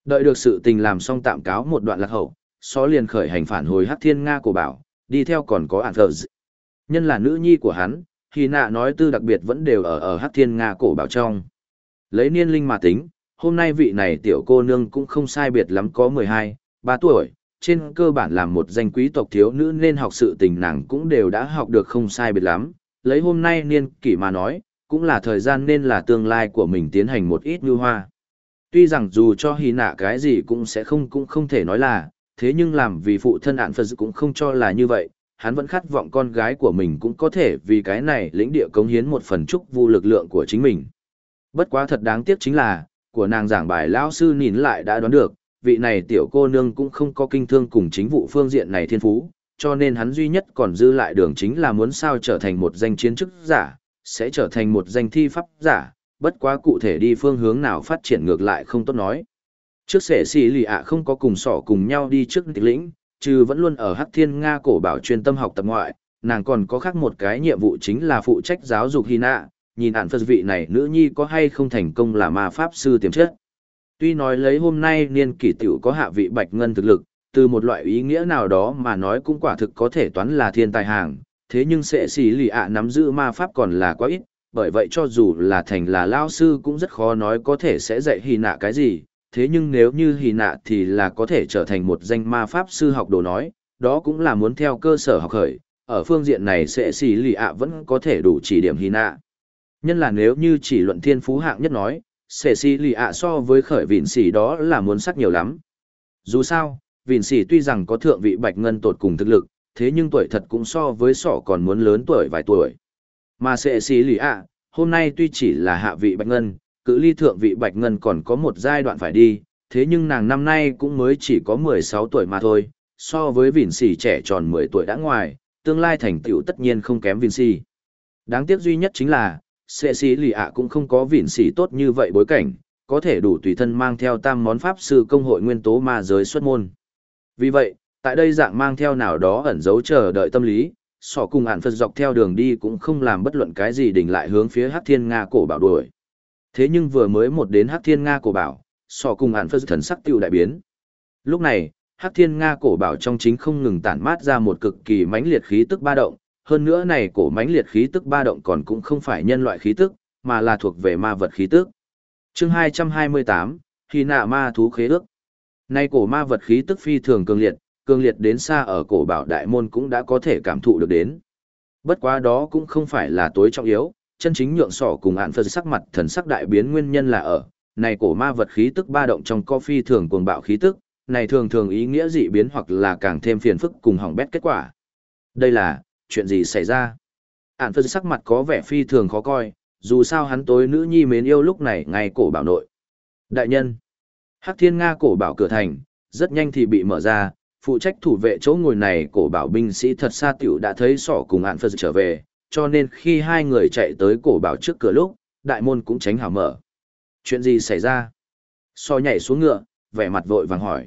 Đợi được sự tình làm xong tạm cáo một đoạn lạc hậu, Só liền khởi hành phản hồi Hắc Thiên Nga cổ bảo, đi theo còn có ản thờ. Nhân là nữ nhi của hắn, Hy Nạ nói tư đặc biệt vẫn đều ở Hắc Thiên Nga cổ bảo trong. Lấy niên linh mà tính, hôm nay vị này tiểu cô nương cũng không sai biệt lắm có 12, 3 tuổi, trên cơ bản làm một danh quý tộc thiếu nữ nên học sự tình nàng cũng đều đã học được không sai biệt lắm. Lấy hôm nay niên kỷ mà nói, cũng là thời gian nên là tương lai của mình tiến hành một ít như hoa. Tuy rằng dù cho Hy Nạ cái gì cũng không thể nói là, thế nhưng làm vì phụ thân ạn Phật cũng không cho là như vậy, hắn vẫn khát vọng con gái của mình cũng có thể vì cái này lĩnh địa cống hiến một phần chúc vu lực lượng của chính mình. Bất quá thật đáng tiếc chính là, của nàng giảng bài lão sư nhìn lại đã đoán được, vị này tiểu cô nương cũng không có kinh thương cùng chính vụ phương diện này thiên phú, cho nên hắn duy nhất còn dư lại đường chính là muốn sao trở thành một danh chiến chức giả, sẽ trở thành một danh thi pháp giả, bất quá cụ thể đi phương hướng nào phát triển ngược lại không tốt nói. Trước sẻ xì lì ạ không có cùng sỏ cùng nhau đi trước tịch lĩnh, trừ vẫn luôn ở Hắc Thiên Nga cổ bảo chuyên tâm học tập ngoại, nàng còn có khác một cái nhiệm vụ chính là phụ trách giáo dục Hy Nạ, nhìn ản Phật vị này nữ nhi có hay không thành công là ma pháp sư tiềm chất. Tuy nói lấy hôm nay niên kỷ tiểu có hạ vị bạch ngân thực lực, từ một loại ý nghĩa nào đó mà nói cũng quả thực có thể toán là thiên tài hàng, thế nhưng sẽ xì lì ạ nắm giữ ma pháp còn là quá ít, bởi vậy cho dù là thành là lao sư cũng rất khó nói có thể sẽ dạy Hy Nạ cái gì, thế nhưng nếu như Hy Nạ thì là có thể trở thành một danh ma pháp sư học đồ nói, đó cũng là muốn theo cơ sở học khởi, ở phương diện này sẽ xì lì ạ vẫn có thể đủ chỉ điểm Hy Nạ. Nhân là nếu như chỉ luận thiên phú hạng nhất nói, sẽ xì lì ạ so với khởi vịn xỉ đó là muốn sắc nhiều lắm. Dù sao, vịn xỉ tuy rằng có thượng vị bạch ngân tột cùng thực lực, thế nhưng tuổi thật cũng so với sọ còn muốn lớn tuổi vài tuổi. Mà sẽ xì lì ạ, hôm nay tuy chỉ là hạ vị bạch ngân, cự ly thượng vị bạch ngân còn có một giai đoạn phải đi, thế nhưng nàng năm nay cũng mới chỉ có 16 tuổi mà thôi, so với vịn xỉ trẻ tròn 10 tuổi đã ngoài, tương lai thành tựu tất nhiên không kém vịn xỉ. Đáng tiếc duy nhất chính là, sẽ xì lì ạ cũng không có vịn xỉ tốt như vậy bối cảnh, có thể đủ tùy thân mang theo tam món pháp sư công hội nguyên tố ma giới xuất môn. Vì vậy, tại đây dạng mang theo nào đó ẩn dấu chờ đợi tâm lý, sọ cùng ản Phật dọc theo đường đi cũng không làm bất luận cái gì đỉnh lại hướng phía Hắc Thiên Nga cổ bảo đuổi. Thế nhưng vừa mới một đến Hắc Thiên Nga cổ bảo, sọ cùng ản Phật thần sắc tiêu đại biến. Lúc này, Hắc Thiên Nga cổ bảo trong chính không ngừng tản mát ra một cực kỳ mãnh liệt khí tức ba động, hơn nữa này cổ mãnh liệt khí tức ba động còn cũng không phải nhân loại khí tức, mà là thuộc về ma vật khí tức. Chương 228, Hy Nạ ma thú khế ước. Nay cổ ma vật khí tức phi thường cường liệt đến xa ở cổ bảo đại môn cũng đã có thể cảm thụ được đến. Bất quá đó cũng không phải là tối trọng yếu, chân chính nhượng sỏ cùng ạn Phật sắc mặt thần sắc đại biến nguyên nhân là ở, này cổ ma vật khí tức ba động trong có phi thường cuồng bạo khí tức, này thường thường ý nghĩa dị biến hoặc là càng thêm phiền phức cùng hỏng bét kết quả. Đây là, chuyện gì xảy ra? Ản Phật sắc mặt có vẻ phi thường khó coi, dù sao hắn tối nữ nhi mến yêu lúc này ngay cổ bảo nội. Đại nhân, Hắc Thiên Nga cổ bảo cửa thành, rất nhanh thì bị mở ra, phụ trách thủ vệ chỗ ngồi này cổ bảo binh sĩ thật xa tiểu đã thấy sỏ cùng Ản Phật trở về, cho nên khi hai người chạy tới cổ bảo trước cửa lúc, đại môn cũng tránh hảo mở. Chuyện gì xảy ra? Sỏ nhảy xuống ngựa, vẻ mặt vội vàng hỏi.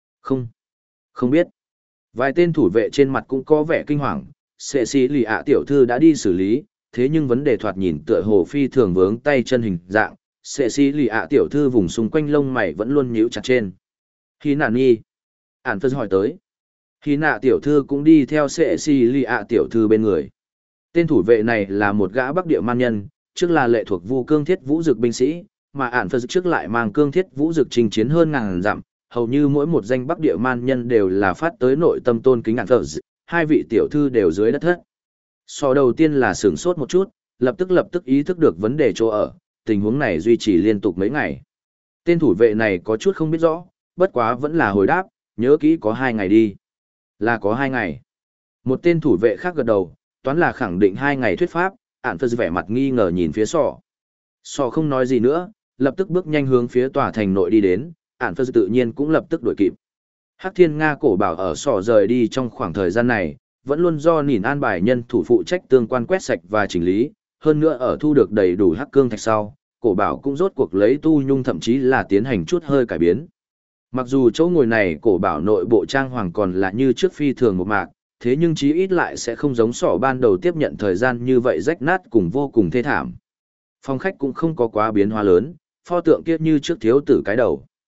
Không biết. Vài tên thủ vệ trên mặt cũng có vẻ kinh hoàng, sẽ xì lì ạ tiểu thư đã đi xử lý, thế nhưng vấn đề thoạt nhìn tựa hồ phi thường vướng tay chân hình dạng, sẽ xì lì ạ tiểu thư vùng xung quanh lông mày vẫn luôn nhíu chặt trên. Hy Nạ nhi. Ản Phật hỏi tới. Hy Nạ tiểu thư cũng đi theo sẽ xì lì ạ tiểu thư bên người. Tên thủ vệ này là một gã Bắc Địa man nhân, trước là lệ thuộc Vu Cương Thiết Vũ Dực binh sĩ, mà Ản Phật trước lại mang Cương Thiết Vũ Dực chinh chiến hơn ngàn dặm, hầu như mỗi một danh Bắc Địa man nhân đều là phát tới nội tâm tôn kính Ản Phật, hai vị tiểu thư đều dưới đất thất. So đầu tiên là sửng sốt một chút, lập tức ý thức được vấn đề chỗ ở, tình huống này duy trì liên tục mấy ngày. Tên thủ vệ này có chút không biết rõ, bất quá vẫn là hồi đáp, nhớ kỹ có 2 ngày đi. Là có 2 ngày. Một tên thủ vệ khác gật đầu, toán là khẳng định 2 ngày thuyết pháp, Ản Phật vẻ mặt nghi ngờ nhìn phía sọ. Sọ không nói gì nữa, lập tức bước nhanh hướng phía tòa thành nội đi đến, Ản Phật tự nhiên cũng lập tức đuổi kịp. Hắc Thiên Nga cổ bảo ở sọ rời đi trong khoảng thời gian này, vẫn luôn do nhìn an bài nhân thủ phụ trách tương quan quét sạch và chỉnh lý, hơn nữa ở thu được đầy đủ hắc cương thạch sau, cổ bảo cũng rốt cuộc lấy tu nhung thậm chí là tiến hành chút hơi cải biến. Mặc dù chỗ ngồi này cổ bảo nội bộ trang hoàng còn là như trước phi thường một mạc, thế nhưng chí ít lại sẽ không giống sọ ban đầu tiếp nhận thời gian như vậy rách nát cùng vô cùng thê thảm. Phòng khách cũng không có quá biến hóa lớn, pho tượng kia như trước thiếu tử cái đầu.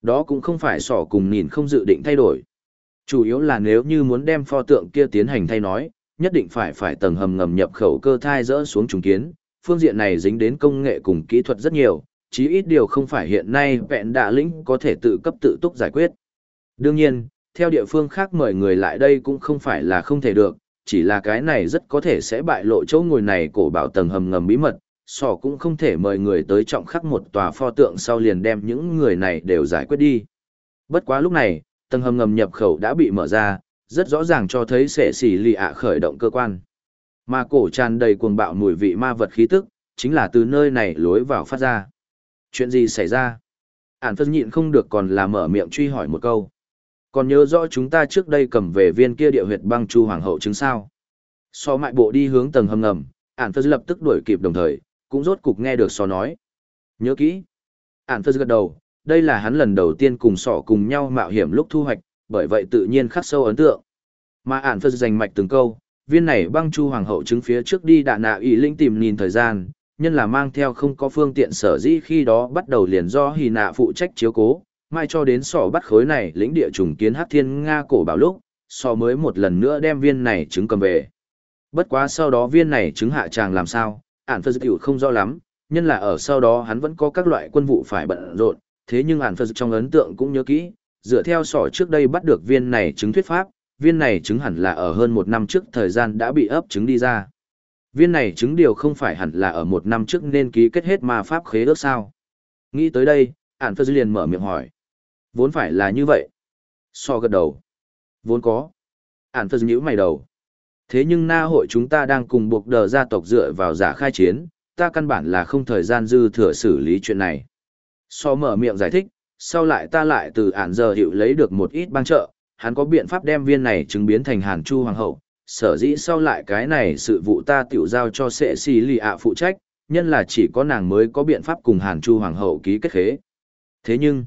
Đó cũng không phải sỏ cùng nhìn không dự định thay đổi. Chủ yếu là nếu như muốn đem pho tượng kia tiến hành thay nói, nhất định phải tầng hầm ngầm nhập khẩu cơ thai dỡ xuống trùng kiến, phương diện này dính đến công nghệ cùng kỹ thuật rất nhiều, chí ít điều không phải hiện nay vẹn đạ lĩnh có thể tự cấp tự túc giải quyết. Đương nhiên, theo địa phương khác mời người lại đây cũng không phải là không thể được, chỉ là cái này rất có thể sẽ bại lộ chỗ ngồi này cổ bảo tầng hầm ngầm bí mật, sỏ cũng không thể mời người tới trọng khắc một tòa pho tượng sau liền đem những người này đều giải quyết đi. Bất quá lúc này, tầng hầm ngầm nhập khẩu đã bị mở ra, rất rõ ràng cho thấy sẽ xỉ lì ạ khởi động cơ quan. Mà cổ tràn đầy cuồng bạo mùi vị ma vật khí tức, chính là từ nơi này lối vào phát ra. Chuyện gì xảy ra? Ản phân nhịn không được còn là mở miệng truy hỏi một câu. Còn nhớ rõ chúng ta trước đây cầm về viên kia địa huyệt băng chu hoàng hậu chứng sao? So mại bộ đi hướng tầng hầm ngầm, Ản phân lập tức đuổi kịp đồng thời, cũng rốt cục nghe được so nói. Nhớ kỹ. Ản phân gật đầu, đây là hắn lần đầu tiên cùng sỏ cùng nhau mạo hiểm lúc thu hoạch, bởi vậy tự nhiên khắc sâu ấn tượng. Mà Ản phân dành mạch từng câu, viên này băng chu hoàng hậu chứng phía trước đi đạ nạ ý linh tìm nhìn thời gian, nhân là mang theo không có phương tiện sở dĩ khi đó bắt đầu liền do hì nạ phụ trách chiếu cố, mai cho đến sỏ bắt khối này lĩnh địa trùng kiến hắc thiên Nga cổ bảo lúc, sỏ mới một lần nữa đem viên này trứng cầm về. Bất quá sau đó viên này trứng hạ tràng làm sao, Ản phân tiểu không rõ lắm, nhân là ở sau đó hắn vẫn có các loại quân vụ phải bận rộn, thế nhưng Ản phân trong ấn tượng cũng nhớ kỹ, dựa theo sỏ trước đây bắt được viên này trứng thuyết pháp, viên này trứng hẳn là ở hơn một năm trước thời gian đã bị ấp trứng đi ra. Viên này trứng điều không phải hẳn là ở một năm trước nên ký kết hết ma pháp khế ước sao. Nghĩ tới đây, Ản phân liền mở miệng hỏi. Vốn phải là như vậy. So gật đầu. Vốn có. Ản phân nhíu mày đầu. Thế nhưng na hội chúng ta đang cùng buộc đờ gia tộc dựa vào giả khai chiến, ta căn bản là không thời gian dư thừa xử lý chuyện này. So mở miệng giải thích, sau lại ta lại từ Ản giờ hiệu lấy được một ít bang trợ, hắn có biện pháp đem viên này chứng biến thành Hàn Chu Hoàng hậu, sở dĩ sau lại cái này sự vụ ta tiểu giao cho Sệ Xì Lì ạ phụ trách, nhân là chỉ có nàng mới có biện pháp cùng Hàn Chu Hoàng hậu ký kết khế. Thế nhưng,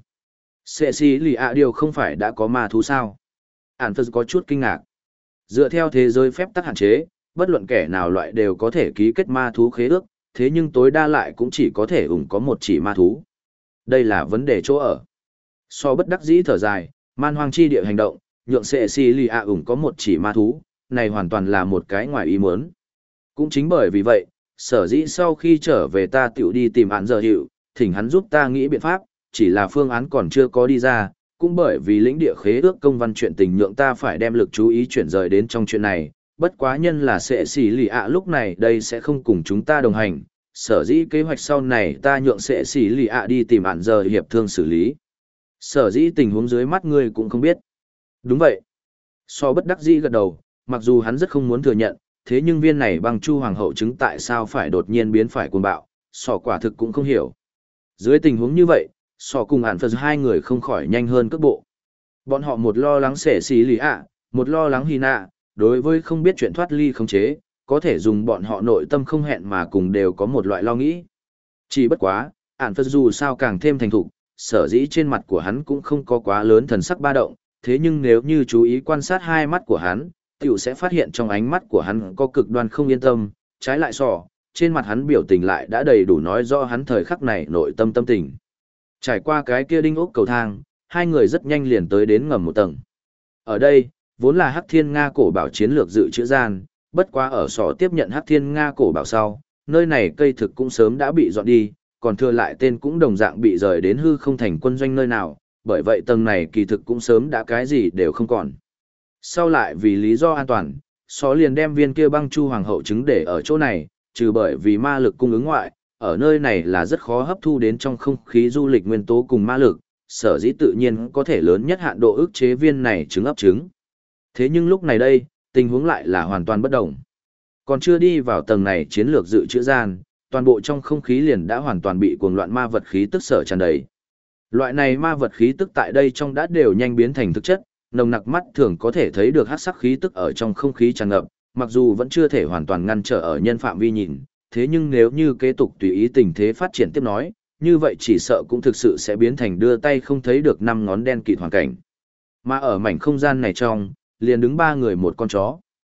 Sệ Xì Lì ạ điều không phải đã có ma thú sao? Ản Phật có chút kinh ngạc. Dựa theo thế giới phép tắc hạn chế, bất luận kẻ nào loại đều có thể ký kết ma thú khế ước, thế nhưng tối đa lại cũng chỉ có thể có một chỉ ma thú. Đây là vấn đề chỗ ở. So bất đắc dĩ thở dài, man hoang chi địa hành động, nhượng Sệ Xì Lì ạ có một chỉ ma thú, này hoàn toàn là một cái ngoài ý muốn. Cũng chính bởi vì vậy, sở dĩ sau khi trở về ta tiểu đi tìm án giờ hiệu, thỉnh hắn giúp ta nghĩ biện pháp, chỉ là phương án còn chưa có đi ra, cũng bởi vì lĩnh địa khế ước công văn chuyện tình nhượng ta phải đem lực chú ý chuyển rời đến trong chuyện này, bất quá nhân là Sệ Xì Lì ạ lúc này đây sẽ không cùng chúng ta đồng hành, sở dĩ kế hoạch sau này ta nhượng Sệ Xì Lì ạ đi tìm án giờ hiệp thương xử lý. Sở dĩ tình huống dưới mắt ngươi cũng không biết. Đúng vậy. So bất đắc dĩ gật đầu, mặc dù hắn rất không muốn thừa nhận, thế nhưng viên này băng chu hoàng hậu chứng tại sao phải đột nhiên biến phải cuồng bạo, sọ quả thực cũng không hiểu. Dưới tình huống như vậy, sọ cùng Ản Phật hai người không khỏi nhanh hơn cước bộ. Bọn họ một lo lắng Sệ Xì Lì ạ, một lo lắng Hy Nạ, đối với không biết chuyện thoát ly khống chế, có thể dùng bọn họ nội tâm không hẹn mà cùng đều có một loại lo nghĩ. Chỉ bất quá, Ản Phật dù sao càng thêm thành thục, sở dĩ trên mặt của hắn cũng không có quá lớn thần sắc ba động, thế nhưng nếu như chú ý quan sát hai mắt của hắn, tiểu sẽ phát hiện trong ánh mắt của hắn có cực đoan không yên tâm, trái lại sỏ, trên mặt hắn biểu tình lại đã đầy đủ nói rõ hắn thời khắc này nội tâm tâm tình. Trải qua cái kia đinh ốc cầu thang, hai người rất nhanh liền tới đến ngầm một tầng. Ở đây, vốn là Hắc Thiên Nga cổ bảo chiến lược dự trữ gian, bất quá ở sỏ tiếp nhận Hắc Thiên Nga cổ bảo sau, nơi này cây thực cũng sớm đã bị dọn đi, còn thừa lại tên cũng đồng dạng bị rời đến hư không thành quân doanh nơi nào, bởi vậy tầng này kỳ thực cũng sớm đã cái gì đều không còn. Sau lại vì lý do an toàn, Só liền đem viên kia băng chu hoàng hậu trứng để ở chỗ này, trừ bởi vì ma lực cung ứng ngoại, ở nơi này là rất khó hấp thu đến trong không khí du lịch nguyên tố cùng ma lực, sở dĩ tự nhiên có thể lớn nhất hạn độ ức chế viên này trứng ấp trứng. Thế nhưng lúc này đây, tình huống lại là hoàn toàn bất đồng. Còn chưa đi vào tầng này chiến lược dự trữ gian, toàn bộ trong không khí liền đã hoàn toàn bị cuồng loạn ma vật khí tức sở tràn đầy. Loại này ma vật khí tức tại đây trong đã đều nhanh biến thành thực chất, nồng nặc mắt thường có thể thấy được hắc sắc khí tức ở trong không khí tràn ngập, mặc dù vẫn chưa thể hoàn toàn ngăn trở ở nhân phạm vi nhìn, thế nhưng nếu như kế tục tùy ý tình thế phát triển tiếp nói, như vậy chỉ sợ cũng thực sự sẽ biến thành đưa tay không thấy được năm ngón đen kịt hoàn cảnh. Mà ở mảnh không gian này trong, liền đứng ba người một con chó.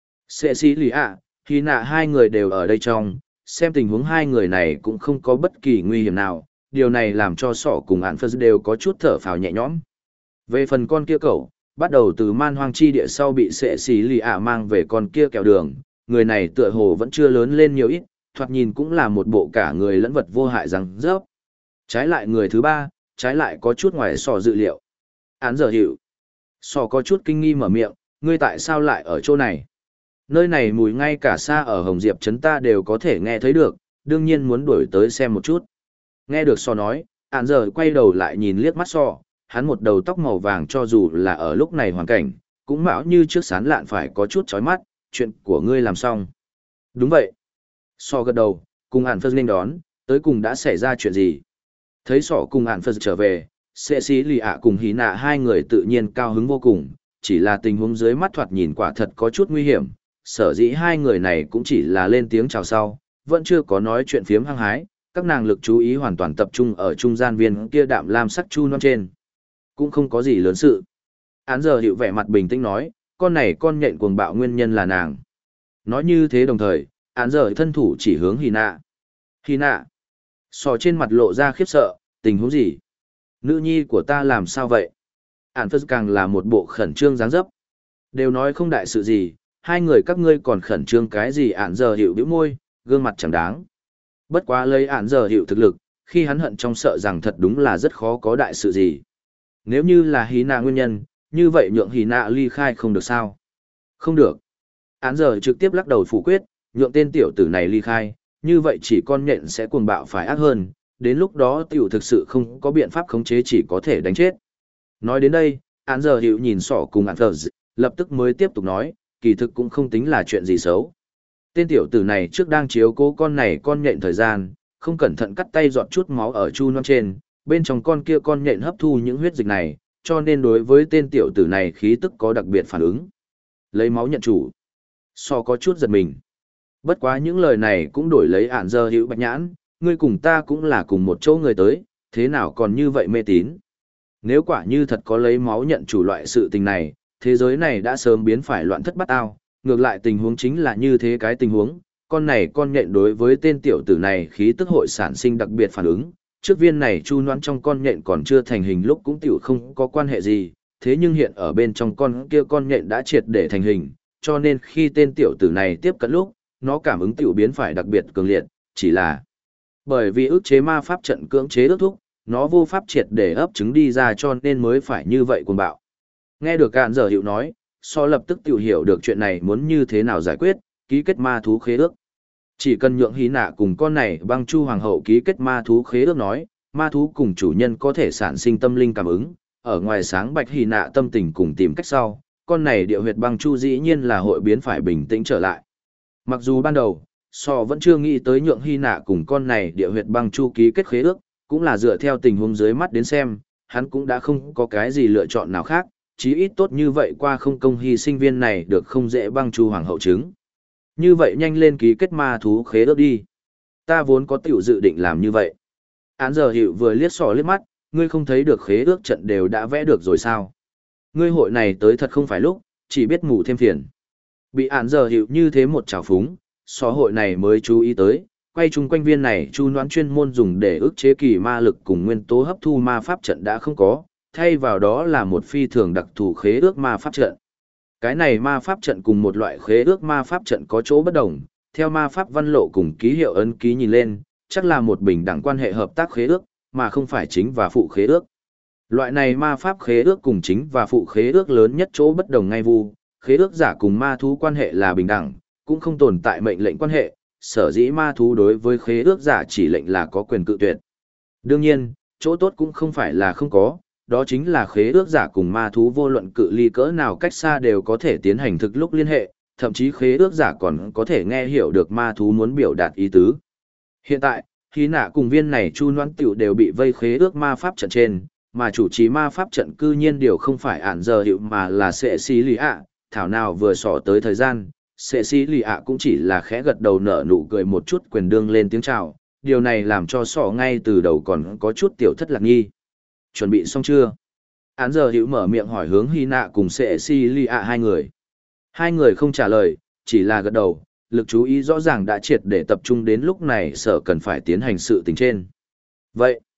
Sệ Xì Lì ạ, Hy Nạ hai người đều ở đây trong, xem tình huống hai người này cũng không có bất kỳ nguy hiểm nào, điều này làm cho sọ cùng ản phật đều có chút thở phào nhẹ nhõm. Về phần con kia cậu, bắt đầu từ man hoang chi địa sau bị sệ xì lì ạ mang về con kia kẹo đường, người này tựa hồ vẫn chưa lớn lên nhiều ít, thoạt nhìn cũng là một bộ cả người lẫn vật vô hại răng rớp. Trái lại người thứ ba, trái lại có chút ngoài sọ dự liệu. Án giờ hiểu. Sọ có chút kinh nghi mở miệng, ngươi tại sao lại ở chỗ này? Nơi này mùi ngay cả xa ở Hồng Diệp trấn ta đều có thể nghe thấy được, đương nhiên muốn đuổi tới xem một chút. Nghe được sọ nói, án giờ quay đầu lại nhìn liếc mắt sọ, hắn một đầu tóc màu vàng cho dù là ở lúc này hoàn cảnh, cũng mạo như trước sán lạn phải có chút chói mắt, chuyện của ngươi làm xong. Đúng vậy. Sọ gật đầu, cùng ản phật nên đón, tới cùng đã xảy ra chuyện gì? Thấy sọ cùng ản phật trở về, sệ xí lì ạ cùng hí nạ hai người tự nhiên cao hứng vô cùng, chỉ là tình huống dưới mắt thoạt nhìn quả thật có chút nguy hiểm, sở dĩ hai người này cũng chỉ là lên tiếng chào sau, vẫn chưa có nói chuyện phiếm hăng hái, các nàng lực chú ý hoàn toàn tập trung ở trung gian viên kia đạm lam sắc chu non trên. Cũng không có gì lớn sự. Án giờ hiệu vẻ mặt bình tĩnh nói, con này con nhện cuồng bạo nguyên nhân là nàng. Nói như thế đồng thời, án giờ thân thủ chỉ hướng Hy nạ. Hy nạ. Sò trên mặt lộ ra khiếp sợ, tình huống gì? Nữ nhi của ta làm sao vậy? Án phật càng là một bộ khẩn trương dáng dấp. Đều nói không đại sự gì, hai người các ngươi còn khẩn trương cái gì? Án giờ hiệu bĩu môi, gương mặt chẳng đáng. Bất quá lấy án giờ hiệu thực lực, khi hắn hận trong sợ rằng thật đúng là rất khó có đại sự gì. Nếu như là Hy nạ nguyên nhân, như vậy nhượng Hy nạ ly khai không được sao? Không được. Án giờ trực tiếp lắc đầu phủ quyết, nhượng tên tiểu tử này ly khai, như vậy chỉ con nhện sẽ cuồng bạo phải ác hơn, đến lúc đó tiểu thực sự không có biện pháp khống chế chỉ có thể đánh chết. Nói đến đây, án giờ hiệu nhìn sỏ cùng án phờ, lập tức mới tiếp tục nói, kỳ thực cũng không tính là chuyện gì xấu. Tên tiểu tử này trước đang chiếu cố con này con nhện thời gian, không cẩn thận cắt tay giọt chút máu ở chu non trên, bên trong con kia con nhện hấp thu những huyết dịch này, cho nên đối với tên tiểu tử này khí tức có đặc biệt phản ứng. Lấy máu nhận chủ. So có chút giật mình. Bất quá những lời này cũng đổi lấy ản giờ hữu bạch nhãn, ngươi cùng ta cũng là cùng một chỗ người tới, thế nào còn như vậy mê tín. Nếu quả như thật có lấy máu nhận chủ loại sự tình này, thế giới này đã sớm biến phải loạn thất bát ao, ngược lại tình huống chính là như thế cái tình huống, con này con nhện đối với tên tiểu tử này khí tức hội sản sinh đặc biệt phản ứng, trước viên này chu noãn trong con nhện còn chưa thành hình lúc cũng tiểu không có quan hệ gì, thế nhưng hiện ở bên trong con kia con nhện đã triệt để thành hình, cho nên khi tên tiểu tử này tiếp cận lúc, nó cảm ứng tiểu biến phải đặc biệt cường liệt, chỉ là bởi vì ức chế ma pháp trận cưỡng chế ước thúc, nó vô pháp triệt để ấp trứng đi ra cho nên mới phải như vậy cuồng bạo. Nghe được Cạn Giờ Hiệu nói, So lập tức tiểu hiểu được chuyện này muốn như thế nào giải quyết, ký kết ma thú khế ước. Chỉ cần nhượng Hí Nạ cùng con này băng chu hoàng hậu ký kết ma thú khế ước nói, ma thú cùng chủ nhân có thể sản sinh tâm linh cảm ứng, ở ngoài sáng bạch Hí Nạ tâm tình cùng tìm cách sau, con này địa huyệt băng chu dĩ nhiên là hội biến phải bình tĩnh trở lại. Mặc dù ban đầu, So vẫn chưa nghĩ tới nhượng Hy Nạ cùng con này địa huyệt băng chu ký kết khế ước, cũng là dựa theo tình huống dưới mắt đến xem, hắn cũng đã không có cái gì lựa chọn nào khác, chí ít tốt như vậy qua không công hy sinh viên này được không dễ băng chu hoàng hậu chứng. Như vậy nhanh lên ký kết ma thú khế ước đi. Ta vốn có tiểu dự định làm như vậy. Án Giờ Hiệu vừa liếc So liếc mắt, ngươi không thấy được khế ước trận đều đã vẽ được rồi sao? Ngươi hội này tới thật không phải lúc, chỉ biết mù thêm phiền. Bị Án Giờ Hiệu như thế một trào phúng, So hội này mới chú ý tới, quay chung quanh viên này chu noãn chuyên môn dùng để ức chế kỳ ma lực cùng nguyên tố hấp thu ma pháp trận đã không có, thay vào đó là một phi thường đặc thù khế ước ma pháp trận. Cái này ma pháp trận cùng một loại khế ước ma pháp trận có chỗ bất đồng, theo ma pháp văn lộ cùng ký hiệu ấn ký nhìn lên, chắc là một bình đẳng quan hệ hợp tác khế ước, mà không phải chính và phụ khế ước. Loại này ma pháp khế ước cùng chính và phụ khế ước lớn nhất chỗ bất đồng ngay vu, khế ước giả cùng ma thú quan hệ là bình đẳng, cũng không tồn tại mệnh lệnh quan hệ, sở dĩ ma thú đối với khế ước giả chỉ lệnh là có quyền cự tuyệt. Đương nhiên, chỗ tốt cũng không phải là không có, đó chính là khế ước giả cùng ma thú vô luận cự ly cỡ nào cách xa đều có thể tiến hành thực lúc liên hệ, thậm chí khế ước giả còn có thể nghe hiểu được ma thú muốn biểu đạt ý tứ. Hiện tại, Hí Nạ cùng viên này chu noãn tiểu đều bị vây khế ước ma pháp trận trên, mà chủ trì ma pháp trận cư nhiên điều không phải Án Giờ Hiệu mà là Sệ Xí Lì ạ, thảo nào vừa xỏ tới thời gian. Sệ Xí Lì ạ cũng chỉ là khẽ gật đầu nở nụ cười một chút quyền đương lên tiếng chào, điều này làm cho sọ ngay từ đầu còn có chút tiểu thất lạc nghi. Chuẩn bị xong chưa? Án Giờ Hiệu mở miệng hỏi hướng Hy Nạ cùng Sệ Xí Lì ạ hai người. Hai người không trả lời, chỉ là gật đầu, lực chú ý rõ ràng đã triệt để tập trung đến lúc này sở cần phải tiến hành sự tình trên. Vậy,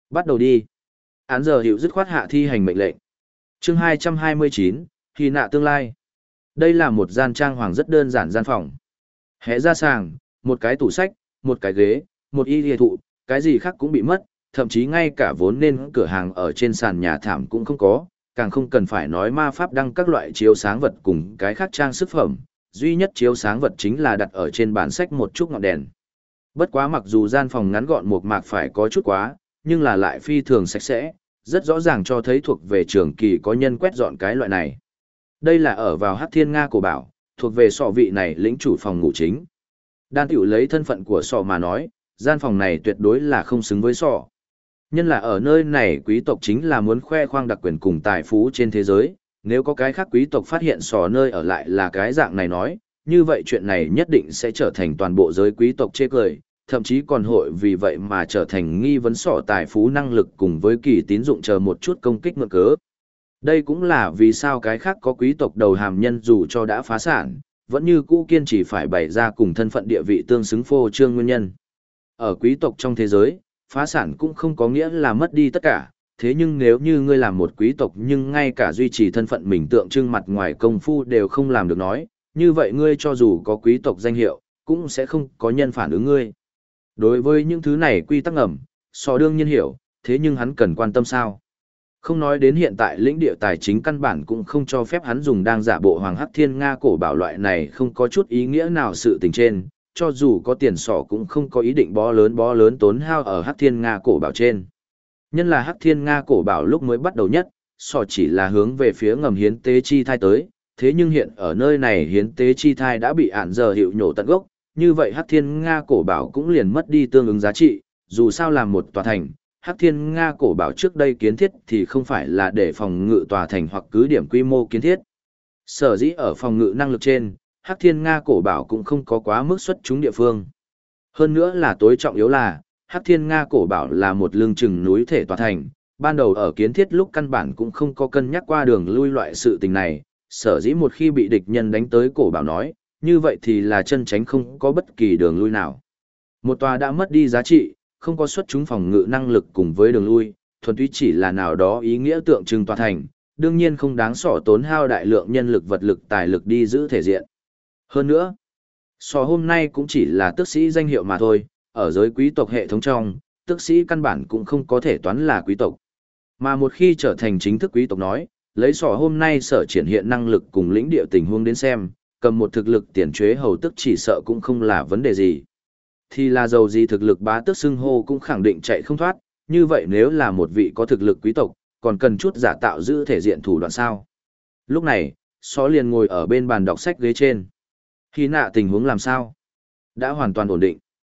Bắt đầu đi. Án giờ hiệu dứt khoát hạ thi hành mệnh lệnh. Chương 229, Hy nạ tương lai. Đây là một gian trang hoàng rất đơn giản gian phòng. Hé ra sàng, một cái tủ sách, một cái ghế, một y lìa thụ, cái gì khác cũng bị mất, thậm chí ngay cả vốn nên cửa hàng ở trên sàn nhà thảm cũng không có, càng không cần phải nói ma pháp đăng các loại chiếu sáng vật cùng cái khác trang sức phẩm, duy nhất chiếu sáng vật chính là đặt ở trên bàn sách một chút ngọn đèn. Bất quá mặc dù gian phòng ngắn gọn một mạc phải có chút quá, nhưng là lại phi thường sạch sẽ, rất rõ ràng cho thấy thuộc về trường kỳ có nhân quét dọn cái loại này. Đây là ở vào Hắc Thiên Nga cổ bảo, thuộc về sọ vị này lĩnh chủ phòng ngủ chính. Đan tiểu lấy thân phận của sọ mà nói, gian phòng này tuyệt đối là không xứng với sọ. Nhân là ở nơi này quý tộc chính là muốn khoe khoang đặc quyền cùng tài phú trên thế giới, nếu có cái khác quý tộc phát hiện sọ nơi ở lại là cái dạng này nói, như vậy chuyện này nhất định sẽ trở thành toàn bộ giới quý tộc chê cười, thậm chí còn hội vì vậy mà trở thành nghi vấn sọ tài phú năng lực cùng với kỳ tín dụng chờ một chút công kích mượn cớ. Đây cũng là vì sao cái khác có quý tộc đầu hàm nhân dù cho đã phá sản, vẫn như cũ kiên trì phải bày ra cùng thân phận địa vị tương xứng phô trương nguyên nhân. Ở quý tộc trong thế giới, phá sản cũng không có nghĩa là mất đi tất cả, thế nhưng nếu như ngươi làm một quý tộc nhưng ngay cả duy trì thân phận mình tượng trưng mặt ngoài công phu đều không làm được nói, như vậy ngươi cho dù có quý tộc danh hiệu, cũng sẽ không có nhân phản ứng ngươi. Đối với những thứ này quy tắc ngầm, sò đương nhiên hiểu, thế nhưng hắn cần quan tâm sao? Không nói đến hiện tại lĩnh địa tài chính căn bản cũng không cho phép hắn dùng đang giả bộ Hoàng Hắc Thiên Nga cổ bảo loại này không có chút ý nghĩa nào sự tình trên, cho dù có tiền sỏ cũng không có ý định bó lớn tốn hao ở Hắc Thiên Nga cổ bảo trên. Nhân là Hắc Thiên Nga cổ bảo lúc mới bắt đầu nhất, sỏ chỉ là hướng về phía ngầm hiến tế chi thai tới, thế nhưng hiện ở nơi này hiến tế chi thai đã bị ản giờ hiệu nhổ tận gốc, như vậy Hắc Thiên Nga cổ bảo cũng liền mất đi tương ứng giá trị, dù sao làm một tòa thành. Hắc Thiên Nga cổ bảo trước đây kiến thiết thì không phải là để phòng ngự tòa thành hoặc cứ điểm quy mô kiến thiết. Sở dĩ ở phòng ngự năng lực trên, Hắc Thiên Nga cổ bảo cũng không có quá mức xuất chúng địa phương. Hơn nữa là tối trọng yếu là, Hắc Thiên Nga cổ bảo là một lưng chừng núi thể tòa thành, ban đầu ở kiến thiết lúc căn bản cũng không có cân nhắc qua đường lui loại sự tình này, sở dĩ một khi bị địch nhân đánh tới cổ bảo nói, như vậy thì là chân tránh không có bất kỳ đường lui nào. Một tòa đã mất đi giá trị, không có xuất chúng phòng ngự năng lực cùng với đường lui, thuần túy chỉ là nào đó ý nghĩa tượng trưng tòa thành, đương nhiên không đáng sỏ tốn hao đại lượng nhân lực vật lực tài lực đi giữ thể diện. Hơn nữa, sò hôm nay cũng chỉ là tước sĩ danh hiệu mà thôi, ở giới quý tộc hệ thống trong, tước sĩ căn bản cũng không có thể toán là quý tộc. Mà một khi trở thành chính thức quý tộc nói, lấy sò hôm nay sở triển hiện năng lực cùng lĩnh địa tình huống đến xem, cầm một thực lực tiền chế hầu tức chỉ sợ cũng không là vấn đề gì. Thì là dầu gì thực lực bá tước xưng hô cũng khẳng định chạy không thoát, như vậy nếu là một vị có thực lực quý tộc, còn cần chút giả tạo giữ thể diện thủ đoạn sao. Lúc này, Só liền ngồi ở bên bàn đọc sách ghế trên. Hy nạ tình huống làm sao? Đã hoàn toàn ổn định.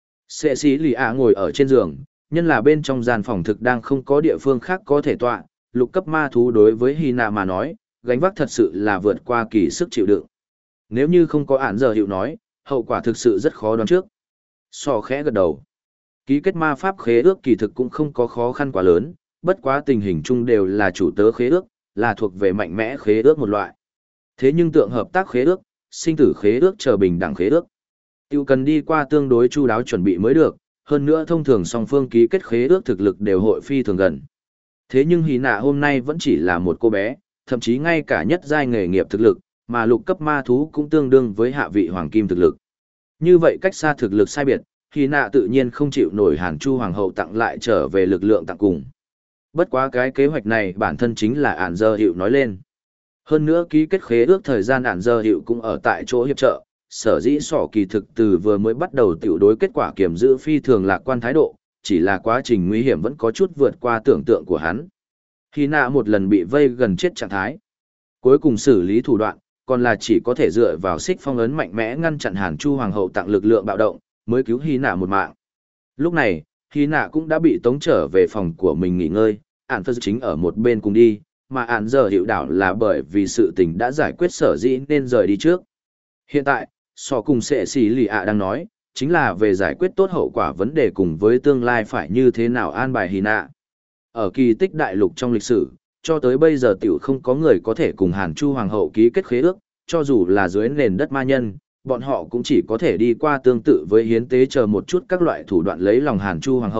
Sệ sĩ lì ạ ngồi ở trên giường, nhân là bên trong gian phòng thực đang không có địa phương khác có thể tọa, lục cấp ma thú đối với Hy nạ mà nói, gánh vác thật sự là vượt qua kỳ sức chịu đựng. Nếu như không có án giờ hiệu nói, hậu quả thực sự rất khó đoán trước. Sò khẽ gật đầu. Ký kết ma pháp khế ước kỳ thực cũng không có khó khăn quá lớn, bất quá tình hình chung đều là chủ tớ khế ước, là thuộc về mạnh mẽ khế ước một loại. Thế nhưng tượng hợp tác khế ước, sinh tử khế ước chờ bình đẳng khế ước, tiêu cần đi qua tương đối chu đáo chuẩn bị mới được, hơn nữa thông thường song phương ký kết khế ước thực lực đều hội phi thường gần. Thế nhưng Hy nạ hôm nay vẫn chỉ là một cô bé, thậm chí ngay cả nhất giai nghề nghiệp thực lực, mà lục cấp ma thú cũng tương đương với hạ vị hoàng kim thực lực. Như vậy cách xa thực lực sai biệt, Hy nạ tự nhiên không chịu nổi Hàn Chu Hoàng hậu tặng lại trở về lực lượng tặng cùng. Bất quá cái kế hoạch này bản thân chính là ản giờ hiệu nói lên. Hơn nữa ký kết khế ước thời gian ản giờ hiệu cũng ở tại chỗ hiệp trợ, sở dĩ sỏ kỳ thực từ vừa mới bắt đầu tiểu đối kết quả kiểm giữ phi thường lạc quan thái độ, chỉ là quá trình nguy hiểm vẫn có chút vượt qua tưởng tượng của hắn. Hy nạ một lần bị vây gần chết trạng thái. Cuối cùng xử lý thủ đoạn, còn là chỉ có thể dựa vào xích phong ấn mạnh mẽ ngăn chặn Hàn Chu Hoàng hậu tặng lực lượng bạo động, mới cứu Hy nạ một mạng. Lúc này, Hy nạ cũng đã bị tống trở về phòng của mình nghỉ ngơi, ản phật chính ở một bên cùng đi, mà ản giờ hiệu đảo là bởi vì sự tình đã giải quyết sở dĩ nên rời đi trước. Hiện tại, sò cùng sệ xì lì ạ đang nói, chính là về giải quyết tốt hậu quả vấn đề cùng với tương lai phải như thế nào an bài Hy nạ. Ở kỳ tích đại lục trong lịch sử, cho tới bây giờ tiểu không có người có thể cùng Hàn Chu Hoàng hậu ký kết khế ước, cho dù là dưới nền đất ma nhân, bọn họ cũng chỉ có thể đi qua tương tự với hiến tế chờ một chút các loại thủ đoạn lấy lòng Hàn Chu Hoàng hậu,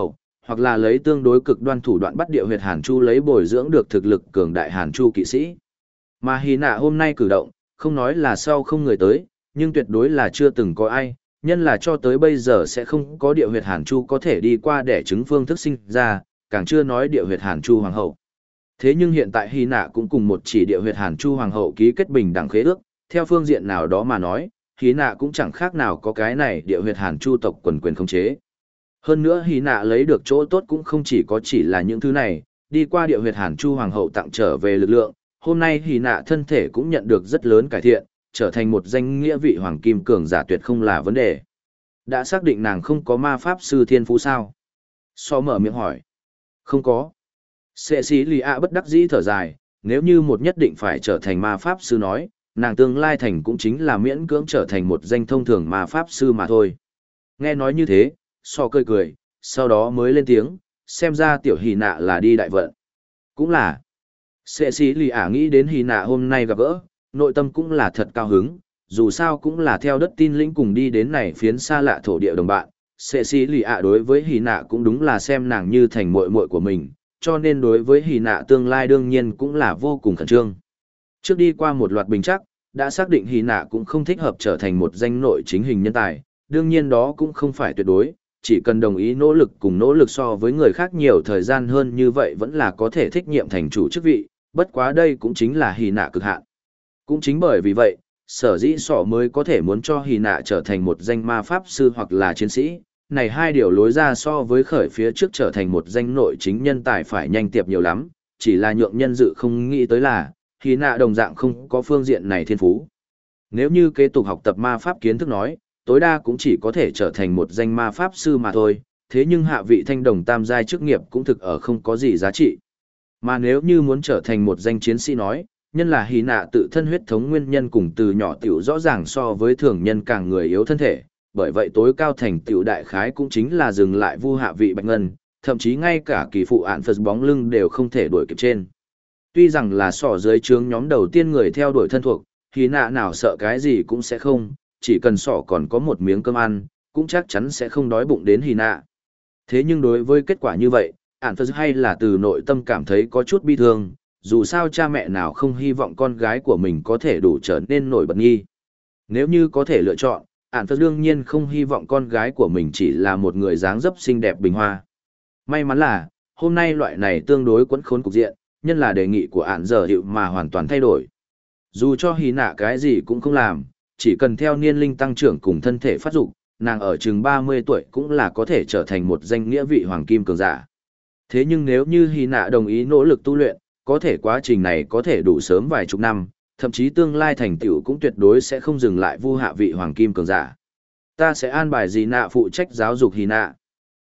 hoặc là lấy tương đối cực đoan thủ đoạn bắt địa huyệt Hàn Chu lấy bồi dưỡng được thực lực cường đại Hàn Chu kỵ sĩ. Mà Hy Nạ hôm nay cử động, không nói là sau không người tới, nhưng tuyệt đối là chưa từng có ai, nhân là cho tới bây giờ sẽ không có địa huyệt Hàn Chu có thể đi qua để chứng phương thức sinh ra, càng chưa nói địa huyệt Hàn Chu hoàng hậu. Thế nhưng hiện tại Hy Nạ cũng cùng một chỉ địa huyệt Hàn Chu hoàng hậu ký kết bình đẳng khế ước, theo phương diện nào đó mà nói, Hy Nạ cũng chẳng khác nào có cái này địa huyệt Hàn Chu tộc quần quyền khống chế. Hơn nữa Hy Nạ lấy được chỗ tốt cũng không chỉ là những thứ này, đi qua địa huyệt Hàn Chu hoàng hậu tặng trở về lực lượng, hôm nay Hy Nạ thân thể cũng nhận được rất lớn cải thiện, trở thành một danh nghĩa vị hoàng kim cường giả tuyệt không là vấn đề. Đã xác định nàng không có ma pháp sư thiên phú sao? So mở miệng hỏi. Không có. Sệ sĩ lì ạ bất đắc dĩ thở dài, nếu như một nhất định phải trở thành ma pháp sư nói, nàng tương lai thành cũng chính là miễn cưỡng trở thành một danh thông thường ma pháp sư mà thôi. Nghe nói như thế, so cười cười, sau đó mới lên tiếng, xem ra tiểu Hy Nạ là đi đại vận. Cũng là. Sệ sĩ lì ạ nghĩ đến Hy Nạ hôm nay gặp gỡ, nội tâm cũng là thật cao hứng, dù sao cũng là theo đất tin lĩnh cùng đi đến này phiến xa lạ thổ địa đồng bạn. Sệ sĩ lì ạ đối với Hy Nạ cũng đúng là xem nàng như thành muội muội của mình, cho nên đối với Hy Nạ tương lai đương nhiên cũng là vô cùng khẩn trương. Trước đi qua một loạt bình chắc, đã xác định Hy Nạ cũng không thích hợp trở thành một danh nội chính hình nhân tài, đương nhiên đó cũng không phải tuyệt đối, chỉ cần đồng ý nỗ lực cùng nỗ lực so với người khác nhiều thời gian hơn như vậy vẫn là có thể thích nhiệm thành chủ chức vị, bất quá đây cũng chính là Hy Nạ cực hạn. Cũng chính bởi vì vậy, sở dĩ sọ mới có thể muốn cho Hy Nạ trở thành một danh ma pháp sư hoặc là chiến sĩ, này hai điều lối ra so với khởi phía trước trở thành một danh nội chính nhân tài phải nhanh tiệp nhiều lắm, chỉ là nhượng nhân dự không nghĩ tới là, Hy Nạ đồng dạng không có phương diện này thiên phú. Nếu như kế tục học tập ma pháp kiến thức nói, tối đa cũng chỉ có thể trở thành một danh ma pháp sư mà thôi, thế nhưng hạ vị thanh đồng tam giai chức nghiệp cũng thực ở không có gì giá trị. Mà nếu như muốn trở thành một danh chiến sĩ nói, nhân là Hy Nạ tự thân huyết thống nguyên nhân cùng từ nhỏ tiểu rõ ràng so với thường nhân càng người yếu thân thể, bởi vậy tối cao thành tiểu đại khái cũng chính là dừng lại vu hạ vị bạch ngân, thậm chí ngay cả kỳ phụ ạn phật bóng lưng đều không thể đuổi kịp trên. Tuy rằng là sỏ dưới trướng nhóm đầu tiên người theo đuổi thân thuộc, Hy Nạ nào sợ cái gì cũng sẽ không, chỉ cần sỏ còn có một miếng cơm ăn, cũng chắc chắn sẽ không đói bụng đến Hy Nạ. Thế nhưng đối với kết quả như vậy, ạn phật hay là từ nội tâm cảm thấy có chút bi thương, dù sao cha mẹ nào không hy vọng con gái của mình có thể đủ trở nên nổi bật nghi. Nếu như có thể lựa chọn, ản phật đương nhiên không hy vọng con gái của mình chỉ là một người dáng dấp xinh đẹp bình hoa. May mắn là, hôm nay loại này tương đối quẫn khốn cục diện, nhân là đề nghị của ản giờ hiệu mà hoàn toàn thay đổi. Dù cho Hy Nạ cái gì cũng không làm, chỉ cần theo niên linh tăng trưởng cùng thân thể phát dục, nàng ở chừng 30 tuổi cũng là có thể trở thành một danh nghĩa vị hoàng kim cường giả. Thế nhưng nếu như Hy Nạ đồng ý nỗ lực tu luyện, có thể quá trình này có thể đủ sớm vài chục năm, thậm chí tương lai thành tựu cũng tuyệt đối sẽ không dừng lại vu hạ vị hoàng kim cường giả. Ta sẽ an bài Dị Nạ phụ trách giáo dục Hy Nạ.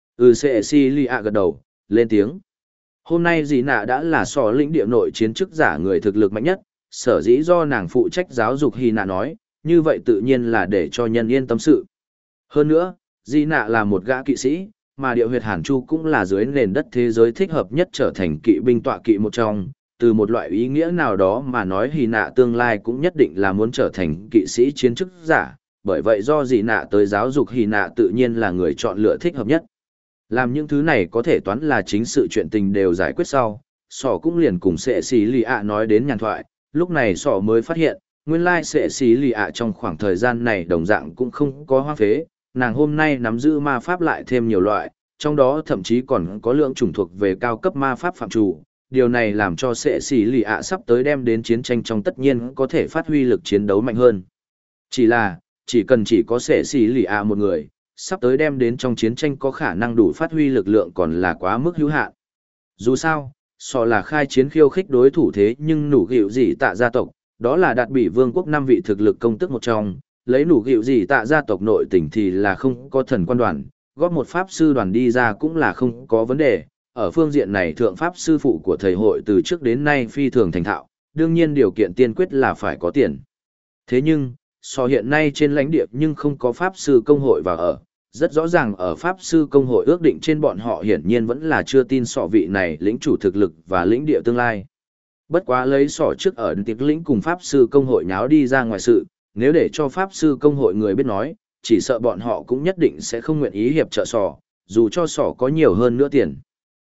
Cecilia gật đầu, lên tiếng. Hôm nay Dị Nạ đã là sò lĩnh địa nội chiến chức giả người thực lực mạnh nhất, sở dĩ do nàng phụ trách giáo dục Hy Nạ nói, như vậy tự nhiên là để cho nhân yên tâm sự. Hơn nữa, Dị Nạ là một gã kỵ sĩ, mà địa huyệt Hàn Chu cũng là dưới nền đất thế giới thích hợp nhất trở thành kỵ binh tọa kỵ một trong, từ một loại ý nghĩa nào đó mà nói Hy Nạ tương lai cũng nhất định là muốn trở thành kỵ sĩ chiến chức giả, bởi vậy do Dị Nạ tới giáo dục Hy Nạ tự nhiên là người chọn lựa thích hợp nhất. Làm những thứ này có thể toán là chính sự chuyện tình đều giải quyết sau, sỏ cũng liền cùng sệ xí lì ạ nói đến nhàn thoại, lúc này sỏ mới phát hiện, nguyên lai sệ xí lì ạ trong khoảng thời gian này đồng dạng cũng không có hoang phế, nàng hôm nay nắm giữ ma pháp lại thêm nhiều loại, trong đó thậm chí còn có lượng chủng thuộc về cao cấp ma pháp phạm chủ. Điều này làm cho sệ xỉ lì ạ sắp tới đem đến chiến tranh trong tất nhiên có thể phát huy lực chiến đấu mạnh hơn. Chỉ cần chỉ có sệ xỉ lì ạ một người, sắp tới đem đến trong chiến tranh có khả năng đủ phát huy lực lượng còn là quá mức hữu hạn. Dù sao, so là khai chiến khiêu khích đối thủ thế nhưng nủ gịu gì tạ gia tộc, đó là đạt bị vương quốc 5 vị thực lực công tức một trong, lấy nủ gịu gì tạ gia tộc nội tỉnh thì là không có thần quan đoàn, góp một pháp sư đoàn đi ra cũng là không có vấn đề. Ở phương diện này thượng pháp sư phụ của thầy hội từ trước đến nay phi thường thành thạo, đương nhiên điều kiện tiên quyết là phải có tiền. Thế nhưng, so hiện nay trên lãnh địa nhưng không có pháp sư công hội vào ở, rất rõ ràng ở pháp sư công hội ước định trên bọn họ hiển nhiên vẫn là chưa tin sọ vị này lĩnh chủ thực lực và lĩnh địa tương lai. Bất quá lấy sọ trước ở tiệc lĩnh cùng pháp sư công hội nháo đi ra ngoài sự, nếu để cho pháp sư công hội người biết nói, chỉ sợ bọn họ cũng nhất định sẽ không nguyện ý hiệp trợ sọ, dù cho sỏ có nhiều hơn nữa tiền.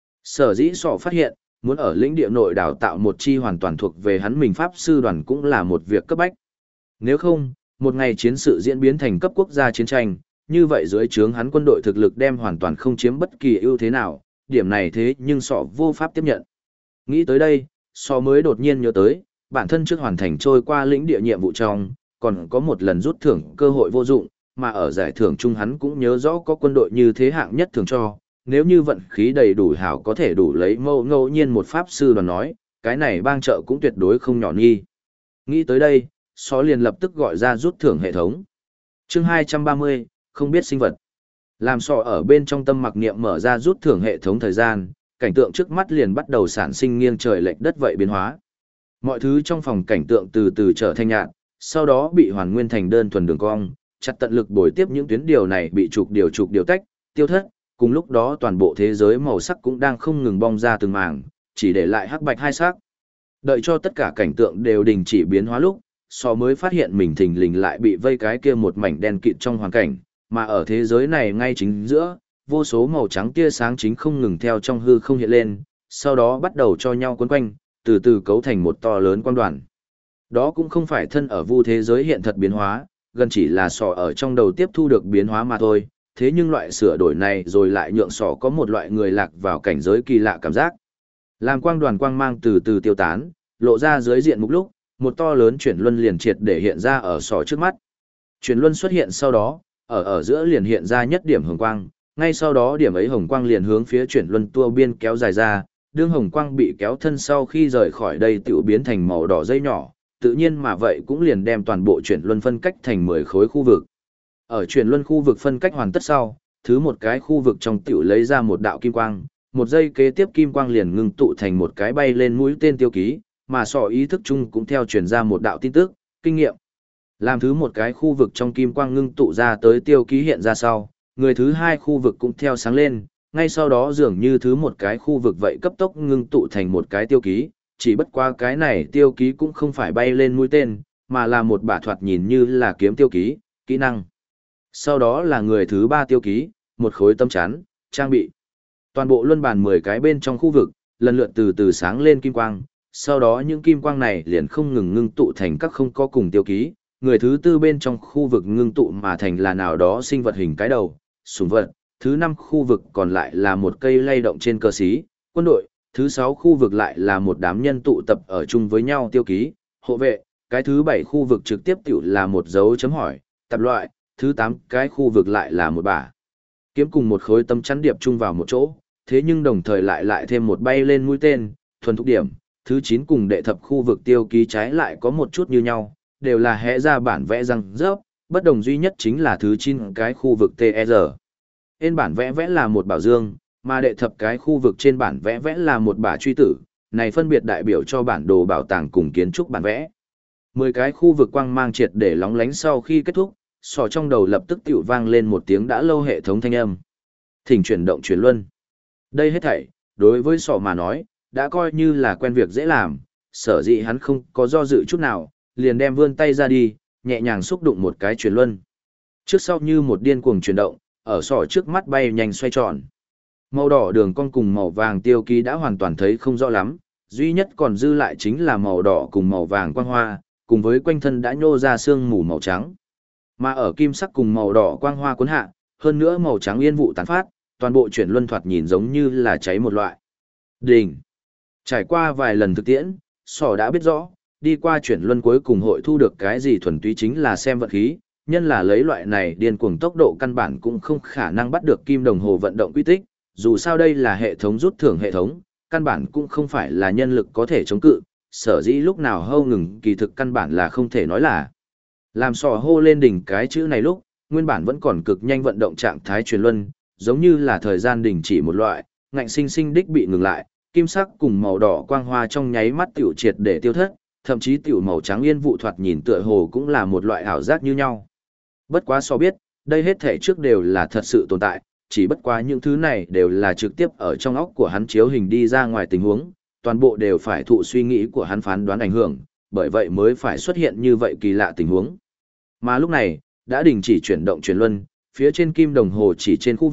Sở dĩ sỏ phát hiện, muốn ở lĩnh địa nội đào tạo một chi hoàn toàn thuộc về hắn mình pháp sư đoàn cũng là một việc cấp bách. Nếu không, một ngày chiến sự diễn biến thành cấp quốc gia chiến tranh, như vậy dưới trướng hắn quân đội thực lực đem hoàn toàn không chiếm bất kỳ ưu thế nào, điểm này thế nhưng sọ vô pháp tiếp nhận. Nghĩ tới đây, sọ mới đột nhiên nhớ tới, bản thân trước hoàn thành trôi qua lĩnh địa nhiệm vụ trong, còn có một lần rút thưởng cơ hội vô dụng, mà ở giải thưởng chung hắn cũng nhớ rõ có quân đội như thế hạng nhất thường cho, nếu như vận khí đầy đủ hảo có thể đủ lấy ngẫu nhiên một pháp sư đoàn nói, cái này bang trợ cũng tuyệt đối không nhỏ nghi. Nghĩ tới đây, sọ liền lập tức gọi ra rút thưởng hệ thống. Chương 230, không biết sinh vật. Làm sọ ở bên trong tâm mặc niệm mở ra rút thưởng hệ thống thời gian, cảnh tượng trước mắt liền bắt đầu sản sinh nghiêng trời lệch đất vậy biến hóa. Mọi thứ trong phòng cảnh tượng từ từ trở thành nhạt, sau đó bị hoàn nguyên thành đơn thuần đường cong, chặt tận lực bồi tiếp những tuyến điều này bị trục điều tách, tiêu thất, cùng lúc đó toàn bộ thế giới màu sắc cũng đang không ngừng bong ra từng mảng, chỉ để lại hắc bạch hai sắc. Đợi cho tất cả cảnh tượng đều đình chỉ biến hóa lúc, sọ mới phát hiện mình thình lình lại bị vây cái kia một mảnh đen kịt trong hoàn cảnh, mà ở thế giới này ngay chính giữa, vô số màu trắng tia sáng chính không ngừng theo trong hư không hiện lên, sau đó bắt đầu cho nhau quấn quanh, từ từ cấu thành một to lớn quang đoàn. Đó cũng không phải thân ở vu thế giới hiện thật biến hóa, gần chỉ là sọ ở trong đầu tiếp thu được biến hóa mà thôi, thế nhưng loại sửa đổi này rồi lại nhượng sọ có một loại người lạc vào cảnh giới kỳ lạ cảm giác. Làm quang đoàn quang mang từ từ tiêu tán, lộ ra dưới diện mục lúc, một to lớn chuyển luân liền triệt để hiện ra ở sọ trước mắt. Chuyển luân xuất hiện sau đó, ở giữa liền hiện ra nhất điểm hồng quang, ngay sau đó điểm ấy hồng quang liền hướng phía chuyển luân tua biên kéo dài ra, đương hồng quang bị kéo thân sau khi rời khỏi đây tiểu biến thành màu đỏ dây nhỏ, tự nhiên mà vậy cũng liền đem toàn bộ chuyển luân phân cách thành 10 khối khu vực. Ở chuyển luân khu vực phân cách hoàn tất sau, thứ một cái khu vực trong tiểu lấy ra một đạo kim quang, một giây kế tiếp kim quang liền ngưng tụ thành một cái bay lên mũi tên tiêu ký, mà sọ ý thức chung cũng theo truyền ra một đạo tin tức, kinh nghiệm. Làm thứ một cái khu vực trong kim quang ngưng tụ ra tới tiêu ký hiện ra sau, người thứ hai khu vực cũng theo sáng lên, ngay sau đó dường như thứ một cái khu vực vậy cấp tốc ngưng tụ thành một cái tiêu ký, chỉ bất qua cái này tiêu ký cũng không phải bay lên mũi tên, mà là một bả thoạt nhìn như là kiếm tiêu ký, kỹ năng. Sau đó là người thứ ba tiêu ký, một khối tâm chắn, trang bị. Toàn bộ luân bàn 10 cái bên trong khu vực, lần lượt từ từ sáng lên kim quang, sau đó những kim quang này liền không ngừng ngưng tụ thành các không có cùng tiêu ký, người thứ tư bên trong khu vực ngưng tụ mà thành là nào đó sinh vật hình cái đầu, súng vật, thứ năm khu vực còn lại là một cây lay động trên cơ sĩ, quân đội, thứ sáu khu vực lại là một đám nhân tụ tập ở chung với nhau tiêu ký, hộ vệ, cái thứ bảy khu vực trực tiếp tiểu là một dấu chấm hỏi, tạp loại, thứ 8 cái khu vực lại là một bả kiếm cùng một khối tâm chắn điệp chung vào một chỗ, thế nhưng đồng thời lại thêm một bay lên mũi tên, thuần thúc điểm, thứ 9 cùng đệ thập khu vực tiêu ký trái lại có một chút như nhau, đều là hẽ ra bản vẽ răng rớp, bất đồng duy nhất chính là thứ 9 cái khu vực TR. Trên bản vẽ là một bảo dương, mà đệ thập cái khu vực trên bản vẽ là một bả truy tử, này phân biệt đại biểu cho bản đồ bảo tàng cùng kiến trúc bản vẽ. 10 cái khu vực quang mang triệt để lóng lánh sau khi kết thúc, sọ trong đầu lập tức tiểu vang lên một tiếng đã lâu hệ thống thanh âm. Thỉnh chuyển động chuyển luân. Đây hết thảy, đối với sọ mà nói, đã coi như là quen việc dễ làm, sở dĩ hắn không có do dự chút nào, liền đem vươn tay ra đi, nhẹ nhàng xúc đụng một cái chuyển luân. Trước sau như một điên cuồng chuyển động, ở sọ trước mắt bay nhanh xoay tròn. Màu đỏ đường cong cùng màu vàng tiêu ký đã hoàn toàn thấy không rõ lắm, duy nhất còn dư lại chính là màu đỏ cùng màu vàng quang hoa, cùng với quanh thân đã nhô ra sương mù màu trắng. Mà ở kim sắc cùng màu đỏ quang hoa cuốn hạ, hơn nữa màu trắng yên vụ tán phát, toàn bộ chuyển luân thoạt nhìn giống như là cháy một loại. Đỉnh. Trải qua vài lần thực tiễn, sỏ đã biết rõ, đi qua chuyển luân cuối cùng hội thu được cái gì thuần túy chính là xem vận khí, nhân là lấy loại này điên cuồng tốc độ căn bản cũng không khả năng bắt được kim đồng hồ vận động quy tích, dù sao đây là hệ thống rút thưởng hệ thống, căn bản cũng không phải là nhân lực có thể chống cự, sở dĩ lúc nào hâu ngừng kỳ thực căn bản là không thể nói là. Làm sò hô lên đỉnh cái chữ này lúc, nguyên bản vẫn còn cực nhanh vận động trạng thái truyền luân, giống như là thời gian đình chỉ một loại, ngạnh sinh sinh đích bị ngừng lại, kim sắc cùng màu đỏ quang hoa trong nháy mắt tiểu triệt để tiêu thất, thậm chí tiểu màu trắng yên vụ thoạt nhìn tựa hồ cũng là một loại ảo giác như nhau. Bất quá so biết, đây hết thể trước đều là thật sự tồn tại, chỉ bất quá những thứ này đều là trực tiếp ở trong óc của hắn chiếu hình đi ra ngoài tình huống, toàn bộ đều phải thụ suy nghĩ của hắn phán đoán ảnh hưởng, bởi vậy mới phải xuất hiện như vậy kỳ lạ tình huống. Mà lúc này, đã đình chỉ chuyển động chuyển luân, phía trên kim đồng hồ chỉ trên khu vực,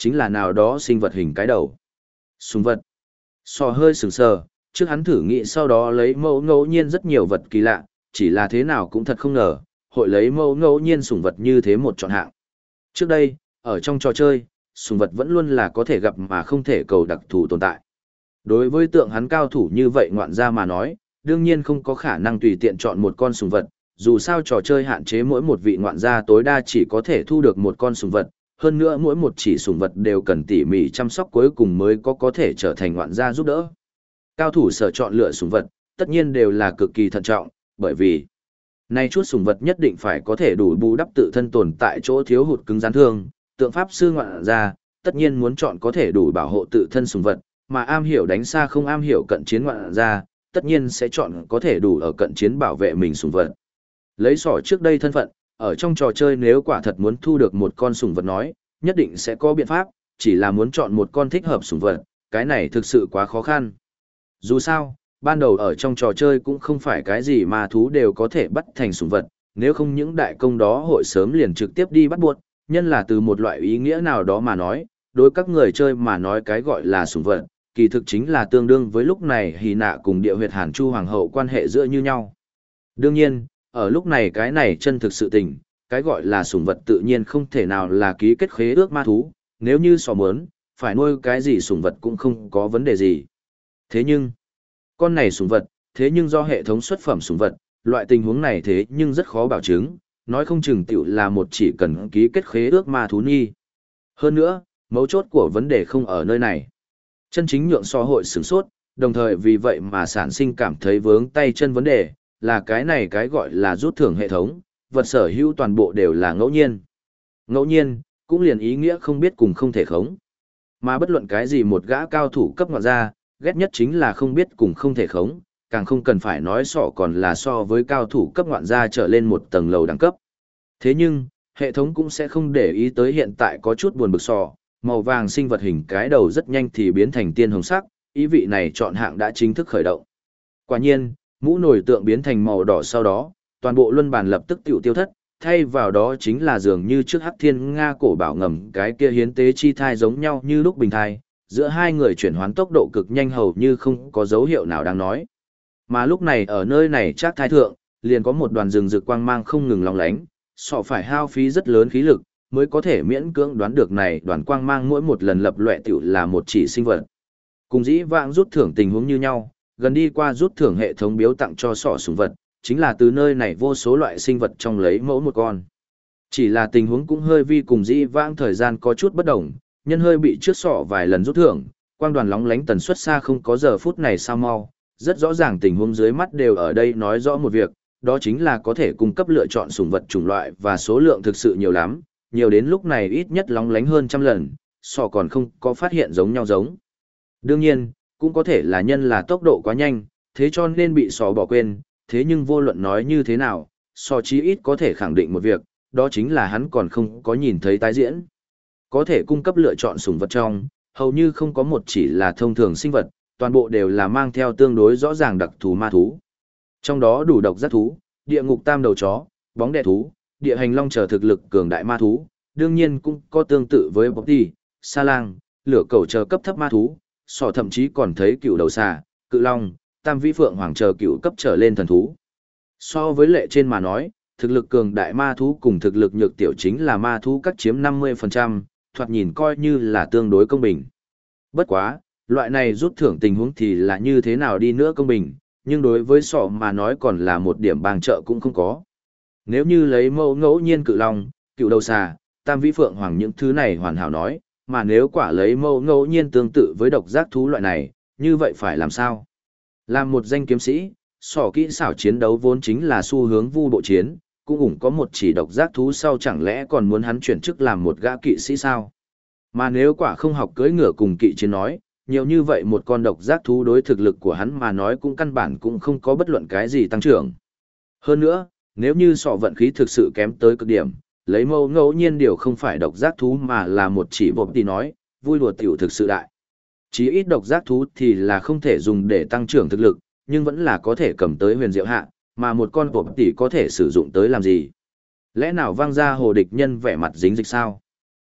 chính là nào đó sinh vật hình cái đầu. Sùng vật. Sò hơi sừng sờ, trước hắn thử nghĩ sau đó lấy mẫu ngẫu nhiên rất nhiều vật kỳ lạ, chỉ là thế nào cũng thật không ngờ, hội lấy mẫu ngẫu nhiên sùng vật như thế một chọn hạng. Trước đây, ở trong trò chơi, sùng vật vẫn luôn là có thể gặp mà không thể cầu đặc thù tồn tại. Đối với tượng hắn cao thủ như vậy ngoạn gia mà nói, đương nhiên không có khả năng tùy tiện chọn một con sùng vật, dù sao trò chơi hạn chế mỗi một vị ngoạn gia tối đa chỉ có thể thu được một con sùng vật, hơn nữa mỗi một chỉ sùng vật đều cần tỉ mỉ chăm sóc cuối cùng mới có thể trở thành ngoạn gia giúp đỡ. Cao thủ sở chọn lựa sùng vật, tất nhiên đều là cực kỳ thận trọng, bởi vì nay chút sùng vật nhất định phải có thể đủ bù đắp tự thân tồn tại chỗ thiếu hụt cứng rắn thương, tượng pháp sư ngoạn gia, tất nhiên muốn chọn có thể đủ bảo hộ tự thân sùng vật, mà am hiểu đánh xa không am hiểu cận chiến ngoạn gia, tất nhiên sẽ chọn có thể đủ ở cận chiến bảo vệ mình sùng vật. Lấy sỏ trước đây thân phận, ở trong trò chơi nếu quả thật muốn thu được một con sùng vật nói, nhất định sẽ có biện pháp, chỉ là muốn chọn một con thích hợp sùng vật, cái này thực sự quá khó khăn. Dù sao, ban đầu ở trong trò chơi cũng không phải cái gì mà thú đều có thể bắt thành sùng vật, nếu không những đại công đó hội sớm liền trực tiếp đi bắt buộc, nhân là từ một loại ý nghĩa nào đó mà nói, đối các người chơi mà nói cái gọi là sùng vật, kỳ thực chính là tương đương với lúc này Hy Nạ cùng địa huyệt Hàn Chu Hoàng hậu quan hệ giữa như nhau. Đương nhiên, ở lúc này cái này chân thực sự tình, cái gọi là sủng vật tự nhiên không thể nào là ký kết khế ước ma thú, nếu như sò mớn, phải nuôi cái gì sủng vật cũng không có vấn đề gì. Thế nhưng, con này sủng vật, thế nhưng do hệ thống xuất phẩm sủng vật, loại tình huống này thế nhưng rất khó bảo chứng, nói không chừng tiểu là một chỉ cần ký kết khế ước ma thú nhi. Hơn nữa, mấu chốt của vấn đề không ở nơi này. Chân chính nhượng so hội sửng sốt, đồng thời vì vậy mà sản sinh cảm thấy vướng tay chân vấn đề, là cái này cái gọi là rút thưởng hệ thống, vật sở hữu toàn bộ đều là ngẫu nhiên. Ngẫu nhiên, cũng liền ý nghĩa không biết cùng không thể khống. Mà bất luận cái gì một gã cao thủ cấp ngoại ra, ghét nhất chính là không biết cùng không thể khống, càng không cần phải nói sọ còn là so với cao thủ cấp ngoạn gia trở lên một tầng lầu đẳng cấp. Thế nhưng, hệ thống cũng sẽ không để ý tới hiện tại có chút buồn bực sọ, màu vàng sinh vật hình cái đầu rất nhanh thì biến thành tiên hồng sắc, ý vị này chọn hạng đã chính thức khởi động. Quả nhiên, mũ nổi tượng biến thành màu đỏ sau đó, toàn bộ luân bàn lập tức tiêu thất, thay vào đó chính là dường như trước Hắc Thiên Nga cổ bảo ngầm cái kia hiến tế chi thai giống nhau như lúc bình thai, giữa hai người chuyển hoán tốc độ cực nhanh hầu như không có dấu hiệu nào đáng nói. Mà lúc này ở nơi này chắc thai thượng, liền có một đoàn rừng rực quang mang không ngừng long lánh, sọ phải hao phí rất lớn khí lực, mới có thể miễn cưỡng đoán được này đoàn quang mang mỗi một lần lập lòe tiểu là một chỉ sinh vật. Cùng dĩ vãng rút thưởng tình huống như nhau, gần đi qua rút thưởng hệ thống biếu tặng cho sọ sủng vật, chính là từ nơi này vô số loại sinh vật trong lấy mẫu một con. Chỉ là tình huống cũng hơi vi cùng dĩ vãng thời gian có chút bất đồng, nhân hơi bị trước sọ vài lần rút thưởng, quang đoàn lóng lánh tần suất xa không có giờ phút này sao mau, rất rõ ràng tình huống dưới mắt đều ở đây nói rõ một việc, đó chính là có thể cung cấp lựa chọn sủng vật chủng loại và số lượng thực sự nhiều lắm, nhiều đến lúc này ít nhất lóng lánh hơn trăm lần, sọ còn không có phát hiện giống nhau giống. Đương nhiên, cũng có thể là nhân là tốc độ quá nhanh, thế cho nên bị sọ bỏ quên, thế nhưng vô luận nói như thế nào, sọ chí ít có thể khẳng định một việc, đó chính là hắn còn không có nhìn thấy tái diễn. Có thể cung cấp lựa chọn sủng vật trong, hầu như không có một chỉ là thông thường sinh vật, toàn bộ đều là mang theo tương đối rõ ràng đặc thù ma thú. Trong đó đủ độc giác thú, địa ngục tam đầu chó, bóng đè thú, địa hành long chờ thực lực cường đại ma thú, đương nhiên cũng có tương tự với bọc ti, sa lang, lửa cầu chờ cấp thấp ma thú, sọ thậm chí còn thấy cựu đầu xà, cự long, tam vĩ phượng hoàng chờ cựu cấp trở lên thần thú. So với lệ trên mà nói, thực lực cường đại ma thú cùng thực lực nhược tiểu chính là ma thú cắt chiếm 50%, thoạt nhìn coi như là tương đối công bình. Bất quá, loại này rút thưởng tình huống thì là như thế nào đi nữa công bình, nhưng đối với sọ mà nói còn là một điểm bang trợ cũng không có. Nếu như lấy mẫu ngẫu nhiên cự long, cựu đầu xà, tam vĩ phượng hoàng những thứ này hoàn hảo nói, mà nếu quả lấy mẫu ngẫu nhiên tương tự với độc giác thú loại này, như vậy phải làm sao? Làm một danh kiếm sĩ, sọ kỹ xảo chiến đấu vốn chính là xu hướng vu bộ chiến, cũng ủng có một chỉ độc giác thú sau chẳng lẽ còn muốn hắn chuyển chức làm một gã kỵ sĩ sao? Mà nếu quả không học cưỡi ngựa cùng kỵ chiến nói, nhiều như vậy một con độc giác thú đối thực lực của hắn mà nói cũng căn bản cũng không có bất luận cái gì tăng trưởng. Hơn nữa, nếu như sọ vận khí thực sự kém tới cực điểm, lấy mẫu ngẫu nhiên điều không phải độc giác thú mà là một chỉ bộp thì nói, vui đùa tiểu thực sự đại. Chí ít độc giác thú thì là không thể dùng để tăng trưởng thực lực, nhưng vẫn là có thể cầm tới huyền diệu hạ, mà một con bộp tỷ có thể sử dụng tới làm gì? Lẽ nào vang ra hồ địch nhân vẻ mặt dính dịch sao?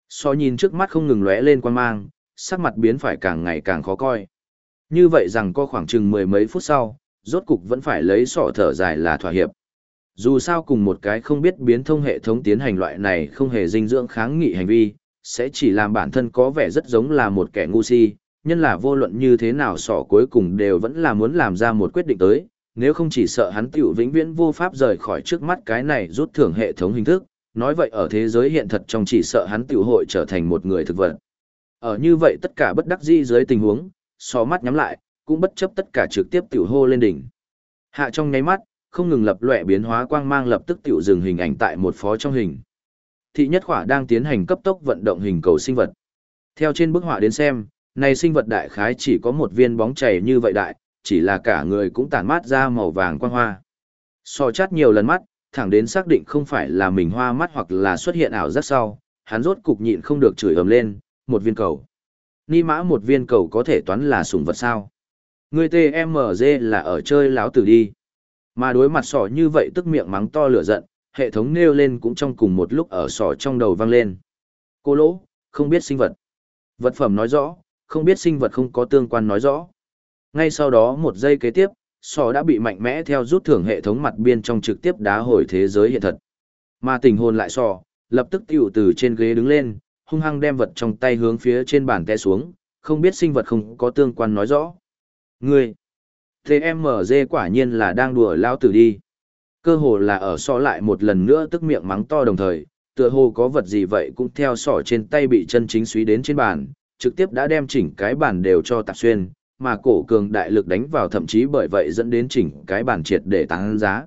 So nhìn trước mắt không ngừng lóe lên quan mang, sắc mặt biến phải càng ngày càng khó coi. Như vậy rằng có khoảng chừng mười mấy phút sau, rốt cục vẫn phải lấy sọ thở dài là thỏa hiệp. Dù sao cùng một cái không biết biến thông hệ thống tiến hành loại này không hề dinh dưỡng kháng nghị hành vi, sẽ chỉ làm bản thân có vẻ rất giống là một kẻ ngu si, nhân là vô luận như thế nào sọ cuối cùng đều vẫn là muốn làm ra một quyết định tới, nếu không chỉ sợ hắn tiểu vĩnh viễn vô pháp rời khỏi trước mắt cái này rút thưởng hệ thống hình thức, nói vậy ở thế giới hiện thật trong chỉ sợ hắn tiểu hội trở thành một người thực vật. Ở như vậy tất cả bất đắc dĩ dưới tình huống, sọ mắt nhắm lại, cũng bất chấp tất cả trực tiếp tiểu hô lên đỉnh. Hạ trong nháy mắt, không ngừng lập lòe biến hóa quang mang lập tức tiểu dừng hình ảnh tại một phó trong hình. Thị nhất khỏa đang tiến hành cấp tốc vận động hình cầu sinh vật. Theo trên bức họa đến xem, này sinh vật đại khái chỉ có một viên bóng chảy như vậy đại, chỉ là cả người cũng tản mát ra màu vàng quang hoa. So chát nhiều lần mắt, thẳng đến xác định không phải là mình hoa mắt hoặc là xuất hiện ảo giác sau, hắn rốt cục nhịn không được chửi ầm lên, một viên cầu. Ni mã một viên cầu có thể toán là sủng vật sao? Người TMG là ở chơi láo tử đi. Mà đối mặt sỏ như vậy tức miệng mắng to lửa giận, hệ thống nêu lên cũng trong cùng một lúc ở sỏ trong đầu vang lên. Cô lỗ, không biết sinh vật. Vật phẩm nói rõ, không biết sinh vật không có tương quan nói rõ. Ngay sau đó một giây kế tiếp, sỏ đã bị mạnh mẽ theo rút thưởng hệ thống mặt biên trong trực tiếp đá hồi thế giới hiện thật. Mà tình hồn lại sỏ, lập tức tiểu từ trên ghế đứng lên, hung hăng đem vật trong tay hướng phía trên bàn té xuống, không biết sinh vật không có tương quan nói rõ. Ngươi, TMG quả nhiên là đang đùa lao tử đi. Cơ hồ là ở so lại một lần nữa tức miệng mắng to đồng thời, tựa hồ có vật gì vậy cũng theo sỏ trên tay bị chân chính suý đến trên bàn, trực tiếp đã đem chỉnh cái bàn đều cho tạp xuyên, mà cổ cường đại lực đánh vào thậm chí bởi vậy dẫn đến chỉnh cái bàn triệt để tăng giá.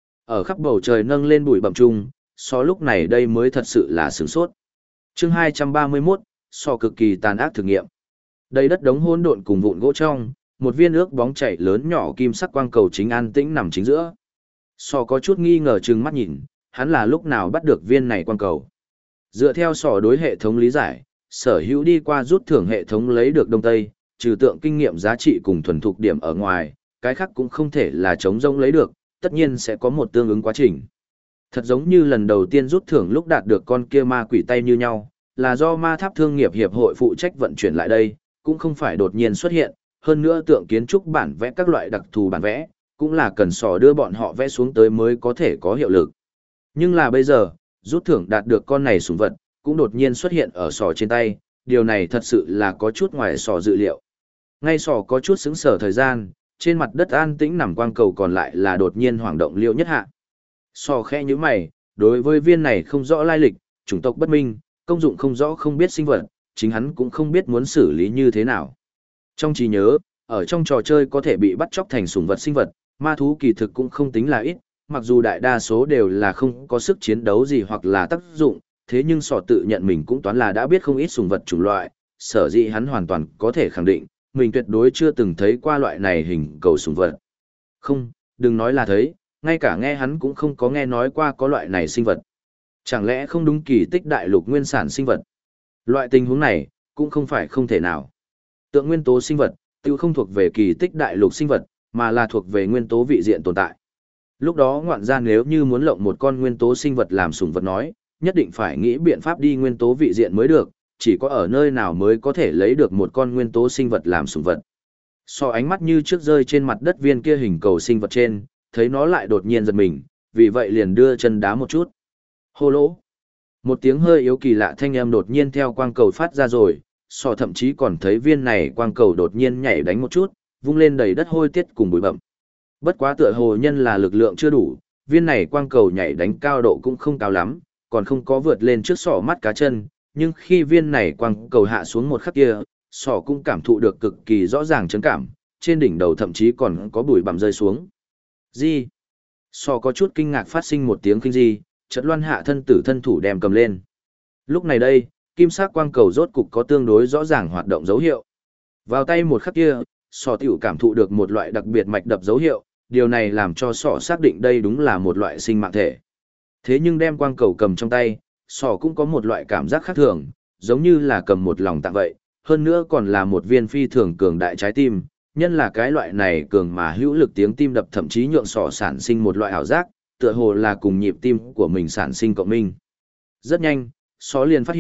Ở khắp bầu trời nâng lên bụi bặm chung, so lúc này đây mới thật sự là sửng sốt. Chương 231, so cực kỳ tàn ác thử nghiệm. Đây đất đống hỗn độn cùng vụn gỗ trong, một viên ước bóng chảy lớn nhỏ kim sắc quang cầu chính an tĩnh nằm chính giữa. So có chút nghi ngờ trừng mắt nhìn, hắn là lúc nào bắt được viên này quang cầu. Dựa theo sỏ đối hệ thống lý giải, sở hữu đi qua rút thưởng hệ thống lấy được đông tây, trừ tượng kinh nghiệm giá trị cùng thuần thục điểm ở ngoài, cái khác cũng không thể là chống rông lấy được, tất nhiên sẽ có một tương ứng quá trình. Thật giống như lần đầu tiên rút thưởng lúc đạt được con kia ma quỷ tay như nhau, là do ma tháp thương nghiệp hiệp hội phụ trách vận chuyển lại đây, cũng không phải đột nhiên xuất hiện, hơn nữa tượng kiến trúc bản vẽ các loại đặc thù bản vẽ, cũng là cần sò đưa bọn họ vẽ xuống tới mới có thể có hiệu lực. Nhưng là bây giờ, rút thưởng đạt được con này sủng vật, cũng đột nhiên xuất hiện ở sò trên tay, điều này thật sự là có chút ngoài sò dự liệu. Ngay sò có chút xứng sở thời gian, trên mặt đất an tĩnh nằm quang cầu còn lại là đột nhiên hoảng động liêu nhất hạ. Sò khẽ như mày, đối với viên này không rõ lai lịch, chủng tộc bất minh, công dụng không rõ không biết sinh vật, chính hắn cũng không biết muốn xử lý như thế nào. Trong trí nhớ, ở trong trò chơi có thể bị bắt chóc thành sủng vật sinh vật, ma thú kỳ thực cũng không tính là ít, mặc dù đại đa số đều là không có sức chiến đấu gì hoặc là tác dụng, thế nhưng sọ tự nhận mình cũng toán là đã biết không ít sủng vật chủng loại, sở dĩ hắn hoàn toàn có thể khẳng định, mình tuyệt đối chưa từng thấy qua loại này hình cầu sủng vật. Không, đừng nói là thấy, ngay cả nghe hắn cũng không có nghe nói qua có loại này sinh vật. Chẳng lẽ không đúng kỳ tích đại lục nguyên sản sinh vật? Loại tình huống này, cũng không phải không thể nào. Tượng nguyên tố sinh vật, tiêu không thuộc về kỳ tích đại lục sinh vật, mà là thuộc về nguyên tố vị diện tồn tại. Lúc đó ngoạn gia nếu như muốn lộng một con nguyên tố sinh vật làm sủng vật nói, nhất định phải nghĩ biện pháp đi nguyên tố vị diện mới được, chỉ có ở nơi nào mới có thể lấy được một con nguyên tố sinh vật làm sủng vật. So ánh mắt như trước rơi trên mặt đất viên kia hình cầu sinh vật trên, thấy nó lại đột nhiên giật mình, vì vậy liền đưa chân đá một chút. Hô lỗ. Một tiếng hơi yếu kỳ lạ thanh âm đột nhiên theo quang cầu phát ra rồi, so thậm chí còn thấy viên này quang cầu đột nhiên nhảy đánh một chút, vung lên đầy đất hôi tiết cùng bụi bặm. Bất quá tựa hồ nhân là lực lượng chưa đủ, viên này quang cầu nhảy đánh cao độ cũng không cao lắm, còn không có vượt lên trước sọ mắt cá chân, nhưng khi viên này quang cầu hạ xuống một khắc kia, sọ cũng cảm thụ được cực kỳ rõ ràng chấn cảm, trên đỉnh đầu thậm chí còn có bụi bặm rơi xuống. Gì? Sọ có chút kinh ngạc phát sinh một tiếng kinh gì, chợt loan hạ thân tử thân thủ đem cầm lên. Lúc này đây, kim sắc quang cầu rốt cục có tương đối rõ ràng hoạt động dấu hiệu. Vào tay một khắc kia, sọ tiểu cảm thụ được một loại đặc biệt mạch đập dấu hiệu, điều này làm cho sọ xác định đây đúng là một loại sinh mạng thể. Thế nhưng đem quang cầu cầm trong tay, sọ cũng có một loại cảm giác khác thường, giống như là cầm một lòng tạng vậy, hơn nữa còn là một viên phi thường cường đại trái tim, nhân là cái loại này cường mà hữu lực tiếng tim đập thậm chí nhượng sọ sản sinh một loại ảo giác, tựa hồ là cùng nhịp tim của mình sản sinh cộng minh. Rất nhanh, sọ liền phát hiện,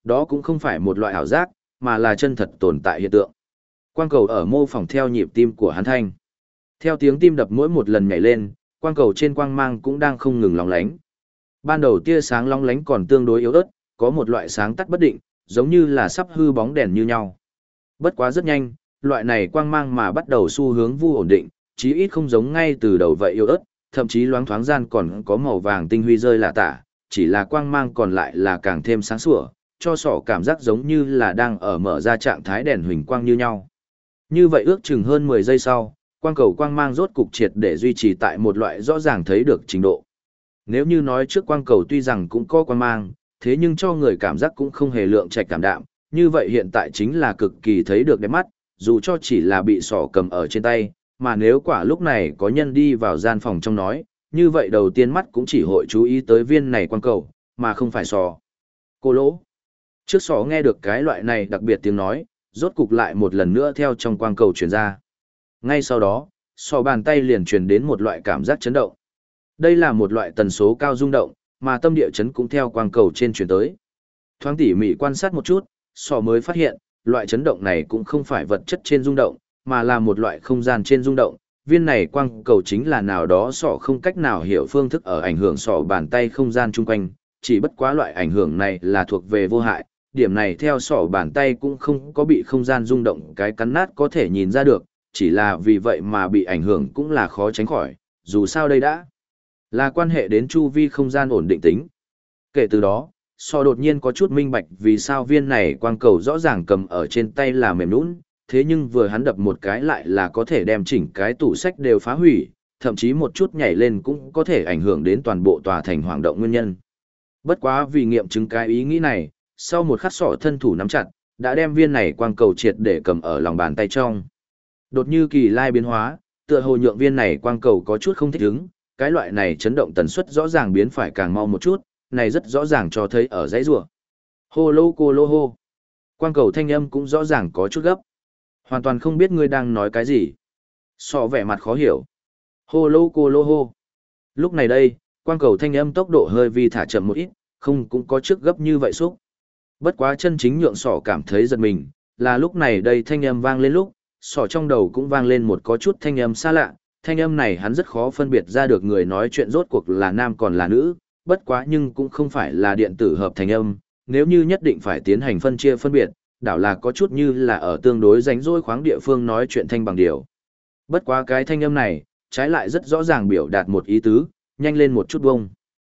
đó cũng không phải một loại ảo giác, mà là chân thật tồn tại hiện tượng. Quang cầu ở mô phỏng theo nhịp tim của hắn thanh. Theo tiếng tim đập mỗi một lần nhảy lên, quang cầu trên quang mang cũng đang không ngừng lóng lánh. Ban đầu tia sáng lóng lánh còn tương đối yếu ớt, có một loại sáng tắt bất định, giống như là sắp hư bóng đèn như nhau. Bất quá rất nhanh, loại này quang mang mà bắt đầu xu hướng vu ổn định, chí ít không giống ngay từ đầu vậy yếu ớt, thậm chí loáng thoáng gian còn có màu vàng tinh huy rơi lả tả, chỉ là quang mang còn lại là càng thêm sáng sủa, cho sọ cảm giác giống như là đang ở mở ra trạng thái đèn huỳnh quang như nhau. Như vậy ước chừng hơn 10 giây sau, quang cầu quang mang rốt cục triệt để duy trì tại một loại rõ ràng thấy được trình độ. Nếu như nói trước quang cầu tuy rằng cũng có quang mang, thế nhưng cho người cảm giác cũng không hề lượng trạch cảm đạm, như vậy hiện tại chính là cực kỳ thấy được đẹp mắt, dù cho chỉ là bị sọ cầm ở trên tay, mà nếu quả lúc này có nhân đi vào gian phòng trong nói, như vậy đầu tiên mắt cũng chỉ hội chú ý tới viên này quang cầu, mà không phải sọ. Cô lỗ. Trước sọ nghe được cái loại này đặc biệt tiếng nói, rốt cục lại một lần nữa theo trong quang cầu truyền ra. Ngay sau đó, sọ bàn tay liền truyền đến một loại cảm giác chấn động. Đây là một loại tần số cao rung động, mà tâm địa chấn cũng theo quang cầu trên truyền tới. Thoáng tỉ mỉ quan sát một chút, sọ mới phát hiện, loại chấn động này cũng không phải vật chất trên rung động, mà là một loại không gian trên rung động. Viên này quang cầu chính là nào đó sọ không cách nào hiểu phương thức ở ảnh hưởng sọ bàn tay không gian chung quanh, chỉ bất quá loại ảnh hưởng này là thuộc về vô hại, điểm này theo sọ bàn tay cũng không có bị không gian rung động cái cắn nát có thể nhìn ra được, chỉ là vì vậy mà bị ảnh hưởng cũng là khó tránh khỏi, dù sao đây đã là quan hệ đến chu vi không gian ổn định tính. Kể từ đó, sọ đột nhiên có chút minh bạch vì sao viên này quang cầu rõ ràng cầm ở trên tay là mềm nhũn, thế nhưng vừa hắn đập một cái lại là có thể đem chỉnh cái tủ sách đều phá hủy, thậm chí một chút nhảy lên cũng có thể ảnh hưởng đến toàn bộ tòa thành hoảng động nguyên nhân. Bất quá vì nghiệm chứng cái ý nghĩ này, sau một khắc sọ thân thủ nắm chặt, đã đem viên này quang cầu triệt để cầm ở lòng bàn tay trong. Đột như kỳ lai biến hóa, tựa hồ nhượng viên này quang cầu có chút không thích ứng, cái loại này chấn động tần suất rõ ràng biến phải càng mau một chút, này rất rõ ràng cho thấy ở dãy rùa. Hô lô cô lô hô. Quang cầu thanh âm cũng rõ ràng có chút gấp. Hoàn toàn không biết ngươi đang nói cái gì. Sọ vẻ mặt khó hiểu. Hô lô cô lô hô. Lúc này đây, quang cầu thanh âm tốc độ hơi vi thả chậm một ít, không cũng có trước gấp như vậy xúc. Bất quá chân chính nhượng sọ cảm thấy giật mình, là lúc này đây thanh âm vang lên lúc, sọ trong đầu cũng vang lên một có chút thanh âm xa lạ, thanh âm này hắn rất khó phân biệt ra được người nói chuyện rốt cuộc là nam còn là nữ, bất quá nhưng cũng không phải là điện tử hợp thành âm, nếu như nhất định phải tiến hành phân chia phân biệt, đảo là có chút như là ở tương đối rảnh rỗi khoáng địa phương nói chuyện thanh bằng điều. Bất quá cái thanh âm này, trái lại rất rõ ràng biểu đạt một ý tứ, nhanh lên một chút bông.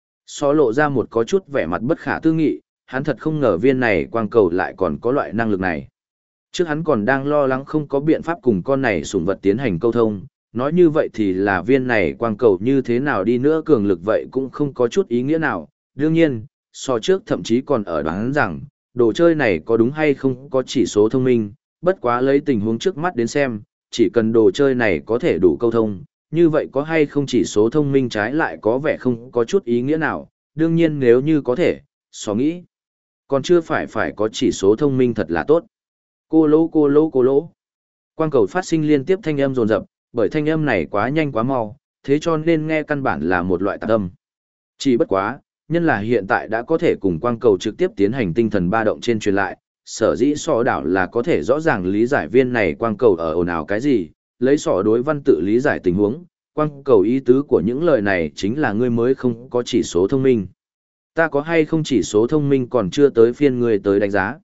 Sọ lộ ra một có chút vẻ mặt bất khả tư nghị, hắn thật không ngờ viên này quang cầu lại còn có loại năng lực này. Trước hắn còn đang lo lắng không có biện pháp cùng con này sủng vật tiến hành câu thông, nói như vậy thì là viên này quang cầu như thế nào đi nữa cường lực vậy cũng không có chút ý nghĩa nào. Đương nhiên, so trước thậm chí còn ở đoán rằng, đồ chơi này có đúng hay không có chỉ số thông minh, bất quá lấy tình huống trước mắt đến xem, chỉ cần đồ chơi này có thể đủ câu thông, như vậy có hay không chỉ số thông minh trái lại có vẻ không có chút ý nghĩa nào. Đương nhiên nếu như có thể, so nghĩ, còn chưa phải có chỉ số thông minh thật là tốt. Cô lỗ cô lỗ cô lỗ. Quang cầu phát sinh liên tiếp thanh âm dồn dập, bởi thanh âm này quá nhanh quá mau, thế cho nên nghe căn bản là một loại tạp âm. Chỉ bất quá, nhân là hiện tại đã có thể cùng quang cầu trực tiếp tiến hành tinh thần ba động trên truyền lại, sở dĩ sọ đảo là có thể rõ ràng lý giải viên này quang cầu ở ồn ào cái gì, lấy sọ đối văn tự lý giải tình huống, quang cầu ý tứ của những lời này chính là ngươi mới không có chỉ số thông minh. Ta có hay không chỉ số thông minh còn chưa tới phiên ngươi tới đánh giá.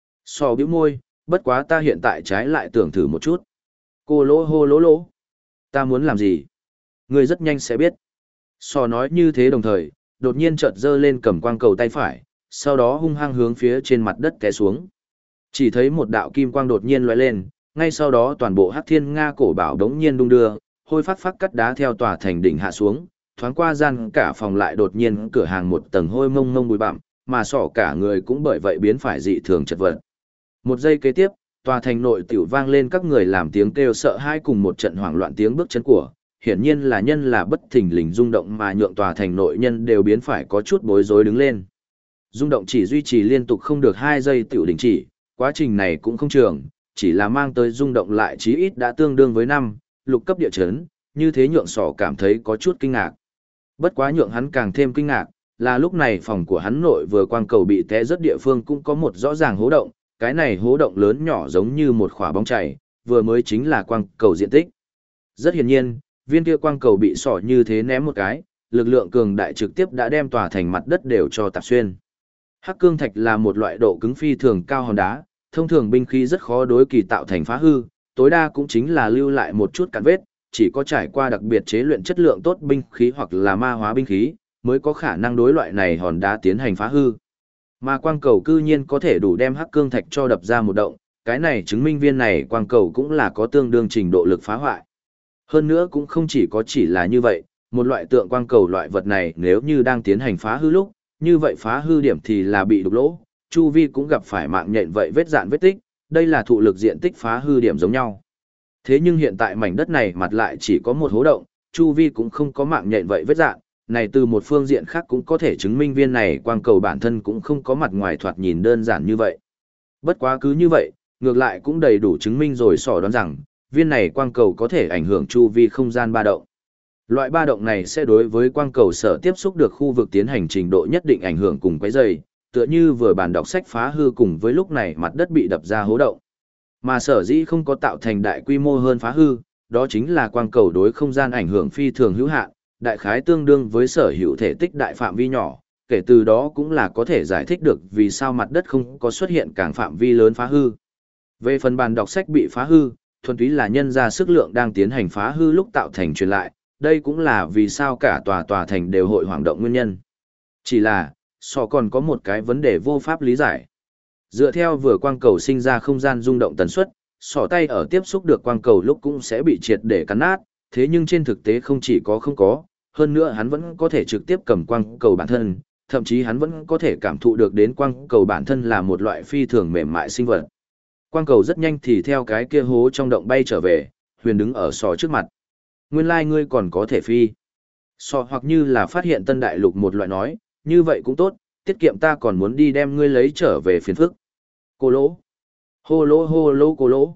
Sọ bĩu môi, bất quá ta hiện tại trái lại tưởng thử một chút. Cô lỗ hô lỗ lỗ. Ta muốn làm gì? Ngươi rất nhanh sẽ biết. Sọ nói như thế đồng thời, đột nhiên chợt giơ lên cầm quang cầu tay phải, sau đó hung hăng hướng phía trên mặt đất té xuống. Chỉ thấy một đạo kim quang đột nhiên lóe lên, ngay sau đó toàn bộ Hắc Thiên Nga cổ bảo đống nhiên đung đưa, hôi phát phát cắt đá theo tòa thành đỉnh hạ xuống, thoáng qua gian cả phòng lại đột nhiên cửa hàng một tầng hôi mông mông bụi bặm, mà sọ cả người cũng bởi vậy biến phải dị thường chật vật. Một giây kế tiếp, tòa thành nội tiểu vang lên các người làm tiếng kêu sợ hãi cùng một trận hoảng loạn tiếng bước chân của, hiển nhiên là nhân là bất thình lình rung động mà nhượng tòa thành nội nhân đều biến phải có chút bối rối đứng lên. Rung động chỉ duy trì liên tục không được 2 giây tiểu đình chỉ, quá trình này cũng không trường, chỉ là mang tới rung động lại chí ít đã tương đương với 5, 6 cấp địa chấn, như thế nhượng sọ cảm thấy có chút kinh ngạc. Bất quá nhượng hắn càng thêm kinh ngạc, Là lúc này phòng của hắn nội vừa quang cầu bị té rất địa phương cũng có một rõ ràng hố động, cái này hố động lớn nhỏ giống như một quả bóng chảy, vừa mới chính là quang cầu diện tích. Rất hiển nhiên, viên kia quang cầu bị sỏ như thế ném một cái, lực lượng cường đại trực tiếp đã đem tòa thành mặt đất đều cho tạp xuyên. Hắc cương thạch là một loại độ cứng phi thường cao hòn đá, thông thường binh khí rất khó đối kỳ tạo thành phá hư, tối đa cũng chính là lưu lại một chút cặn vết, chỉ có trải qua đặc biệt chế luyện chất lượng tốt binh khí hoặc là ma hóa binh khí, mới có khả năng đối loại này hòn đá tiến hành phá hư. Mà quang cầu cư nhiên có thể đủ đem hắc cương thạch cho đập ra một động, cái này chứng minh viên này quang cầu cũng là có tương đương trình độ lực phá hoại. Hơn nữa cũng không chỉ là như vậy, một loại tượng quang cầu loại vật này nếu như đang tiến hành phá hư lúc, như vậy phá hư điểm thì là bị đục lỗ, chu vi cũng gặp phải mạng nhện vậy vết dạn vết tích, đây là thụ lực diện tích phá hư điểm giống nhau. Thế nhưng hiện tại mảnh đất này mặt lại chỉ có một hố động, chu vi cũng không có mạng nhện vậy vết dạn, này từ một phương diện khác cũng có thể chứng minh viên này quang cầu bản thân cũng không có mặt ngoài thoạt nhìn đơn giản như vậy. Bất quá cứ như vậy, ngược lại cũng đầy đủ chứng minh rồi sỏ đoán rằng, viên này quang cầu có thể ảnh hưởng chu vi không gian ba động. Loại ba động này sẽ đối với quang cầu sở tiếp xúc được khu vực tiến hành trình độ nhất định ảnh hưởng cùng quấy rầy, tựa như vừa bàn đọc sách phá hư cùng với lúc này mặt đất bị đập ra hố động. Mà sở dĩ không có tạo thành đại quy mô hơn phá hư, đó chính là quang cầu đối không gian ảnh hưởng phi thường hữu hạn, đại khái tương đương với sở hữu thể tích đại phạm vi nhỏ, kể từ đó cũng là có thể giải thích được vì sao mặt đất không có xuất hiện càng phạm vi lớn phá hư. Về phần bàn đọc sách bị phá hư, thuần túy là nhân ra sức lượng đang tiến hành phá hư lúc tạo thành truyền lại, đây cũng là vì sao cả tòa thành đều hội hoảng động nguyên nhân. Chỉ là, còn có một cái vấn đề vô pháp lý giải. Dựa theo vừa quang cầu sinh ra không gian rung động tần suất, tay ở tiếp xúc được quang cầu lúc cũng sẽ bị triệt để cắn nát, thế nhưng trên thực tế không chỉ có không có, hơn nữa hắn vẫn có thể trực tiếp cầm quang cầu bản thân, thậm chí hắn vẫn có thể cảm thụ được đến quang cầu bản thân là một loại phi thường mềm mại sinh vật. Quang cầu rất nhanh thì theo cái kia hố trong động bay trở về, Huyền đứng ở trước mặt. Nguyên lai ngươi còn có thể phi. Hoặc như là phát hiện tân đại lục một loại nói, như vậy cũng tốt, tiết kiệm ta còn muốn đi đem ngươi lấy trở về phiền phức. Cô lỗ. Hô lỗ cô lỗ.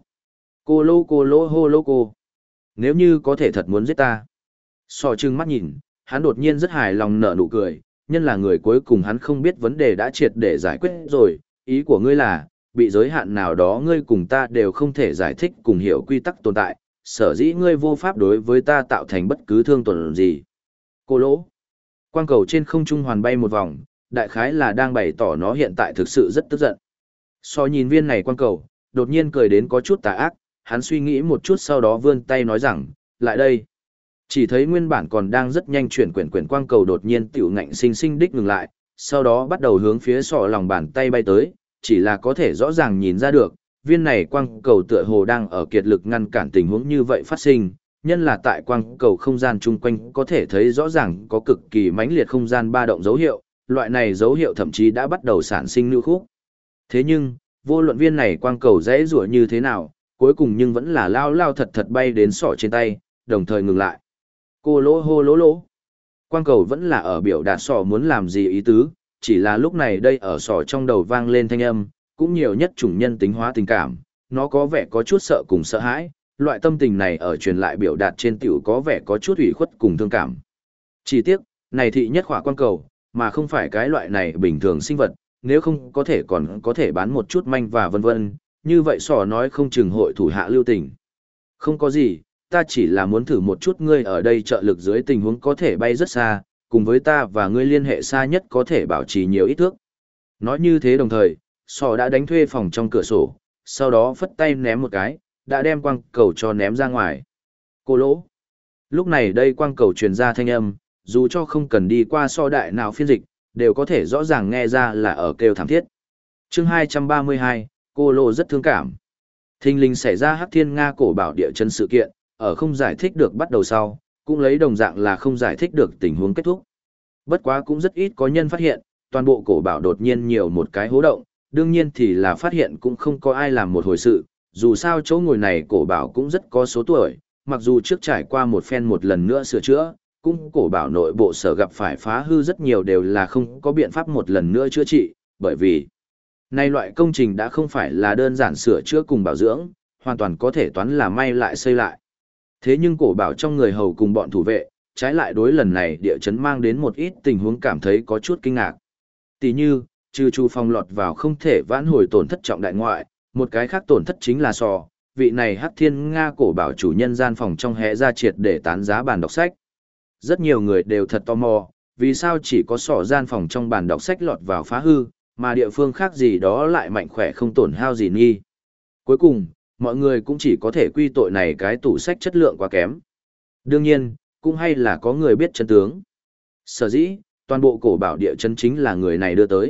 Cô lỗ hô lỗ cô. Nếu như có thể thật muốn giết ta. Trừng mắt nhìn, hắn đột nhiên rất hài lòng nở nụ cười, nhân là người cuối cùng hắn không biết vấn đề đã triệt để giải quyết rồi, ý của ngươi là, bị giới hạn nào đó ngươi cùng ta đều không thể giải thích cùng hiểu quy tắc tồn tại, sở dĩ ngươi vô pháp đối với ta tạo thành bất cứ thương tổn gì. Cô lỗ. Quang cầu trên không trung hoàn bay một vòng, đại khái là đang bày tỏ nó hiện tại thực sự rất tức giận. Nhìn viên này quang cầu, đột nhiên cười đến có chút tà ác, hắn suy nghĩ một chút sau đó vươn tay nói rằng, lại đây. Chỉ thấy nguyên bản còn đang rất nhanh chuyển quyển quang cầu đột nhiên tiểu ngạnh sinh sinh đích ngừng lại, sau đó bắt đầu hướng phía lòng bàn tay bay tới, chỉ là có thể rõ ràng nhìn ra được, viên này quang cầu tựa hồ đang ở kiệt lực ngăn cản tình huống như vậy phát sinh, nhân là tại quang cầu không gian chung quanh có thể thấy rõ ràng có cực kỳ mãnh liệt không gian ba động dấu hiệu, loại này dấu hiệu thậm chí đã bắt đầu sản sinh lưu khúc. Thế nhưng, vô luận viên này quang cầu dễ rủa như thế nào, cuối cùng nhưng vẫn là lao thật bay đến trên tay, đồng thời ngừng lại. Cô lỗ hô lỗ. Quang cầu vẫn là ở biểu đạt muốn làm gì ý tứ, chỉ là lúc này đây ở trong đầu vang lên thanh âm, cũng nhiều nhất chủng nhân tính hóa tình cảm, nó có vẻ có chút sợ cùng sợ hãi, loại tâm tình này ở truyền lại biểu đạt trên tiểu có vẻ có chút ủy khuất cùng thương cảm. Chỉ tiếc, này thị nhất khỏa quang cầu, mà không phải cái loại này bình thường sinh vật, nếu không có thể còn có thể bán một chút manh và vân vân, như vậy nói không chừng hội thủ hạ lưu tình. Không có gì, ta chỉ là muốn thử một chút ngươi ở đây trợ lực dưới tình huống có thể bay rất xa, cùng với ta và ngươi liên hệ xa nhất có thể bảo trì nhiều ít thước. Nói như thế đồng thời, đã đánh thuê phòng trong cửa sổ, sau đó phất tay ném một cái, đã đem quang cầu cho ném ra ngoài. Cô lỗ. Lúc này đây quang cầu truyền ra thanh âm, dù cho không cần đi qua đại nào phiên dịch, đều có thể rõ ràng nghe ra là ở kêu thảm thiết. Chương 232, cô lỗ rất thương cảm. Thình lình xảy ra Hắc Thiên Nga cổ bảo địa chân sự kiện, ở không giải thích được bắt đầu sau, cũng lấy đồng dạng là không giải thích được tình huống kết thúc. Bất quá cũng rất ít có nhân phát hiện, toàn bộ cổ bảo đột nhiên nhiều một cái hố động, đương nhiên thì là phát hiện cũng không có ai làm một hồi sự, dù sao chỗ ngồi này cổ bảo cũng rất có số tuổi, mặc dù trước trải qua một phen một lần nữa sửa chữa, cũng cổ bảo nội bộ sở gặp phải phá hư rất nhiều đều là không có biện pháp một lần nữa chữa trị, bởi vì nay loại công trình đã không phải là đơn giản sửa chữa cùng bảo dưỡng, hoàn toàn có thể toán là may lại xây lại. Thế nhưng cổ bảo trong người hầu cùng bọn thủ vệ, trái lại đối lần này địa chấn mang đến một ít tình huống cảm thấy có chút kinh ngạc. Tỷ như, trừ Chu Phong lọt vào không thể vãn hồi tổn thất trọng đại ngoại, một cái khác tổn thất chính là Sò, vị này Hắc Thiên Nga cổ bảo chủ nhân gian phòng trong hẽ ra triệt để tán giá bàn đọc sách. Rất nhiều người đều thật tò mò, vì sao chỉ có Sò gian phòng trong bàn đọc sách lọt vào phá hư, mà địa phương khác gì đó lại mạnh khỏe không tổn hao gì nghi. Cuối cùng, mọi người cũng chỉ có thể quy tội này cái tủ sách chất lượng quá kém. Đương nhiên, cũng hay là có người biết chân tướng. Sở dĩ, toàn bộ cổ bảo địa chân chính là người này đưa tới.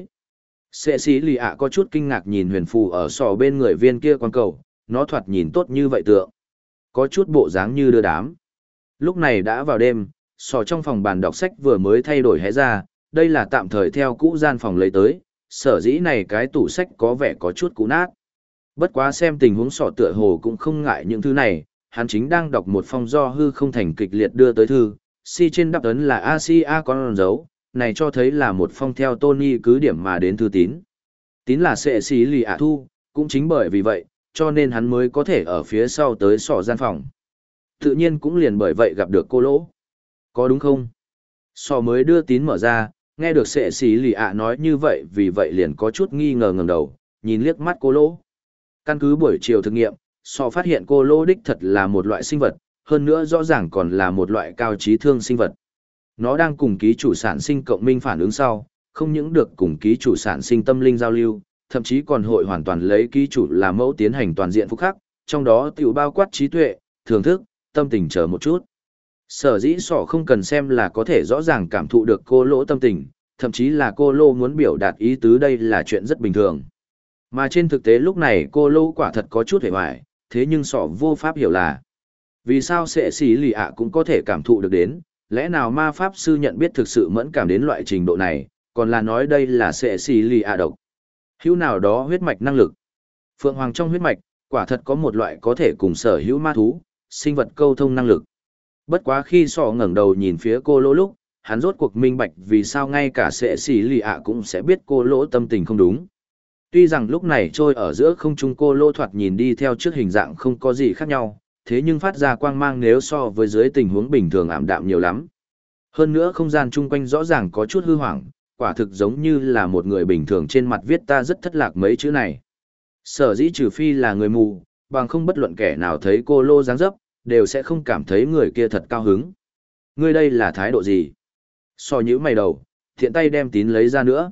Sệ sĩ lì ạ có chút kinh ngạc nhìn huyền phù ở sò bên người viên kia quan cầu, nó thoạt nhìn tốt như vậy tượng. Có chút bộ dáng như đưa đám. Lúc này đã vào đêm, sò trong phòng bàn đọc sách vừa mới thay đổi hé ra, đây là tạm thời theo cũ gian phòng lấy tới, sở dĩ này cái tủ sách có vẻ có chút cũ nát. Bất quá xem tình huống sọ tựa hồ cũng không ngại những thứ này, hắn chính đang đọc một phong do hư không thành kịch liệt đưa tới thư, si trên đáp ấn là Asia con dấu, này cho thấy là một phong theo Tony cứ điểm mà đến thư tín. Tín là sệ xí lì ạ thu, cũng chính bởi vì vậy, cho nên hắn mới có thể ở phía sau tới sọ gian phòng. Tự nhiên cũng liền bởi vậy gặp được cô lỗ. Có đúng không? Sọ mới đưa tín mở ra, nghe được sệ xí lì ạ nói như vậy vì vậy liền có chút nghi ngờ ngẩng đầu, nhìn liếc mắt cô lỗ. Căn cứ buổi chiều thực nghiệm, Sọ phát hiện cô lô đích thật là một loại sinh vật, hơn nữa rõ ràng còn là một loại cao trí thương sinh vật. Nó đang cùng ký chủ sản sinh cộng minh phản ứng sau, không những được cùng ký chủ sản sinh tâm linh giao lưu, thậm chí còn hội hoàn toàn lấy ký chủ làm mẫu tiến hành toàn diện phúc khắc, trong đó tiểu bao quát trí tuệ, thưởng thức, tâm tình chờ một chút. Sở dĩ Sọ không cần xem là có thể rõ ràng cảm thụ được cô lỗ tâm tình, thậm chí là cô lô muốn biểu đạt ý tứ đây là chuyện rất bình thường. Mà trên thực tế lúc này cô lô quả thật có chút hề hoài, thế nhưng Sọ vô pháp hiểu là vì sao sệ xí lì ạ cũng có thể cảm thụ được đến, lẽ nào ma pháp sư nhận biết thực sự mẫn cảm đến loại trình độ này, còn là nói đây là sệ xí lì ạ độc. Hữu nào đó huyết mạch năng lực. Phượng Hoàng trong huyết mạch, quả thật có một loại có thể cùng sở hữu ma thú, sinh vật câu thông năng lực. Bất quá khi Sọ ngẩng đầu nhìn phía cô lỗ lúc, hắn rốt cuộc minh bạch vì sao ngay cả sệ xí lì ạ cũng sẽ biết cô lỗ tâm tình không đúng. Tuy rằng lúc này trôi ở giữa không trung cô lô thoạt nhìn đi theo trước hình dạng không có gì khác nhau, thế nhưng phát ra quang mang nếu so với dưới tình huống bình thường ảm đạm nhiều lắm. Hơn nữa không gian chung quanh rõ ràng có chút hư hoảng, quả thực giống như là một người bình thường trên mặt viết ta rất thất lạc mấy chữ này. Sở dĩ trừ phi là người mù, bằng không bất luận kẻ nào thấy cô lô dáng dấp, đều sẽ không cảm thấy người kia thật cao hứng. Ngươi đây là thái độ gì? So nhữ mày đầu, thiện tay đem tín lấy ra nữa.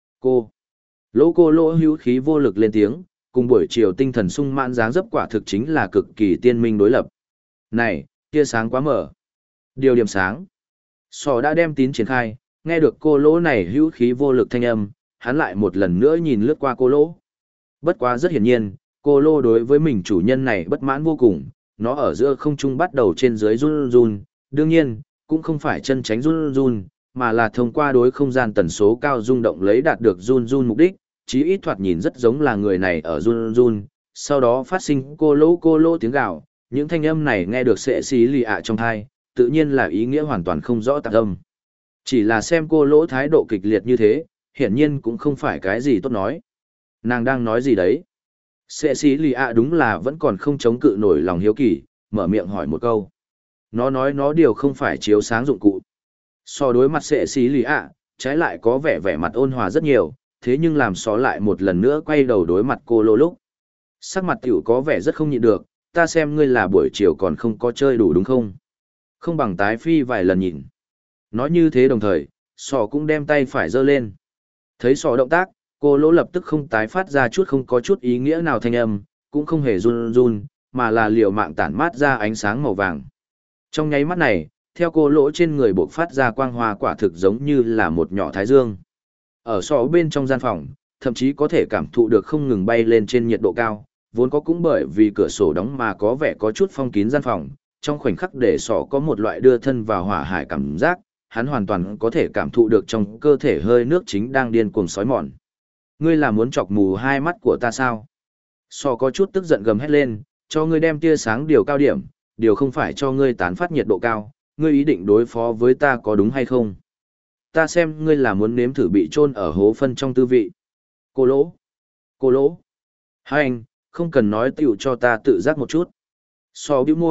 Cô lỗ hữu khí vô lực lên tiếng, cùng buổi chiều tinh thần sung mãn dáng dấp quả thực chính là cực kỳ tiên minh đối lập. Này, tia sáng quá mở. Điều điểm sáng. Sò đã đem tín triển khai, nghe được cô lỗ này hữu khí vô lực thanh âm, hắn lại một lần nữa nhìn lướt qua cô lỗ. Bất quá rất hiển nhiên, cô lỗ đối với mình chủ nhân này bất mãn vô cùng, nó ở giữa không trung bắt đầu trên dưới run run, đương nhiên, cũng không phải chân tránh run run, mà là thông qua đối không gian tần số cao rung động lấy đạt được run run mục đích, chí ít thoạt nhìn rất giống là người này ở run run, sau đó phát sinh cô lỗ tiếng gào, những thanh âm này nghe được sệ xí lì ạ trong thai, tự nhiên là ý nghĩa hoàn toàn không rõ tạp âm. Chỉ là xem cô lỗ thái độ kịch liệt như thế, hiển nhiên cũng không phải cái gì tốt nói. Nàng đang nói gì đấy? Sệ xí lì ạ đúng là vẫn còn không chống cự nổi lòng hiếu kỳ, mở miệng hỏi một câu. Nó nói nó điều không phải chiếu sáng dụng cụ. So đối mặt sệ xí lì ạ, trái lại có vẻ mặt ôn hòa rất nhiều, thế nhưng làm Sọ lại một lần nữa quay đầu đối mặt cô lô lúc. Sắc mặt tiểu có vẻ rất không nhịn được, ta xem ngươi là buổi chiều còn không có chơi đủ đúng không? Không bằng tái phi vài lần nhìn. Nói như thế đồng thời, Sọ cũng đem tay phải giơ lên. Thấy Sọ động tác, cô lỗ lập tức không tái phát ra chút không có chút ý nghĩa nào thanh âm, cũng không hề run run, mà là liều mạng tản mát ra ánh sáng màu vàng. Trong nháy mắt này, theo cô lỗ trên người bộc phát ra quang hoa quả thực giống như là một nhỏ thái dương. Ở Sọ bên trong gian phòng, thậm chí có thể cảm thụ được không ngừng bay lên trên nhiệt độ cao, vốn có cũng bởi vì cửa sổ đóng mà có vẻ có chút phong kín gian phòng, trong khoảnh khắc để Sọ có một loại đưa thân vào hỏa hải cảm giác, hắn hoàn toàn có thể cảm thụ được trong cơ thể hơi nước chính đang điên cuồng sói mòn. Ngươi là muốn chọc mù hai mắt của ta sao? Sọ có chút tức giận gầm hét lên, cho ngươi đem tia sáng điều cao điểm, điều không phải cho ngươi tán phát nhiệt độ cao, ngươi ý định đối phó với ta có đúng hay không? Ta xem ngươi là muốn nếm thử bị chôn ở hố phân trong tư vị. Cô lỗ. Hai anh, không cần nói tiểu cho ta tự giác một chút. So bĩu môi,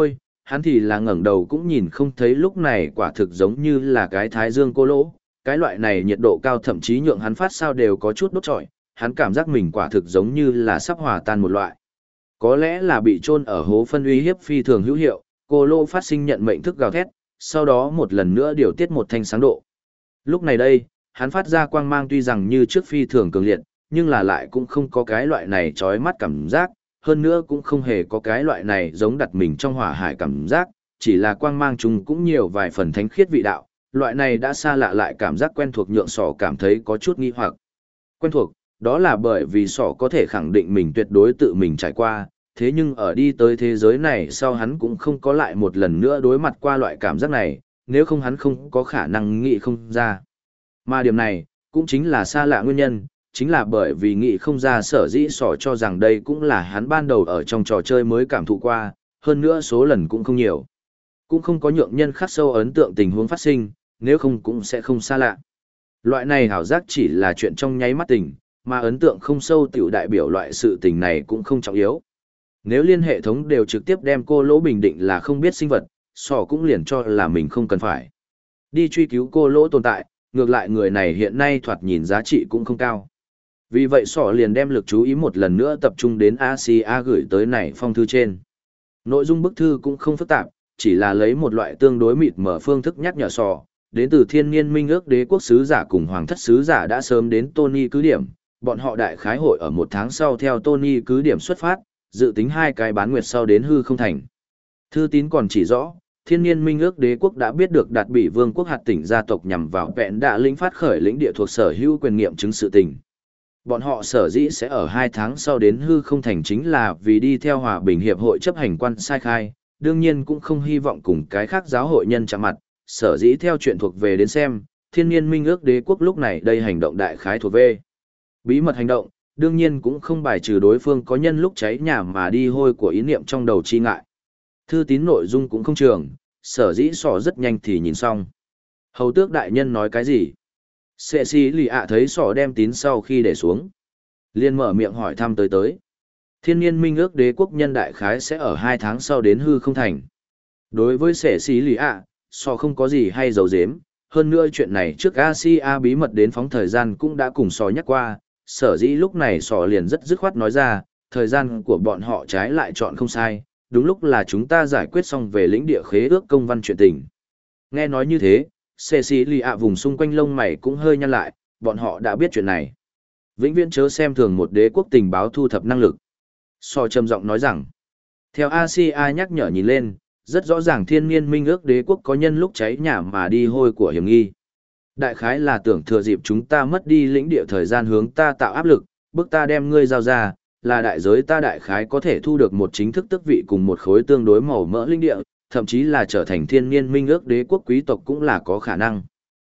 hắn thì là ngẩng đầu cũng nhìn không thấy, lúc này quả thực giống như là cái thái dương cô lỗ, cái loại này nhiệt độ cao thậm chí nhượng hắn phát sao đều có chút đốt trọi, hắn cảm giác mình quả thực giống như là sắp hòa tan một loại. Có lẽ là bị chôn ở hố phân uy hiếp phi thường hữu hiệu, cô lỗ phát sinh nhận mệnh thức gào thét, sau đó một lần nữa điều tiết một thanh sáng độ. Lúc này đây, hắn phát ra quang mang tuy rằng như trước phi thường cường liệt, nhưng là lại cũng không có cái loại này chói mắt cảm giác, hơn nữa cũng không hề có cái loại này giống đặt mình trong hỏa hải cảm giác, chỉ là quang mang chung cũng nhiều vài phần thánh khiết vị đạo, loại này đã xa lạ lại cảm giác quen thuộc nhượng sỏ cảm thấy có chút nghi hoặc. Quen thuộc, đó là bởi vì sỏ có thể khẳng định mình tuyệt đối tự mình trải qua, thế nhưng ở đi tới thế giới này sau hắn cũng không có lại một lần nữa đối mặt qua loại cảm giác này, nếu không hắn không có khả năng nghĩ không ra. Mà điểm này, cũng chính là xa lạ nguyên nhân, chính là bởi vì nghĩ không ra sở dĩ sỏ cho rằng đây cũng là hắn ban đầu ở trong trò chơi mới cảm thụ qua, hơn nữa số lần cũng không nhiều. Cũng không có nhượng nhân khắc sâu ấn tượng tình huống phát sinh, nếu không cũng sẽ không xa lạ. Loại này hảo giác chỉ là chuyện trong nháy mắt tình, mà ấn tượng không sâu tiểu đại biểu loại sự tình này cũng không trọng yếu. Nếu liên hệ thống đều trực tiếp đem cô lỗ bình định là không biết sinh vật, sỏ cũng liền cho là mình không cần phải đi truy cứu cô lỗ tồn tại, ngược lại người này hiện nay thoạt nhìn giá trị cũng không cao. Vì vậy sỏ liền đem lực chú ý một lần nữa tập trung đến Asia gửi tới này phong thư trên. Nội dung bức thư cũng không phức tạp, chỉ là lấy một loại tương đối mịt mở phương thức nhắc nhở sỏ, đến từ thiên niên minh ước đế quốc sứ giả cùng hoàng thất sứ giả đã sớm đến Tony cứ điểm, bọn họ đại khái hội ở một tháng sau theo Tony cứ điểm xuất phát, dự tính 2 cái bán nguyệt sau đến hư không thành. Thư tín còn chỉ rõ, thiên niên minh ước đế quốc đã biết được đạt bị vương quốc hạt tỉnh gia tộc nhằm vào vẹn đã lĩnh phát khởi lĩnh địa thuộc sở hữu quyền nghiệm chứng sự tình. Bọn họ sở dĩ sẽ ở 2 tháng sau đến hư không thành chính là vì đi theo hòa bình hiệp hội chấp hành quan sai khai, đương nhiên cũng không hy vọng cùng cái khác giáo hội nhân chạm mặt, sở dĩ theo chuyện thuộc về đến xem, thiên niên minh ước đế quốc lúc này đây hành động đại khái thuộc về bí mật hành động, đương nhiên cũng không bài trừ đối phương có nhân lúc cháy nhà mà đi hôi của ý niệm trong đầu chi ngại. Thư tín nội dung cũng không trường, sở dĩ sỏ rất nhanh thì nhìn xong. Hầu tước đại nhân nói cái gì? Sệ xì lì ạ thấy sỏ đem tín sau khi để xuống. Liên mở miệng hỏi thăm tới. Thiên niên minh ước đế quốc nhân đại khái sẽ ở 2 tháng sau đến hư không thành. Đối với sệ xì lì ạ, sỏ không có gì hay giấu giếm. Hơn nữa chuyện này trước Asia bí mật đến phóng thời gian cũng đã cùng sỏ nhắc qua. Sở dĩ lúc này sỏ liền rất dứt khoát nói ra, thời gian của bọn họ trái lại chọn không sai. Đúng lúc là chúng ta giải quyết xong về lĩnh địa khế ước công văn chuyện tình. Nghe nói như thế, Cecilia vùng xung quanh lông mày cũng hơi nhăn lại, bọn họ đã biết chuyện này. Vĩnh viễn chớ xem thường một đế quốc tình báo thu thập năng lực. So trầm giọng nói rằng, theo Asia nhắc nhở nhìn lên, rất rõ ràng thiên niên minh ước đế quốc có nhân lúc cháy nhà mà đi hôi của hiểm nghi. Đại khái là tưởng thừa dịp chúng ta mất đi lĩnh địa thời gian hướng ta tạo áp lực, bức ta đem ngươi giao ra, là đại giới ta đại khái có thể thu được một chính thức tước vị cùng một khối tương đối màu mỡ linh địa, thậm chí là trở thành thiên niên minh ước đế quốc quý tộc cũng là có khả năng.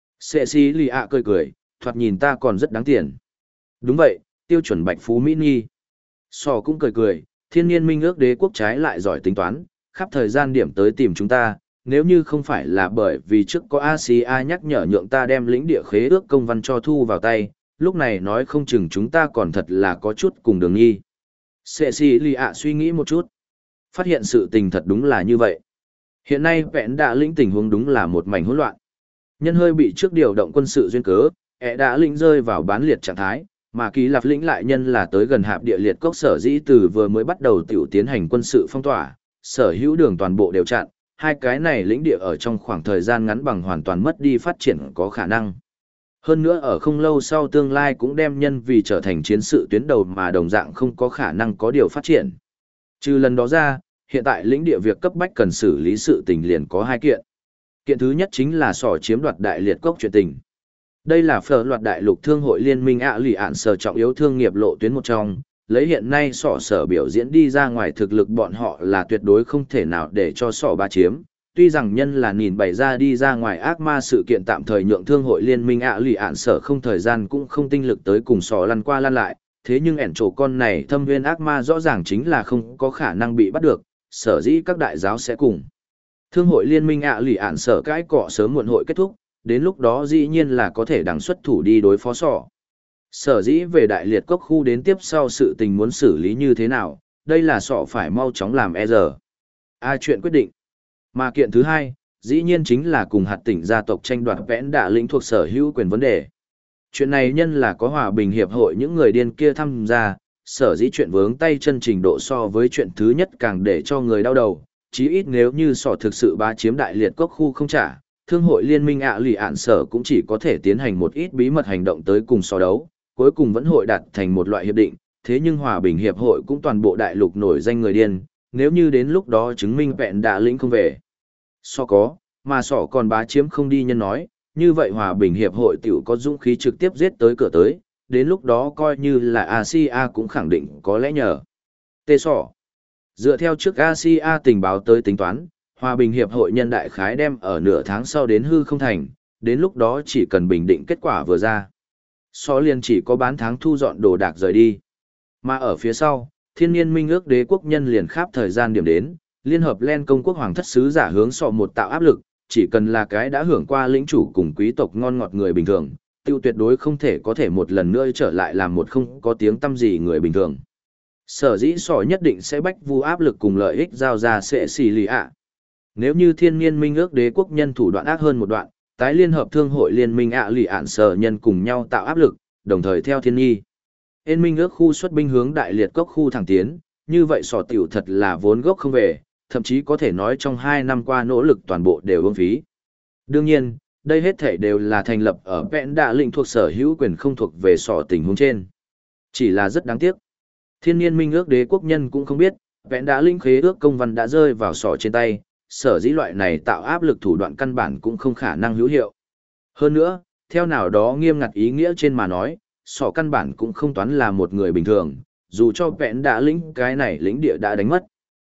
Cecilia cười cười, thoạt nhìn ta còn rất đáng tiền. Đúng vậy, tiêu chuẩn bạch phú mỹ nghi. Sò cũng cười cười, thiên niên minh ước đế quốc trái lại giỏi tính toán, khắp thời gian điểm tới tìm chúng ta, nếu như không phải là bởi vì trước có Asia nhắc nhở nhượng ta đem lĩnh địa khế ước công văn cho thu vào tay, lúc này nói không chừng chúng ta còn thật là có chút cùng đường nghi. Cecilia suy nghĩ một chút. Phát hiện sự tình thật đúng là như vậy. Hiện nay vẹn đã lĩnh tình huống đúng là một mảnh hỗn loạn. Nhân hơi bị trước điều động quân sự duyên cớ, đã lĩnh rơi vào bán liệt trạng thái, mà Kỳ Lạp lĩnh lại nhân là tới gần hạp địa liệt cốc sở dĩ từ vừa mới bắt đầu tiểu tiến hành quân sự phong tỏa, sở hữu đường toàn bộ đều chặn, hai cái này lĩnh địa ở trong khoảng thời gian ngắn bằng hoàn toàn mất đi phát triển có khả năng. Hơn nữa ở không lâu sau tương lai cũng đem nhân vì trở thành chiến sự tuyến đầu mà đồng dạng không có khả năng có điều phát triển. Trừ lần đó ra, hiện tại lĩnh địa việc cấp bách cần xử lý sự tình liền có 2 kiện. Kiện thứ nhất chính là sỏ chiếm đoạt đại liệt cốc chuyện tình. Đây là phở loạt đại lục thương hội liên minh lì ạn sở trọng yếu thương nghiệp lộ tuyến một trong, lấy hiện nay sỏ sở biểu diễn đi ra ngoài thực lực bọn họ là tuyệt đối không thể nào để cho sỏ ba chiếm. Tuy rằng nhân là nhìn bày ra đi ra ngoài ác ma sự kiện tạm thời nhượng thương hội liên minh lì ạn sở không thời gian cũng không tinh lực tới cùng sỏ lăn qua lăn lại, thế nhưng ẻn trổ con này thâm viên ác ma rõ ràng chính là không có khả năng bị bắt được, sở dĩ các đại giáo sẽ cùng. Thương hội liên minh lì ạn sở cái cọ sớm muộn hội kết thúc, đến lúc đó dĩ nhiên là có thể đằng xuất thủ đi đối phó sỏ. Sở dĩ về đại liệt cốc khu đến tiếp sau sự tình muốn xử lý như thế nào, đây là sỏ phải mau chóng làm e giờ. Chuyện quyết định. Mà kiện thứ hai, dĩ nhiên chính là cùng hạt tỉnh gia tộc tranh đoạt vẽn đạ lĩnh thuộc sở hữu quyền vấn đề. Chuyện này nhân là có hòa bình hiệp hội những người điên kia tham gia, sở dĩ chuyện vướng tay chân trình độ so với chuyện thứ nhất càng để cho người đau đầu, chí ít nếu như sọ thực sự bá chiếm đại liệt cốc khu không trả, thương hội liên minh lì ạn sở cũng chỉ có thể tiến hành một ít bí mật hành động tới cùng so đấu, cuối cùng vẫn hội đạt thành một loại hiệp định, thế nhưng hòa bình hiệp hội cũng toàn bộ đại lục nổi danh người điên, nếu như đến lúc đó chứng minh vẹn đạ lĩnh không về. So có, mà sọ còn bá chiếm không đi nhân nói, như vậy hòa bình hiệp hội tiểu có dũng khí trực tiếp giết tới cửa tới, đến lúc đó coi như là Asia cũng khẳng định có lẽ nhờ. Tê sọ. Dựa theo trước Asia tình báo tới tính toán, hòa bình hiệp hội nhân đại khái đem ở nửa tháng sau đến hư không thành, đến lúc đó chỉ cần bình định kết quả vừa ra. So liền chỉ có bán tháng thu dọn đồ đạc rời đi. Mà ở phía sau, thiên niên minh ước đế quốc nhân liền khắp thời gian điểm đến, liên hợp len công quốc hoàng thất sứ giả hướng sọ một tạo áp lực, chỉ cần là cái đã hưởng qua lĩnh chủ cùng quý tộc ngon ngọt người bình thường, tiêu tuyệt đối không thể có thể một lần nữa trở lại làm một không có tiếng tăm gì người bình thường. Sở dĩ sọ nhất định sẽ bách vu áp lực cùng lợi ích giao ra sẽ xì lì ạ. Nếu như thiên niên minh ước đế quốc nhân thủ đoạn ác hơn một đoạn, tái liên hợp thương hội liên minh lì ạn sở nhân cùng nhau tạo áp lực, đồng thời theo thiên nhi. Ên minh ước khu xuất binh hướng đại liệt cốc khu thẳng tiến, như vậy sọ tiểu thật là vốn gốc không về, thậm chí có thể nói trong 2 năm qua nỗ lực toàn bộ đều uổng phí. Đương nhiên, đây hết thể đều là thành lập ở vẹn đạ lĩnh thuộc sở hữu quyền không thuộc về sọ tình huống trên. Chỉ là rất đáng tiếc. Thiên niên minh ước đế quốc nhân cũng không biết, vẹn đạ lĩnh khế ước công văn đã rơi vào sọ trên tay, sở dĩ loại này tạo áp lực thủ đoạn căn bản cũng không khả năng hữu hiệu. Hơn nữa, theo nào đó nghiêm ngặt ý nghĩa trên mà nói, sọ căn bản cũng không toán là một người bình thường, dù cho vẹn đạ lĩnh cái này lĩnh địa đã đánh mất.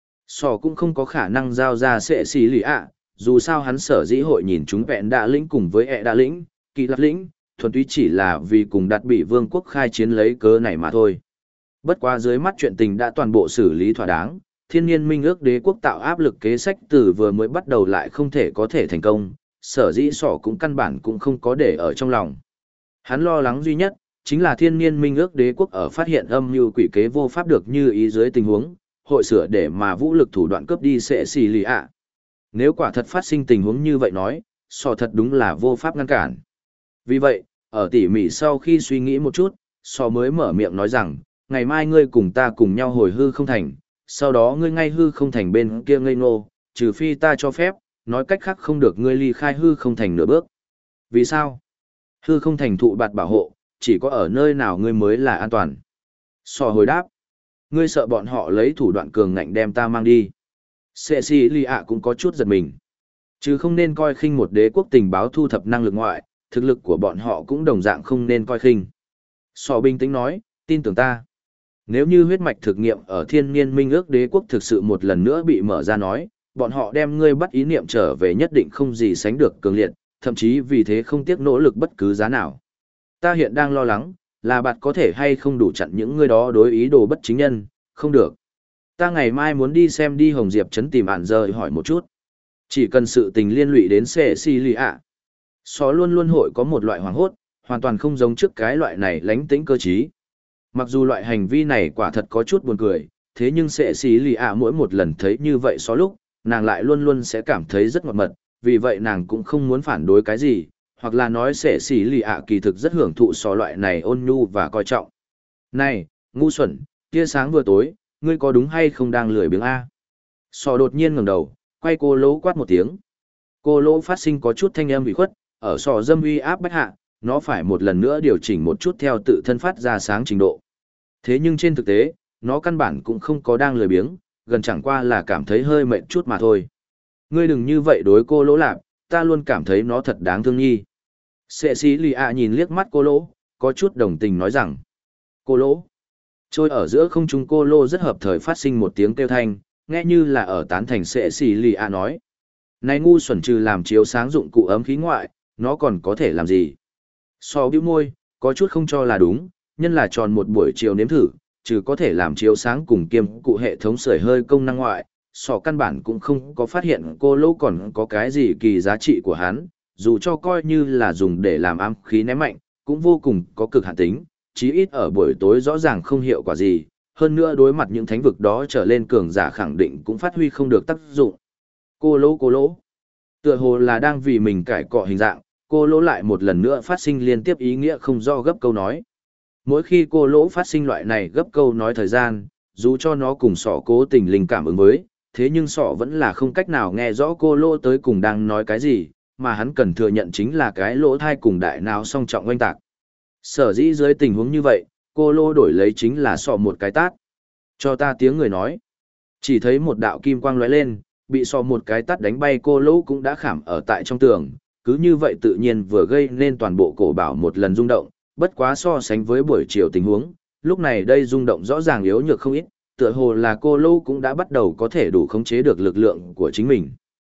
Sọ cũng không có khả năng giao ra sẽ xì lì ạ, dù sao hắn sở dĩ hội nhìn chúng vẹn đạ lĩnh cùng với ẹ đạ lĩnh, kỳ lạc lĩnh, thuần túy chỉ là vì cùng đặt bị vương quốc khai chiến lấy cớ này mà thôi. Bất quá dưới mắt chuyện tình đã toàn bộ xử lý thỏa đáng, thiên nhiên minh ước đế quốc tạo áp lực kế sách từ vừa mới bắt đầu lại không thể có thể thành công, sở dĩ sọ cũng căn bản cũng không có để ở trong lòng. Hắn lo lắng duy nhất, chính là thiên nhiên minh ước đế quốc ở phát hiện âm mưu quỷ kế vô pháp được như ý dưới tình huống, hội sửa để mà vũ lực thủ đoạn cướp đi sẽ xì lì ạ. Nếu quả thật phát sinh tình huống như vậy nói, sọ thật đúng là vô pháp ngăn cản. Vì vậy, ở tỉ mỉ sau khi suy nghĩ một chút, sọ mới mở miệng nói rằng, ngày mai ngươi cùng ta cùng nhau hồi hư không thành, sau đó ngươi ngay hư không thành bên kia ngây ngô, trừ phi ta cho phép, nói cách khác không được ngươi ly khai hư không thành nửa bước. Vì sao? Hư không thành thụ bạt bảo hộ, chỉ có ở nơi nào ngươi mới là an toàn. Sọ hồi đáp, ngươi sợ bọn họ lấy thủ đoạn cường ngạnh đem ta mang đi. Sệ xì lì ạ cũng có chút giật mình. Chứ không nên coi khinh một đế quốc tình báo thu thập năng lực ngoại, thực lực của bọn họ cũng đồng dạng không nên coi khinh. Sọ bình tĩnh nói, tin tưởng ta. Nếu như huyết mạch thực nghiệm ở thiên niên minh ước đế quốc thực sự một lần nữa bị mở ra nói, bọn họ đem ngươi bắt ý niệm trở về nhất định không gì sánh được cường liệt, thậm chí vì thế không tiếc nỗ lực bất cứ giá nào. Ta hiện đang lo lắng, là bạn có thể hay không đủ chặn những người đó đối ý đồ bất chính nhân, không được. Ta ngày mai muốn đi xem đi Hồng Diệp trấn tìm ản giờ hỏi một chút. Chỉ cần sự tình liên lụy đến xe si lì ạ. Só luôn luôn hội có một loại hoảng hốt, hoàn toàn không giống trước cái loại này lánh tĩnh cơ trí. Mặc dù loại hành vi này quả thật có chút buồn cười, thế nhưng sẽ xí lì ạ mỗi một lần thấy như vậy xó lúc, nàng lại luôn luôn sẽ cảm thấy rất ngọt mật, vì vậy nàng cũng không muốn phản đối cái gì, hoặc là nói sẽ xí lì ạ kỳ thực rất hưởng thụ xó loại này ôn nhu và coi trọng. Này, ngu xuẩn, tia sáng vừa tối, ngươi có đúng hay không đang lười biếng a? Sò đột nhiên ngẩng đầu, quay cô lỗ quát một tiếng. Cô lỗ phát sinh có chút thanh âm bị khuất, ở sò dâm uy áp bách hạ, nó phải một lần nữa điều chỉnh một chút theo tự thân phát ra sáng trình độ. Thế nhưng trên thực tế, nó căn bản cũng không có đang lười biếng, gần chẳng qua là cảm thấy hơi mệt chút mà thôi. Ngươi đừng như vậy đối cô lỗ lạp, ta luôn cảm thấy nó thật đáng thương nhi. Sệ xí lì ạ nhìn liếc mắt cô lỗ, có chút đồng tình nói rằng. Cô lỗ. Trôi ở giữa không trung cô lỗ rất hợp thời phát sinh một tiếng kêu thanh, nghe như là ở tán thành sệ xí lì ạ nói. Này ngu xuẩn trừ làm chiếu sáng dụng cụ ấm khí ngoại, nó còn có thể làm gì? So bĩu môi, có chút không cho là đúng, nhân là tròn một buổi chiều nếm thử, trừ có thể làm chiếu sáng cùng kiêm cụ hệ thống sưởi hơi công năng ngoại, sọ căn bản cũng không có phát hiện cô lỗ còn có cái gì kỳ giá trị của hắn, dù cho coi như là dùng để làm ám khí ném mạnh, cũng vô cùng có cực hạn tính, chí ít ở buổi tối rõ ràng không hiệu quả gì, hơn nữa đối mặt những thánh vực đó trở lên cường giả khẳng định cũng phát huy không được tác dụng. Cô lỗ. Tựa hồ là đang vì mình cải cọ hình dạng, cô lỗ lại một lần nữa phát sinh liên tiếp ý nghĩa không do gấp câu nói. Mỗi khi cô lỗ phát sinh loại này gấp câu nói thời gian, dù cho nó cùng sọ cố tình linh cảm ứng với, thế nhưng sọ vẫn là không cách nào nghe rõ cô lỗ tới cùng đang nói cái gì, mà hắn cần thừa nhận chính là cái lỗ thai cùng đại não song trọng oanh tạc. Sở dĩ dưới tình huống như vậy, cô lỗ đổi lấy chính là sọ một cái tát. Cho ta tiếng người nói. Chỉ thấy một đạo kim quang lóe lên, bị sọ một cái tát đánh bay cô lỗ cũng đã khảm ở tại trong tường, cứ như vậy tự nhiên vừa gây nên toàn bộ cổ bảo một lần rung động, bất quá so sánh với buổi chiều tình huống, lúc này đây rung động rõ ràng yếu nhược không ít, tựa hồ là cô lỗ cũng đã bắt đầu có thể đủ khống chế được lực lượng của chính mình.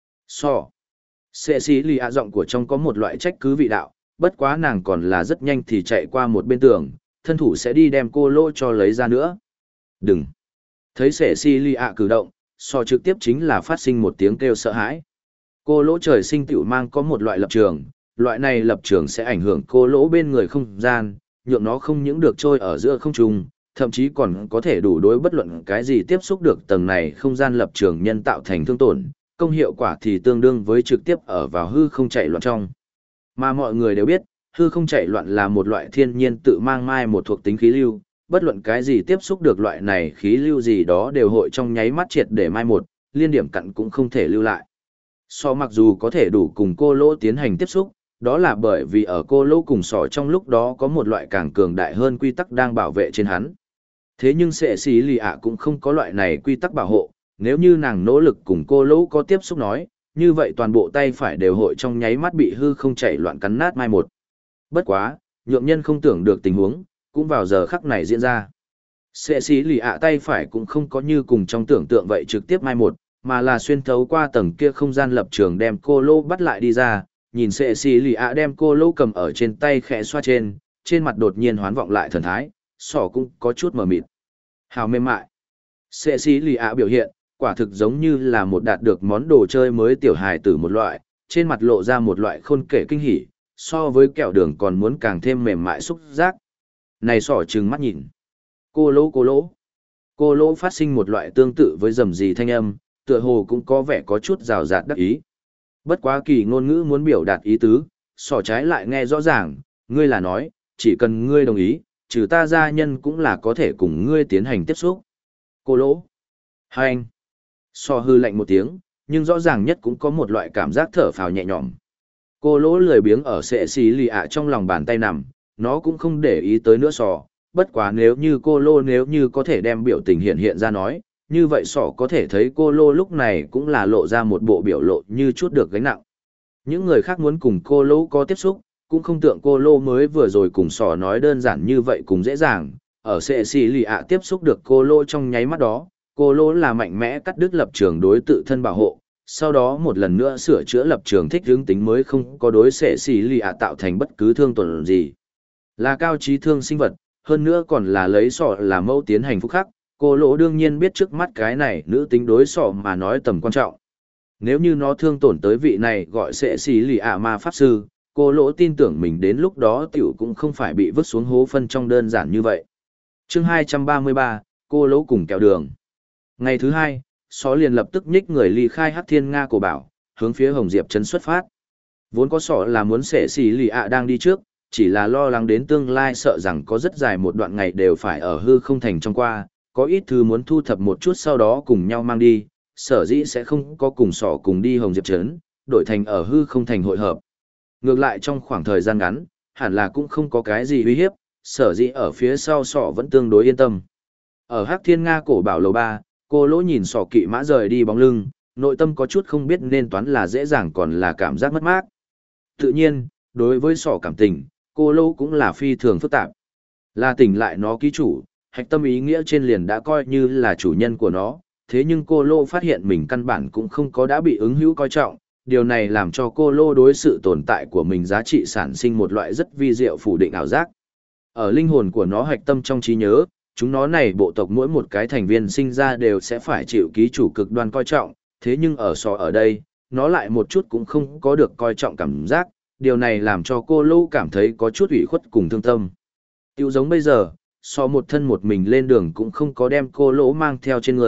Sệ xí lì ạ giọng của trong có một loại trách cứ vị đạo, bất quá nàng còn là rất nhanh thì chạy qua một bên tường, thân thủ sẽ đi đem cô lỗ cho lấy ra nữa. Đừng! Thấy sệ xí lì ạ cử động, trực tiếp chính là phát sinh một tiếng kêu sợ hãi. Cô lỗ trời sinh tiểu mang có một loại lập trường, loại này lập trường sẽ ảnh hưởng cô lỗ bên người không gian, nhượng nó không những được trôi ở giữa không trung, thậm chí còn có thể đủ đối bất luận cái gì tiếp xúc được tầng này không gian lập trường nhân tạo thành thương tổn, công hiệu quả thì tương đương với trực tiếp ở vào hư không chạy loạn trong. Mà mọi người đều biết, hư không chạy loạn là một loại thiên nhiên tự mang mai một thuộc tính khí lưu, bất luận cái gì tiếp xúc được loại này khí lưu gì đó đều hội trong nháy mắt triệt để mai một, liên điểm cặn cũng không thể lưu lại. Mặc dù có thể đủ cùng cô lỗ tiến hành tiếp xúc, đó là bởi vì ở cô lỗ cùng trong lúc đó có một loại càng cường đại hơn quy tắc đang bảo vệ trên hắn. Thế nhưng sệ xí lì ạ cũng không có loại này quy tắc bảo hộ, nếu như nàng nỗ lực cùng cô lỗ có tiếp xúc nói, như vậy toàn bộ tay phải đều hội trong nháy mắt bị hư không chạy loạn cắn nát mai một. Bất quá, nhượng nhân không tưởng được tình huống, cũng vào giờ khắc này diễn ra. Sệ xí lì ạ tay phải cũng không có như cùng trong tưởng tượng vậy trực tiếp mai một, mà là xuyên thấu qua tầng kia không gian lập trường đem cô lỗ bắt lại đi ra, nhìn sệ xì lì ạ đem cô lỗ cầm ở trên tay khẽ xoa trên mặt đột nhiên hoán vọng lại thần thái, cũng có chút mờ mịt. Hào mềm mại. Sệ xì lì ạ biểu hiện, quả thực giống như là một đạt được món đồ chơi mới tiểu hài tử một loại, trên mặt lộ ra một loại khôn kể kinh hỉ, so với kẹo đường còn muốn càng thêm mềm mại xúc giác. Này trừng mắt nhìn. Cô lỗ. Cô lỗ phát sinh một loại tương tự với rầm rì thanh âm, tựa hồ cũng có vẻ có chút rào rạt đắc ý. Bất quá kỳ ngôn ngữ muốn biểu đạt ý tứ, trái lại nghe rõ ràng, ngươi là nói, chỉ cần ngươi đồng ý, trừ ta gia nhân cũng là có thể cùng ngươi tiến hành tiếp xúc. Cô lỗ. Hai anh. Hư lạnh một tiếng, nhưng rõ ràng nhất cũng có một loại cảm giác thở phào nhẹ nhõm. Cô lỗ lười biếng ở sệ xì lì ạ trong lòng bàn tay nằm, nó cũng không để ý tới nữa bất quá nếu như cô lỗ nếu như có thể đem biểu tình hiện ra nói, như vậy có thể thấy cô lỗ lúc này cũng là lộ ra một bộ biểu lộ như chút được gánh nặng. Những người khác muốn cùng cô lỗ có tiếp xúc, cũng không tượng cô lỗ mới vừa rồi cùng nói đơn giản như vậy cùng dễ dàng, ở sệ xì lì ạ tiếp xúc được cô lỗ trong nháy mắt đó, cô lỗ là mạnh mẽ cắt đứt lập trường đối tự thân bảo hộ, sau đó một lần nữa sửa chữa lập trường thích hướng tính mới không có đối sệ xì lì ạ tạo thành bất cứ thương tổn gì. Là cao trí thương sinh vật, hơn nữa còn là lấy là mẫu tiến hành phúc khắc, cô lỗ đương nhiên biết trước mắt cái này nữ tính đối mà nói tầm quan trọng. Nếu như nó thương tổn tới vị này gọi sệ xì lì ạ ma pháp sư, cô lỗ tin tưởng mình đến lúc đó tiểu cũng không phải bị vứt xuống hố phân trong đơn giản như vậy. Chương 233, cô lỗ cùng kẹo đường. Ngày thứ hai, liền lập tức nhích người ly khai Hắc Thiên Nga cổ bảo, hướng phía Hồng Diệp trấn xuất phát. Vốn có là muốn sệ xì lì ạ đang đi trước, chỉ là lo lắng đến tương lai sợ rằng có rất dài một đoạn ngày đều phải ở hư không thành trong qua, có ít thứ muốn thu thập một chút sau đó cùng nhau mang đi, sở dĩ sẽ không có cùng cùng đi Hồng Diệp trấn, đổi thành ở hư không thành hội hợp. Ngược lại trong khoảng thời gian ngắn, hẳn là cũng không có cái gì uy hiếp, sở dĩ ở phía sau vẫn tương đối yên tâm. Ở Hắc Thiên Nga cổ bảo lầu 3, cô lỗ nhìn kỵ mã rời đi bóng lưng, nội tâm có chút không biết nên toán là dễ dàng còn là cảm giác mất mát. Tự nhiên, đối với cảm tình, cô lỗ cũng là phi thường phức tạp. Là tỉnh lại nó ký chủ, hạch tâm ý nghĩa trên liền đã coi như là chủ nhân của nó, thế nhưng cô lỗ phát hiện mình căn bản cũng không có đã bị ứng hữu coi trọng, điều này làm cho cô lỗ đối sự tồn tại của mình giá trị sản sinh một loại rất vi diệu phủ định ảo giác. Ở linh hồn của nó hạch tâm trong trí nhớ, chúng nó này bộ tộc mỗi một cái thành viên sinh ra đều sẽ phải chịu ký chủ cực đoan coi trọng, thế nhưng ở đây, nó lại một chút cũng không có được coi trọng cảm giác, điều này làm cho cô lỗ cảm thấy có chút ủy khuất cùng thương tâm. Tiểu giống bây giờ, một thân một mình lên đường cũng không có đem cô lỗ mang theo trên người,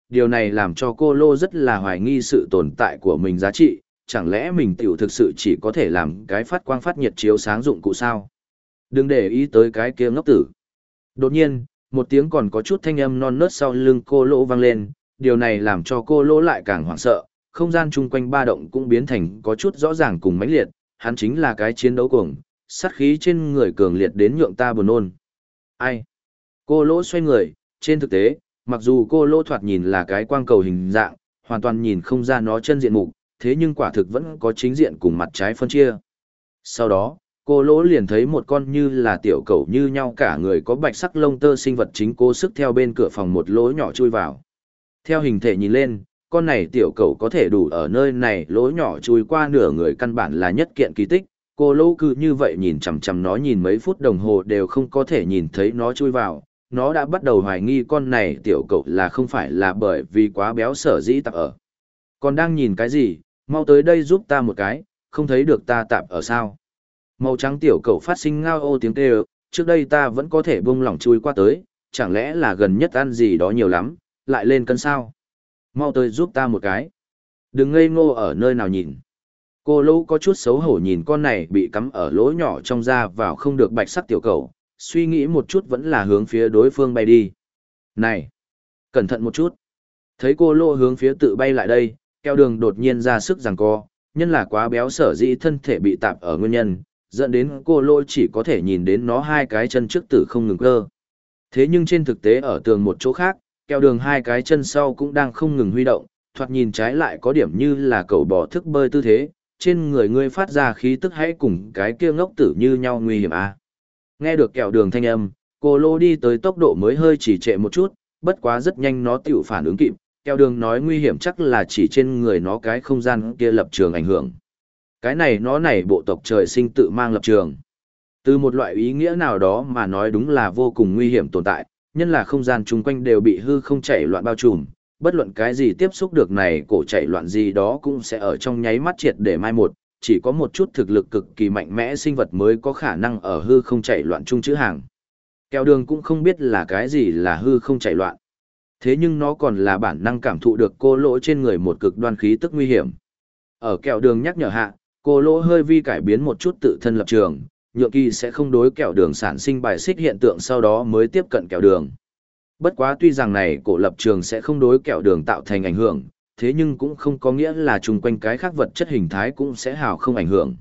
điều này làm cho cô Lô rất là hoài nghi sự tồn tại của mình giá trị, chẳng lẽ mình tiểu thực sự chỉ có thể làm cái phát quang phát nhiệt chiếu sáng dụng cụ sao? Đừng để ý tới cái kia ngốc tử. Đột nhiên, một tiếng còn có chút thanh âm non nớt sau lưng cô Lô vang lên, điều này làm cho cô Lô lại càng hoảng sợ, không gian chung quanh ba động cũng biến thành có chút rõ ràng cùng mãnh liệt, hắn chính là cái chiến đấu cuồng, sát khí trên người cường liệt đến nhượng ta buồn nôn. Ai? Cô Lô xoay người, trên thực tế, mặc dù cô Lô thoạt nhìn là cái quang cầu hình dạng, hoàn toàn nhìn không ra nó chân diện mục, thế nhưng quả thực vẫn có chính diện cùng mặt trái phân chia. Sau đó, cô Lô liền thấy một con như là tiểu cầu như nhau cả người có bạch sắc lông tơ sinh vật chính cố sức theo bên cửa phòng một lỗ nhỏ chui vào. Theo hình thể nhìn lên, con này tiểu cầu có thể đủ ở nơi này lỗ nhỏ chui qua nửa người căn bản là nhất kiện kỳ tích. Cô Lô cứ như vậy nhìn chằm chằm nó nhìn mấy phút đồng hồ đều không có thể nhìn thấy nó chui vào. Nó đã bắt đầu hoài nghi con này tiểu cầu là không phải là bởi vì quá béo sở dĩ tạp ở. Còn đang nhìn cái gì, mau tới đây giúp ta một cái, không thấy được ta tạp ở sao. Màu trắng tiểu cầu phát sinh ngao ô tiếng kêu, trước đây ta vẫn có thể buông lỏng chui qua tới, chẳng lẽ là gần nhất ăn gì đó nhiều lắm, lại lên cân sao. Mau tới giúp ta một cái. Đừng ngây ngô ở nơi nào nhìn. Cô Lô có chút xấu hổ nhìn con này bị cắm ở lỗ nhỏ trong da vào không được bạch sắc tiểu cầu, suy nghĩ một chút vẫn là hướng phía đối phương bay đi. Này! Cẩn thận một chút. Thấy cô Lô hướng phía tự bay lại đây, Keo Đường đột nhiên ra sức giằng co, nhân là quá béo sở dĩ thân thể bị tạp ở nguyên nhân, dẫn đến cô Lô chỉ có thể nhìn đến nó hai cái chân trước tử không ngừng cơ. Thế nhưng trên thực tế ở tường một chỗ khác, Keo Đường hai cái chân sau cũng đang không ngừng huy động, thoạt nhìn trái lại có điểm như là cẩu bò thức bơi tư thế, trên người ngươi phát ra khí tức hãy cùng cái kia ngốc tử như nhau nguy hiểm à. Nghe được Kẹo Đường thanh âm, cô Lô đi tới tốc độ mới hơi chỉ trệ một chút, bất quá rất nhanh nó tiểu phản ứng kịp, Kẹo Đường nói nguy hiểm chắc là chỉ trên người nó cái không gian kia lập trường ảnh hưởng. Cái này nó này bộ tộc trời sinh tự mang lập trường. Từ một loại ý nghĩa nào đó mà nói đúng là vô cùng nguy hiểm tồn tại, nhân là không gian chung quanh đều bị hư không chảy loạn bao trùm, bất luận cái gì tiếp xúc được này cổ chảy loạn gì đó cũng sẽ ở trong nháy mắt triệt để mai một, chỉ có một chút thực lực cực kỳ mạnh mẽ sinh vật mới có khả năng ở hư không chảy loạn chung chữ hàng. Kẹo Đường cũng không biết là cái gì là hư không chảy loạn. Thế nhưng nó còn là bản năng cảm thụ được cô Lỗ trên người một cực đoan khí tức nguy hiểm. Ở Kẹo Đường nhắc nhở hạ, cô Lỗ hơi vi cải biến một chút tự thân lập trường, nhượng kỳ sẽ không đối Kẹo Đường sản sinh bài xích hiện tượng sau đó mới tiếp cận Kẹo Đường. Bất quá tuy rằng này cổ lập trường sẽ không đối Kẹo Đường tạo thành ảnh hưởng, thế nhưng cũng không có nghĩa là chung quanh cái khác vật chất hình thái cũng sẽ hào không ảnh hưởng.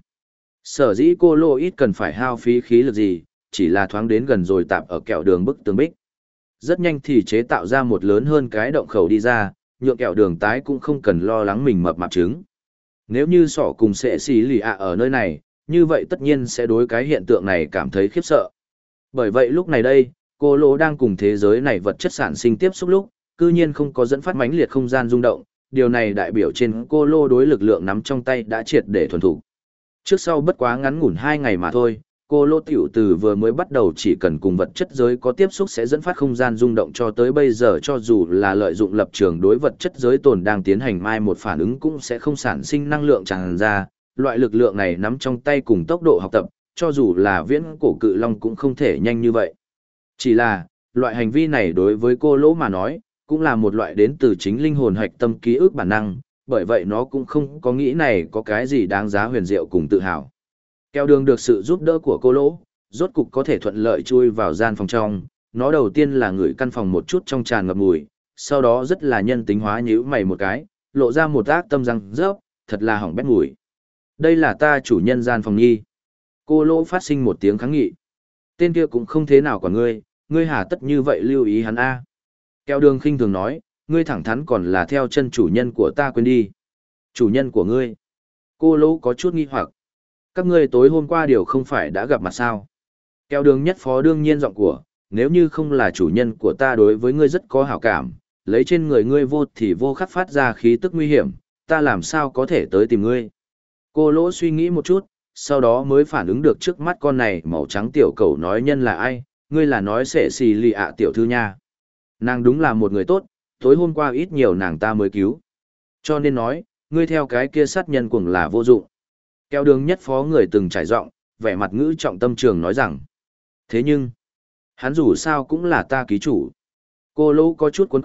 Sở dĩ cô Lô ít cần phải hao phí khí lực gì, chỉ là thoáng đến gần rồi tạp ở Kẹo Đường bức tường bích. Rất nhanh thì chế tạo ra một lớn hơn cái động khẩu đi ra, nhượng Kẹo Đường tái cũng không cần lo lắng mình mập mạp trứng. Nếu như sỏ cùng sẽ xì lì ạ ở nơi này, như vậy tất nhiên sẽ đối cái hiện tượng này cảm thấy khiếp sợ. Bởi vậy lúc này đây, cô Lô đang cùng thế giới này vật chất sản sinh tiếp xúc lúc, cư nhiên không có dẫn phát mãnh liệt không gian rung động, điều này đại biểu trên cô Lô đối lực lượng nắm trong tay đã triệt để thuần thủ. Trước sau bất quá ngắn ngủn 2 ngày mà thôi, cô Lô tiểu từ vừa mới bắt đầu chỉ cần cùng vật chất giới có tiếp xúc sẽ dẫn phát không gian rung động cho tới bây giờ cho dù là lợi dụng lập trường đối vật chất giới tồn đang tiến hành mai một phản ứng cũng sẽ không sản sinh năng lượng tràn ra, loại lực lượng này nắm trong tay cùng tốc độ học tập, cho dù là viễn cổ cự long cũng không thể nhanh như vậy. Chỉ là, loại hành vi này đối với cô Lô mà nói, cũng là một loại đến từ chính linh hồn hạch tâm ký ức bản năng, bởi vậy nó cũng không có nghĩ này có cái gì đáng giá huyền diệu cùng tự hào. Kẹo Đường được sự giúp đỡ của cô Lô, rốt cục có thể thuận lợi chui vào gian phòng trong, nó đầu tiên là ngửi căn phòng một chút trong tràn ngập mùi, sau đó rất là nhân tính hóa nhíu mày một cái, lộ ra một ác tâm răng rớp, thật là hỏng bét mùi. Đây là ta chủ nhân gian phòng nhi. Cô Lô phát sinh một tiếng kháng nghị. Tên kia cũng không thế nào quả ngươi hà tất như vậy lưu ý hắn a. Kẹo Đường khinh thường nói, ngươi thẳng thắn còn là theo chân chủ nhân của ta quên đi. Chủ nhân của ngươi. Cô Lô có chút nghi hoặc. Các ngươi tối hôm qua điều không phải đã gặp mặt sao? Kẹo Đường nhất phó đương nhiên giọng của, nếu như không là chủ nhân của ta đối với ngươi rất có hảo cảm, lấy trên người ngươi vô thì vô khắc phát ra khí tức nguy hiểm, ta làm sao có thể tới tìm ngươi? Cô Lô suy nghĩ một chút, sau đó mới phản ứng được trước mắt con này màu trắng tiểu cầu nói nhân là ai, ngươi là nói sẽ xì lì ạ tiểu thư nha. Nàng đúng là một người tốt, tối hôm qua ít nhiều nàng ta mới cứu. Cho nên nói, ngươi theo cái kia sát nhân cuồng là vô dụng. Kẹo Đường nhất phó người từng trải rộng, vẻ mặt ngữ trọng tâm trường nói rằng. Thế nhưng, hắn dù sao cũng là ta ký chủ. Cô Lô có chút cuốn quýt,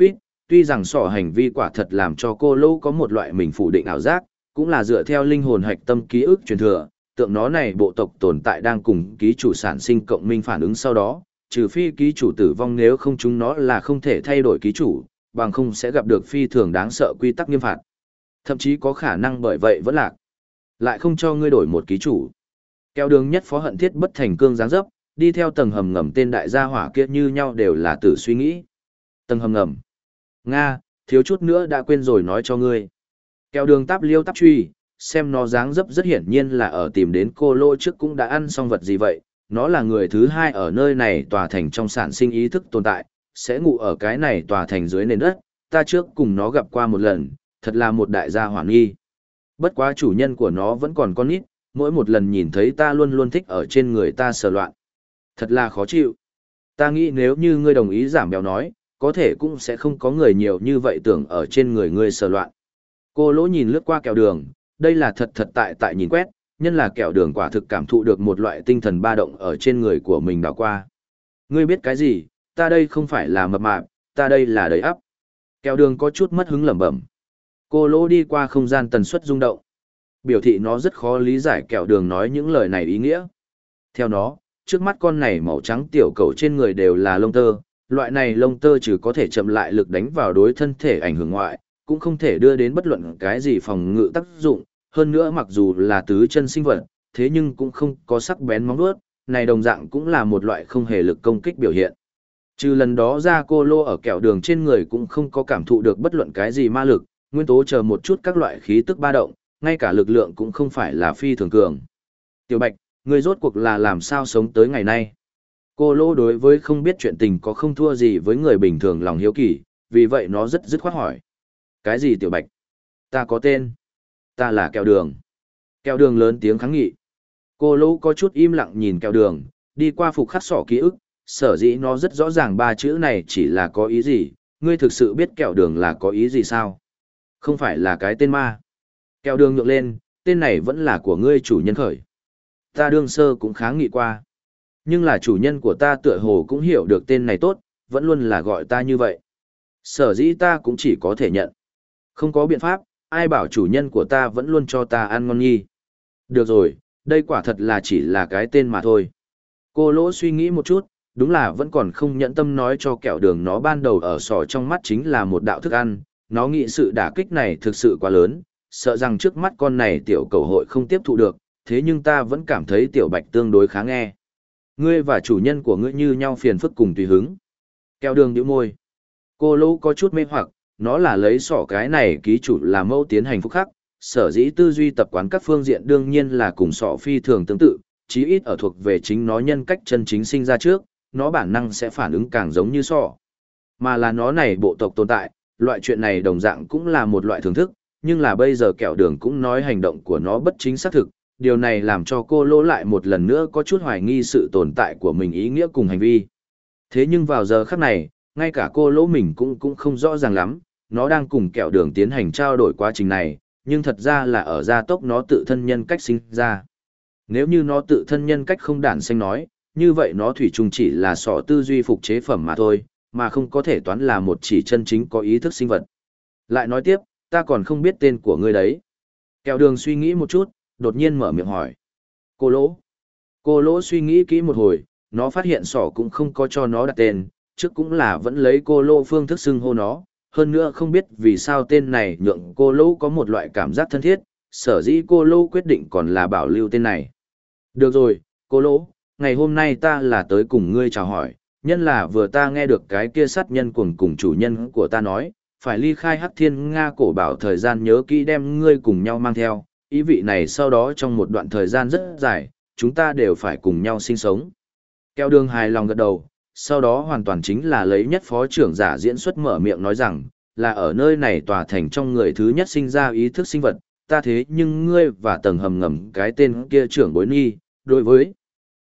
tuy rằng sỏ hành vi quả thật làm cho cô lô có một loại mình phủ định ảo giác, cũng là dựa theo linh hồn hạch tâm ký ức truyền thừa, tượng nó này bộ tộc tồn tại đang cùng ký chủ sản sinh cộng minh phản ứng sau đó, trừ phi ký chủ tử vong, nếu không chúng nó là không thể thay đổi ký chủ, bằng không sẽ gặp được phi thường đáng sợ quy tắc nghiêm phạt. Thậm chí có khả năng bởi vậy vẫn lạc. Lại không cho ngươi đổi một ký chủ. Kéo đường nhất phó hận thiết bất thành cương dáng dấp, đi theo tầng hầm ngầm tên đại gia hỏa kia như nhau đều là tử suy nghĩ. Tầng hầm ngầm. Nga, thiếu chút nữa đã quên rồi nói cho ngươi. Kéo đường táp liêu táp truy, xem nó dáng dấp rất hiển nhiên là ở tìm đến cô lô trước cũng đã ăn xong vật gì vậy. Nó là người thứ hai ở nơi này tòa thành trong sản sinh ý thức tồn tại, sẽ ngủ ở cái này tòa thành dưới nền đất. Ta trước cùng nó gặp qua một lần, thật là một đại gia hỏa nghi. Bất quá chủ nhân của nó vẫn còn con nít, mỗi một lần nhìn thấy ta luôn luôn thích ở trên người ta sờ loạn. Thật là khó chịu. Ta nghĩ nếu như ngươi đồng ý giảm béo nói, có thể cũng sẽ không có người nhiều như vậy tưởng ở trên người ngươi sờ loạn. Cô lỗ nhìn lướt qua kẹo đường, đây là thật tại nhìn quét, nhân là kẹo đường quả thực cảm thụ được một loại tinh thần ba động ở trên người của mình đảo qua. Ngươi biết cái gì, ta đây không phải là mập mạp, ta đây là đầy ắp. Kẹo đường có chút mất hứng lẩm bẩm. Cô lỗ đi qua không gian tần suất rung động. Biểu thị nó rất khó lý giải kẹo đường nói những lời này ý nghĩa. Theo nó, trước mắt con này màu trắng tiểu cầu trên người đều là lông tơ, loại này lông tơ trừ có thể chậm lại lực đánh vào đối thân thể ảnh hưởng ngoại, cũng không thể đưa đến bất luận cái gì phòng ngự tác dụng, hơn nữa mặc dù là tứ chân sinh vật, thế nhưng cũng không có sắc bén móng vuốt, này đồng dạng cũng là một loại không hề lực công kích biểu hiện. Trừ lần đó ra cô lô ở kẹo đường trên người cũng không có cảm thụ được bất luận cái gì ma lực, nguyên tố chờ một chút các loại khí tức ba động, ngay cả lực lượng cũng không phải là phi thường cường. Tiểu Bạch, người rốt cuộc là làm sao sống tới ngày nay? Cô lô đối với không biết chuyện tình có không thua gì với người bình thường lòng hiếu kỳ, vì vậy nó rất dứt khoát hỏi. Cái gì Tiểu Bạch? Ta có tên. Ta là kẹo đường. Kẹo đường lớn tiếng kháng nghị. Cô lô có chút im lặng nhìn kẹo đường, đi qua phục khắc sỏ ký ức, sở dĩ nó rất rõ ràng ba chữ này chỉ là có ý gì, ngươi thực sự biết kẹo đường là có ý gì sao? Không phải là cái tên ma. Kẹo đường nhượng lên, tên này vẫn là của ngươi chủ nhân khởi. Ta đương sơ cũng kháng nghị qua. Nhưng là chủ nhân của ta tựa hồ cũng hiểu được tên này tốt, vẫn luôn là gọi ta như vậy. Sở dĩ ta cũng chỉ có thể nhận. Không có biện pháp, ai bảo chủ nhân của ta vẫn luôn cho ta ăn ngon nhi. Được rồi, đây quả thật là chỉ là cái tên mà thôi. Cô lỗ suy nghĩ một chút, đúng là vẫn còn không nhẫn tâm nói cho kẹo đường nó ban đầu ở sò trong mắt chính là một đạo thức ăn, nó nghĩ sự đả kích này thực sự quá lớn, sợ rằng trước mắt con này tiểu cầu hội không tiếp thụ được, thế nhưng ta vẫn cảm thấy tiểu Bạch tương đối khá nghe. Ngươi và chủ nhân của ngươi như nhau phiền phức cùng tùy hứng. Kẹo đường nhíu môi. Cô lỗ có chút mê hoặc, nó là lấy sỏ cái này ký chủ là mẫu tiến hành phúc khắc, sở dĩ tư duy tập quán các phương diện đương nhiên là cùng sọ phi thường tương tự, chí ít ở thuộc về chính nó nhân cách chân chính sinh ra trước, nó bản năng sẽ phản ứng càng giống như sọ. Mà là nó này bộ tộc tồn tại, loại chuyện này đồng dạng cũng là một loại thưởng thức, nhưng là bây giờ kẹo đường cũng nói hành động của nó bất chính xác thực, điều này làm cho cô lỗ lại một lần nữa có chút hoài nghi sự tồn tại của mình ý nghĩa cùng hành vi. Thế nhưng vào giờ khắc này, ngay cả cô lỗ mình cũng không rõ ràng lắm, nó đang cùng kẹo đường tiến hành trao đổi quá trình này, nhưng thật ra là ở gia tốc nó tự thân nhân cách sinh ra. Nếu như nó tự thân nhân cách không đản sinh nói, như vậy nó thủy chung chỉ là sọ tư duy phục chế phẩm mà thôi, mà không có thể toán là một chỉ chân chính có ý thức sinh vật. Lại nói tiếp, ta còn không biết tên của ngươi đấy. Kẹo đường suy nghĩ một chút, đột nhiên mở miệng hỏi. Cô lỗ. Cô lỗ suy nghĩ kỹ một hồi, nó phát hiện sỏ cũng không có cho nó đặt tên, trước cũng là vẫn lấy cô lỗ phương thức xưng hô nó, hơn nữa không biết vì sao tên này nhượng cô lỗ có một loại cảm giác thân thiết, sở dĩ cô lỗ quyết định còn là bảo lưu tên này. Được rồi, cô lỗ, ngày hôm nay ta là tới cùng ngươi chào hỏi, nhân là vừa ta nghe được cái kia sát nhân cuồng cùng chủ nhân của ta nói, phải ly khai Hắc Thiên Nga cổ bảo thời gian nhớ kỹ đem ngươi cùng nhau mang theo, ý vị này sau đó trong một đoạn thời gian rất dài, chúng ta đều phải cùng nhau sinh sống. Kẹo đường hài lòng gật đầu, sau đó hoàn toàn chính là lấy nhất phó trưởng giả diễn xuất mở miệng nói rằng, là ở nơi này tòa thành trong người thứ nhất sinh ra ý thức sinh vật, ta thế nhưng ngươi và tầng hầm ngầm cái tên kia trưởng bối nhi, đối với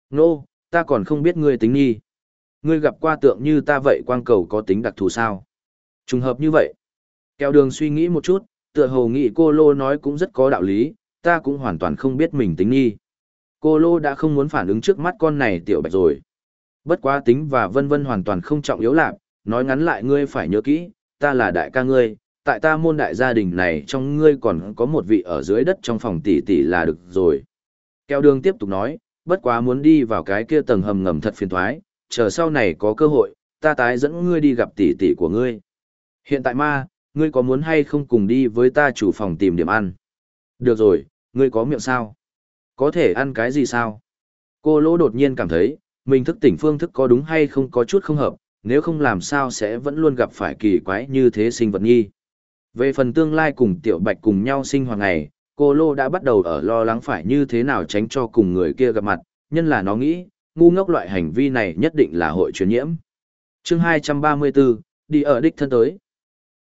ta còn không biết ngươi tính nhi. Ngươi gặp qua tượng như ta vậy quang cầu có tính đặc thù sao? Trùng hợp như vậy. Kẹo đường suy nghĩ một chút, tựa hồ nghĩ cô lô nói cũng rất có đạo lý, ta cũng hoàn toàn không biết mình tính nhi. Cô lô đã không muốn phản ứng trước mắt con này tiểu Bạch rồi. Bất quá tính và vân vân hoàn toàn không trọng yếu lạc, nói ngắn lại ngươi phải nhớ kỹ, ta là đại ca ngươi, tại ta môn đại gia đình này trong ngươi còn có một vị ở dưới đất trong phòng tỷ tỷ là được rồi. Kéo đường tiếp tục nói, bất quá muốn đi vào cái kia tầng hầm ngầm thật phiền thoái, chờ sau này có cơ hội, ta tái dẫn ngươi đi gặp tỷ tỷ của ngươi. Hiện tại ma, ngươi có muốn hay không cùng đi với ta chủ phòng tìm điểm ăn? Được rồi, ngươi có miệng sao? Có thể ăn cái gì sao? Cô Lỗ đột nhiên cảm thấy, mình thức tỉnh phương thức có đúng hay không có chút không hợp, nếu không làm sao sẽ vẫn luôn gặp phải kỳ quái như thế sinh vật nhi. Về phần tương lai cùng Tiểu Bạch cùng nhau sinh hoạt ngày, cô Lô đã bắt đầu ở lo lắng phải như thế nào tránh cho cùng người kia gặp mặt, nhân là nó nghĩ, ngu ngốc loại hành vi này nhất định là hội truyền nhiễm. Chương 234, đi ở đích thân tới.